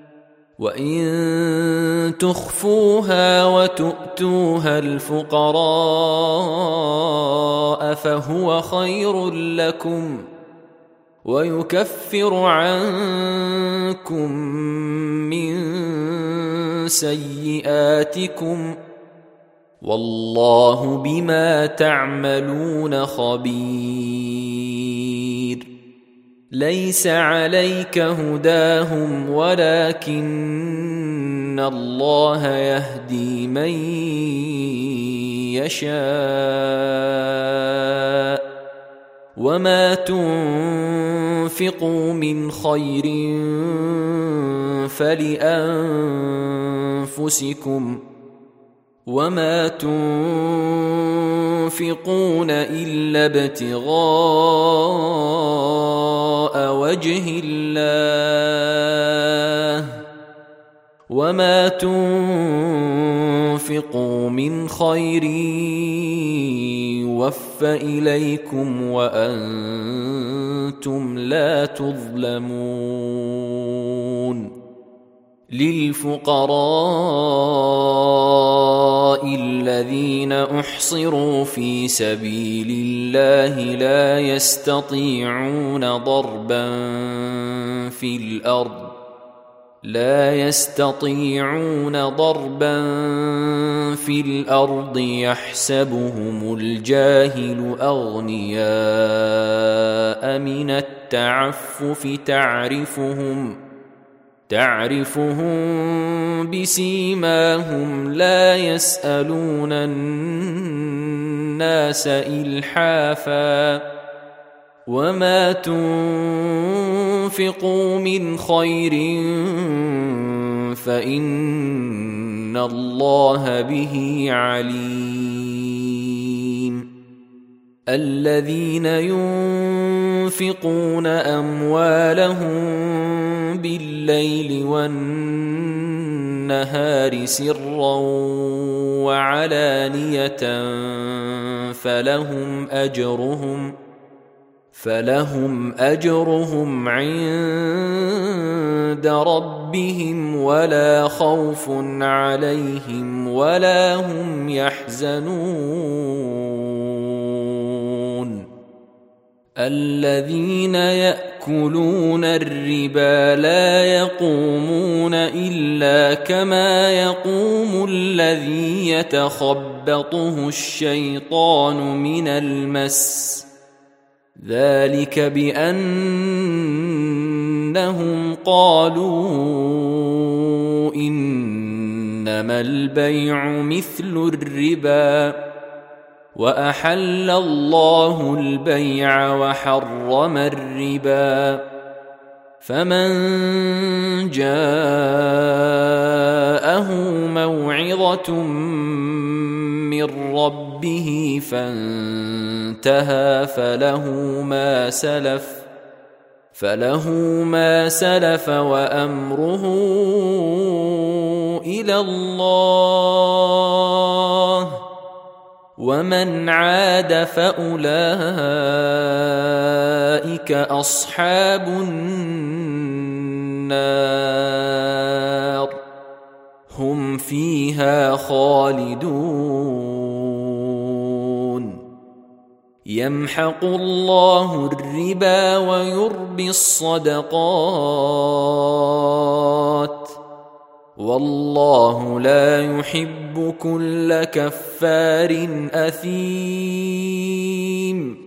وإن تخفوها وتؤتوها الفقراء فهو خير لكم ويكفر عنكم من سيئاتكم والله بما تعملون خبير. ليس عليك هداهم ولكن الله يهدي من يشاء وما تنفقوا من خير فلأنفسكم وما تنفقون إلا ابتغاء وجه الله وما تنفقوا من خير يوفى إليكم وأنتم لا تظلمون. للفقراء الذين أحصروا في سبيل الله لا يستطيعون ضربا في الأرض يحسبهم الجاهل أغنياء من التعفف تعرفهم بسيماهم لا يسألون الناس إلحافا وما تنفقوا من خير فإن الله به عليم. الذين ينفقون أموالهم بالليل والنهار سرا وعلانية فلهم أجرهم عند ربهم ولا خوف عليهم ولا هم يحزنون. الذين يأكلون الربا لا يقومون إلا كما يقوم الذي يتخبطه الشيطان من المس ذلك بأنهم قالوا إنما البيع مثل الربا وأحل الله البيع وحرم الربا فمن جاءه موعظة من ربه فانتهى فله ما سلف وأمره إلى الله ومن عاد فأولئك أصحاب النار هم فيها خالدون يمحق الله الربا ويربي الصدقات والله لا يحب كل كفار أثيم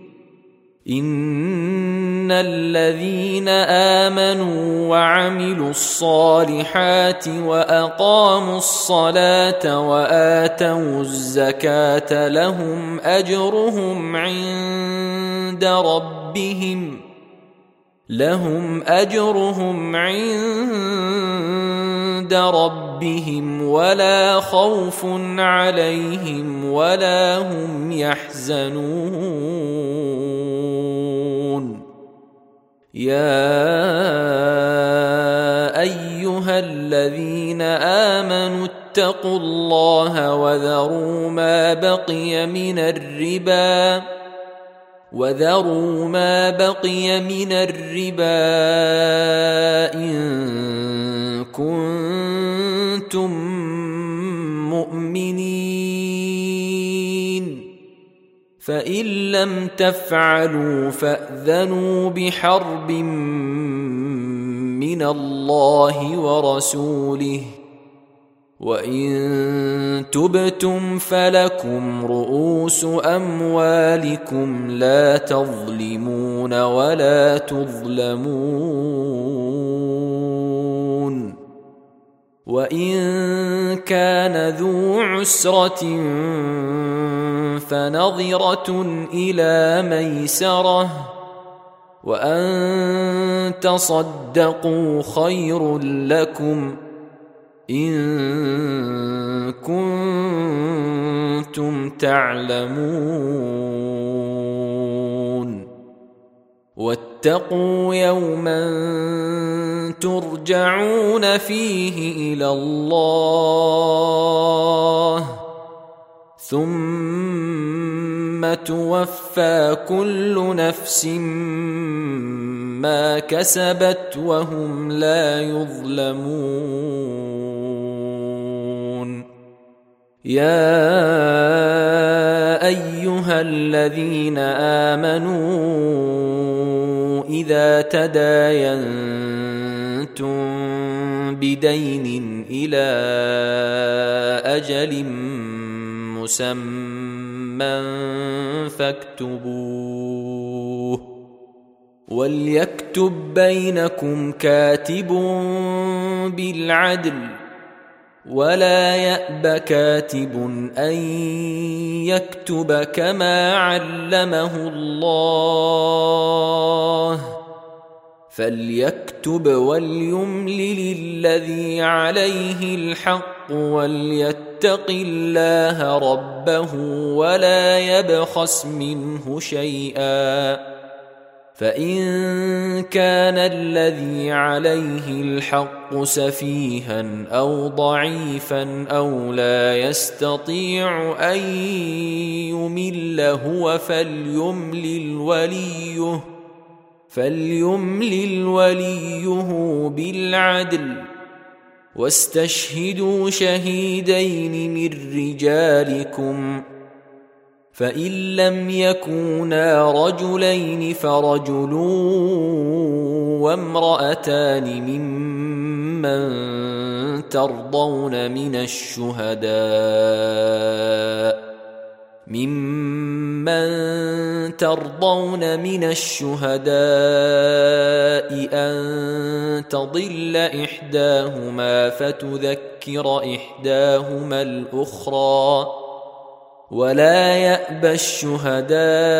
إن الذين آمنوا وعملوا الصالحات وأقاموا الصلاة وآتوا الزكاة لهم أجرهم عند ربهم ولا خوف عليهم ولا هم يحزنون يا أيها الذين آمنوا اتقوا الله وذروا ما بقي من الربا إن كنتم مؤمنين فإن لم تفعلوا فأذنوا بحرب من الله ورسوله وإن تبتم فلكم رؤوس أموالكم لا تظلمون ولا تظلمون وإن كان ذو عسرة فنظرة إلى ميسرة وأن تصدقوا خير لكم إن كنتم تعلمون واتقوا يوما ترجعون فيه إلى الله ثم توفى كل نفس ما كسبت وهم لا يظلمون يا أيها الذين آمنوا إذا تداينتم بدين إلى أجل مسمى فاكتبوه وليكتب بينكم كاتب بالعدل ولا يأب كاتب أن يكتب كما علمه الله فليكتب وليملل الذي عليه الحق وليتق الله ربه ولا يبخس منه شيئا فإن كان الذي عليه الحق سفيها أو ضعيفا أو لا يستطيع أن يمل هو فليملل وليه بالعدل واستشهدوا شهيدين من رجالكم فإن لم يكونا رجلين فرجل وامرأتان ممن ترضون من الشهداء أن تضل إحداهما فتذكر إحداهما الأخرى ولا يأبى الشهداء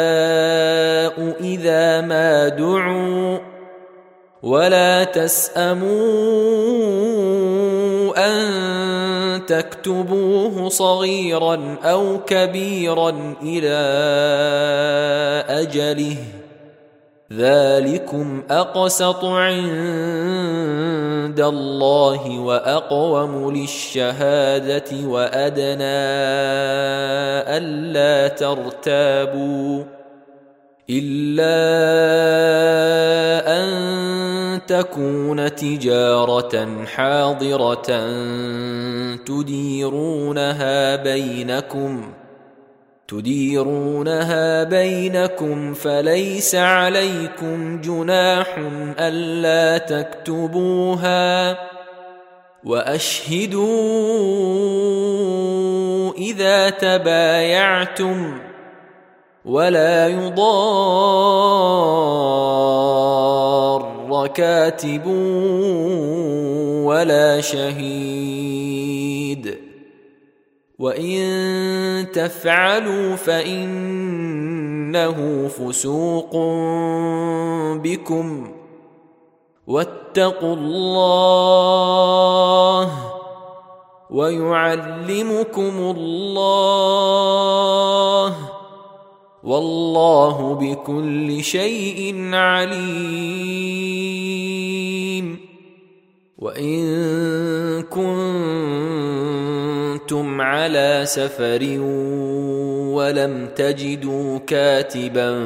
إذا ما دعوا ولا تسأموا أن تكتبوه صغيرا أو كبيرا إلى أجله ذلكم أقسط عند الله وأقوم للشهادة وأدنى ألا ترتابوا إلا أن تكون تجارة حاضرة تديرونها بينكم فليس عليكم جناح ألا تكتبوها وأشهدوا إذا تبايعتم ولا يضار كاتب ولا شهيد وإن تفعلوا فإنه فسوق بكم واتقوا الله ويعلمكم الله والله بكل شيء عليم. وإن كنتم على سفر ولم تجدوا كاتبا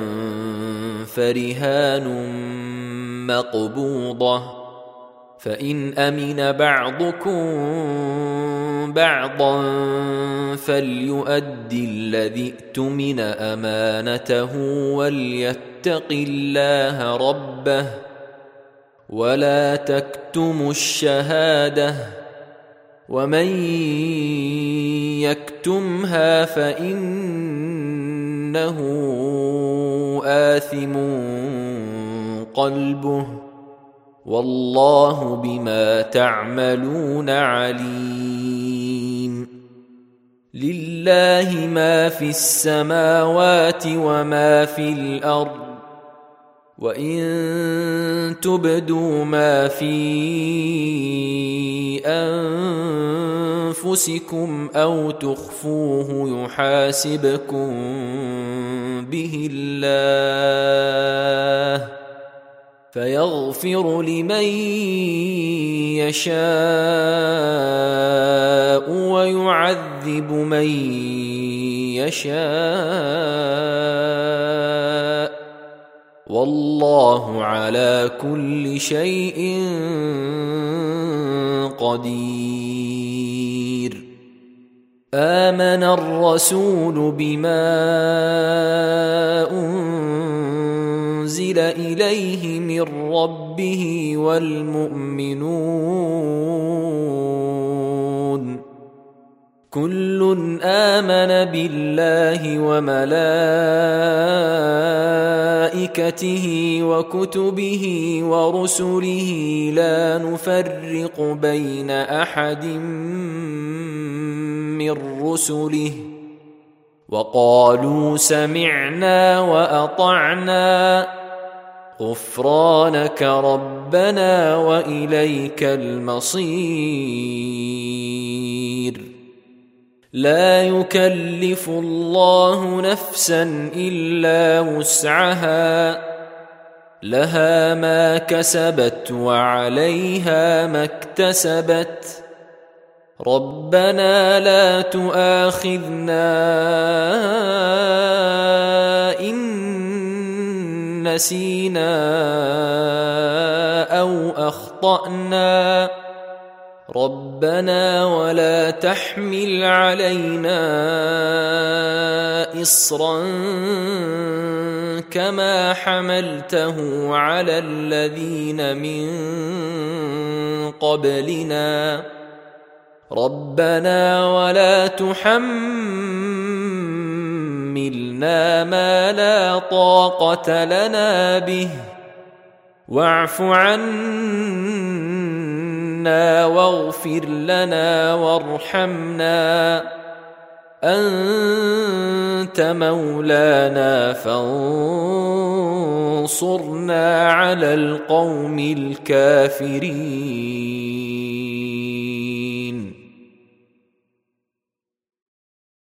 فرهان مقبوضة فإن أمن بعضكم بعضا فليؤدي الذي اؤتمن أمانته وليتق الله ربه ولا تكتموا الشهادة ومن يكتمها فإنه آثم قلبه والله بما تعملون عليم. لله ما في السماوات وما في الأرض وإن تبدوا ما في أنفسكم أو تخفوه يحاسبكم به الله فيغفر لمن يشاء ويعذب من يشاء والله على كل شيء قدير. آمن الرسول بما أنزل إليه من ربه والمؤمنون كل آمن بالله وملائكته وكتبه ورسله لا نفرق بين أحد من رسله وقالوا سمعنا وأطعنا غفرانك ربنا وإليك المصير. لا يكلف الله نفسا إلا وسعها لها ما كسبت وعليها ما اكتسبت ربنا لا تؤاخذنا إن نسينا أو أخطأنا ربنا ولا تحمل علينا إصرا كما حملته على الذين من قبلنا ربنا ولا تحملنا ما لا طاقة لنا به واعف عنا واغفر لنا وارحمنا أنت مولانا فانصرنا على القوم الكافرين.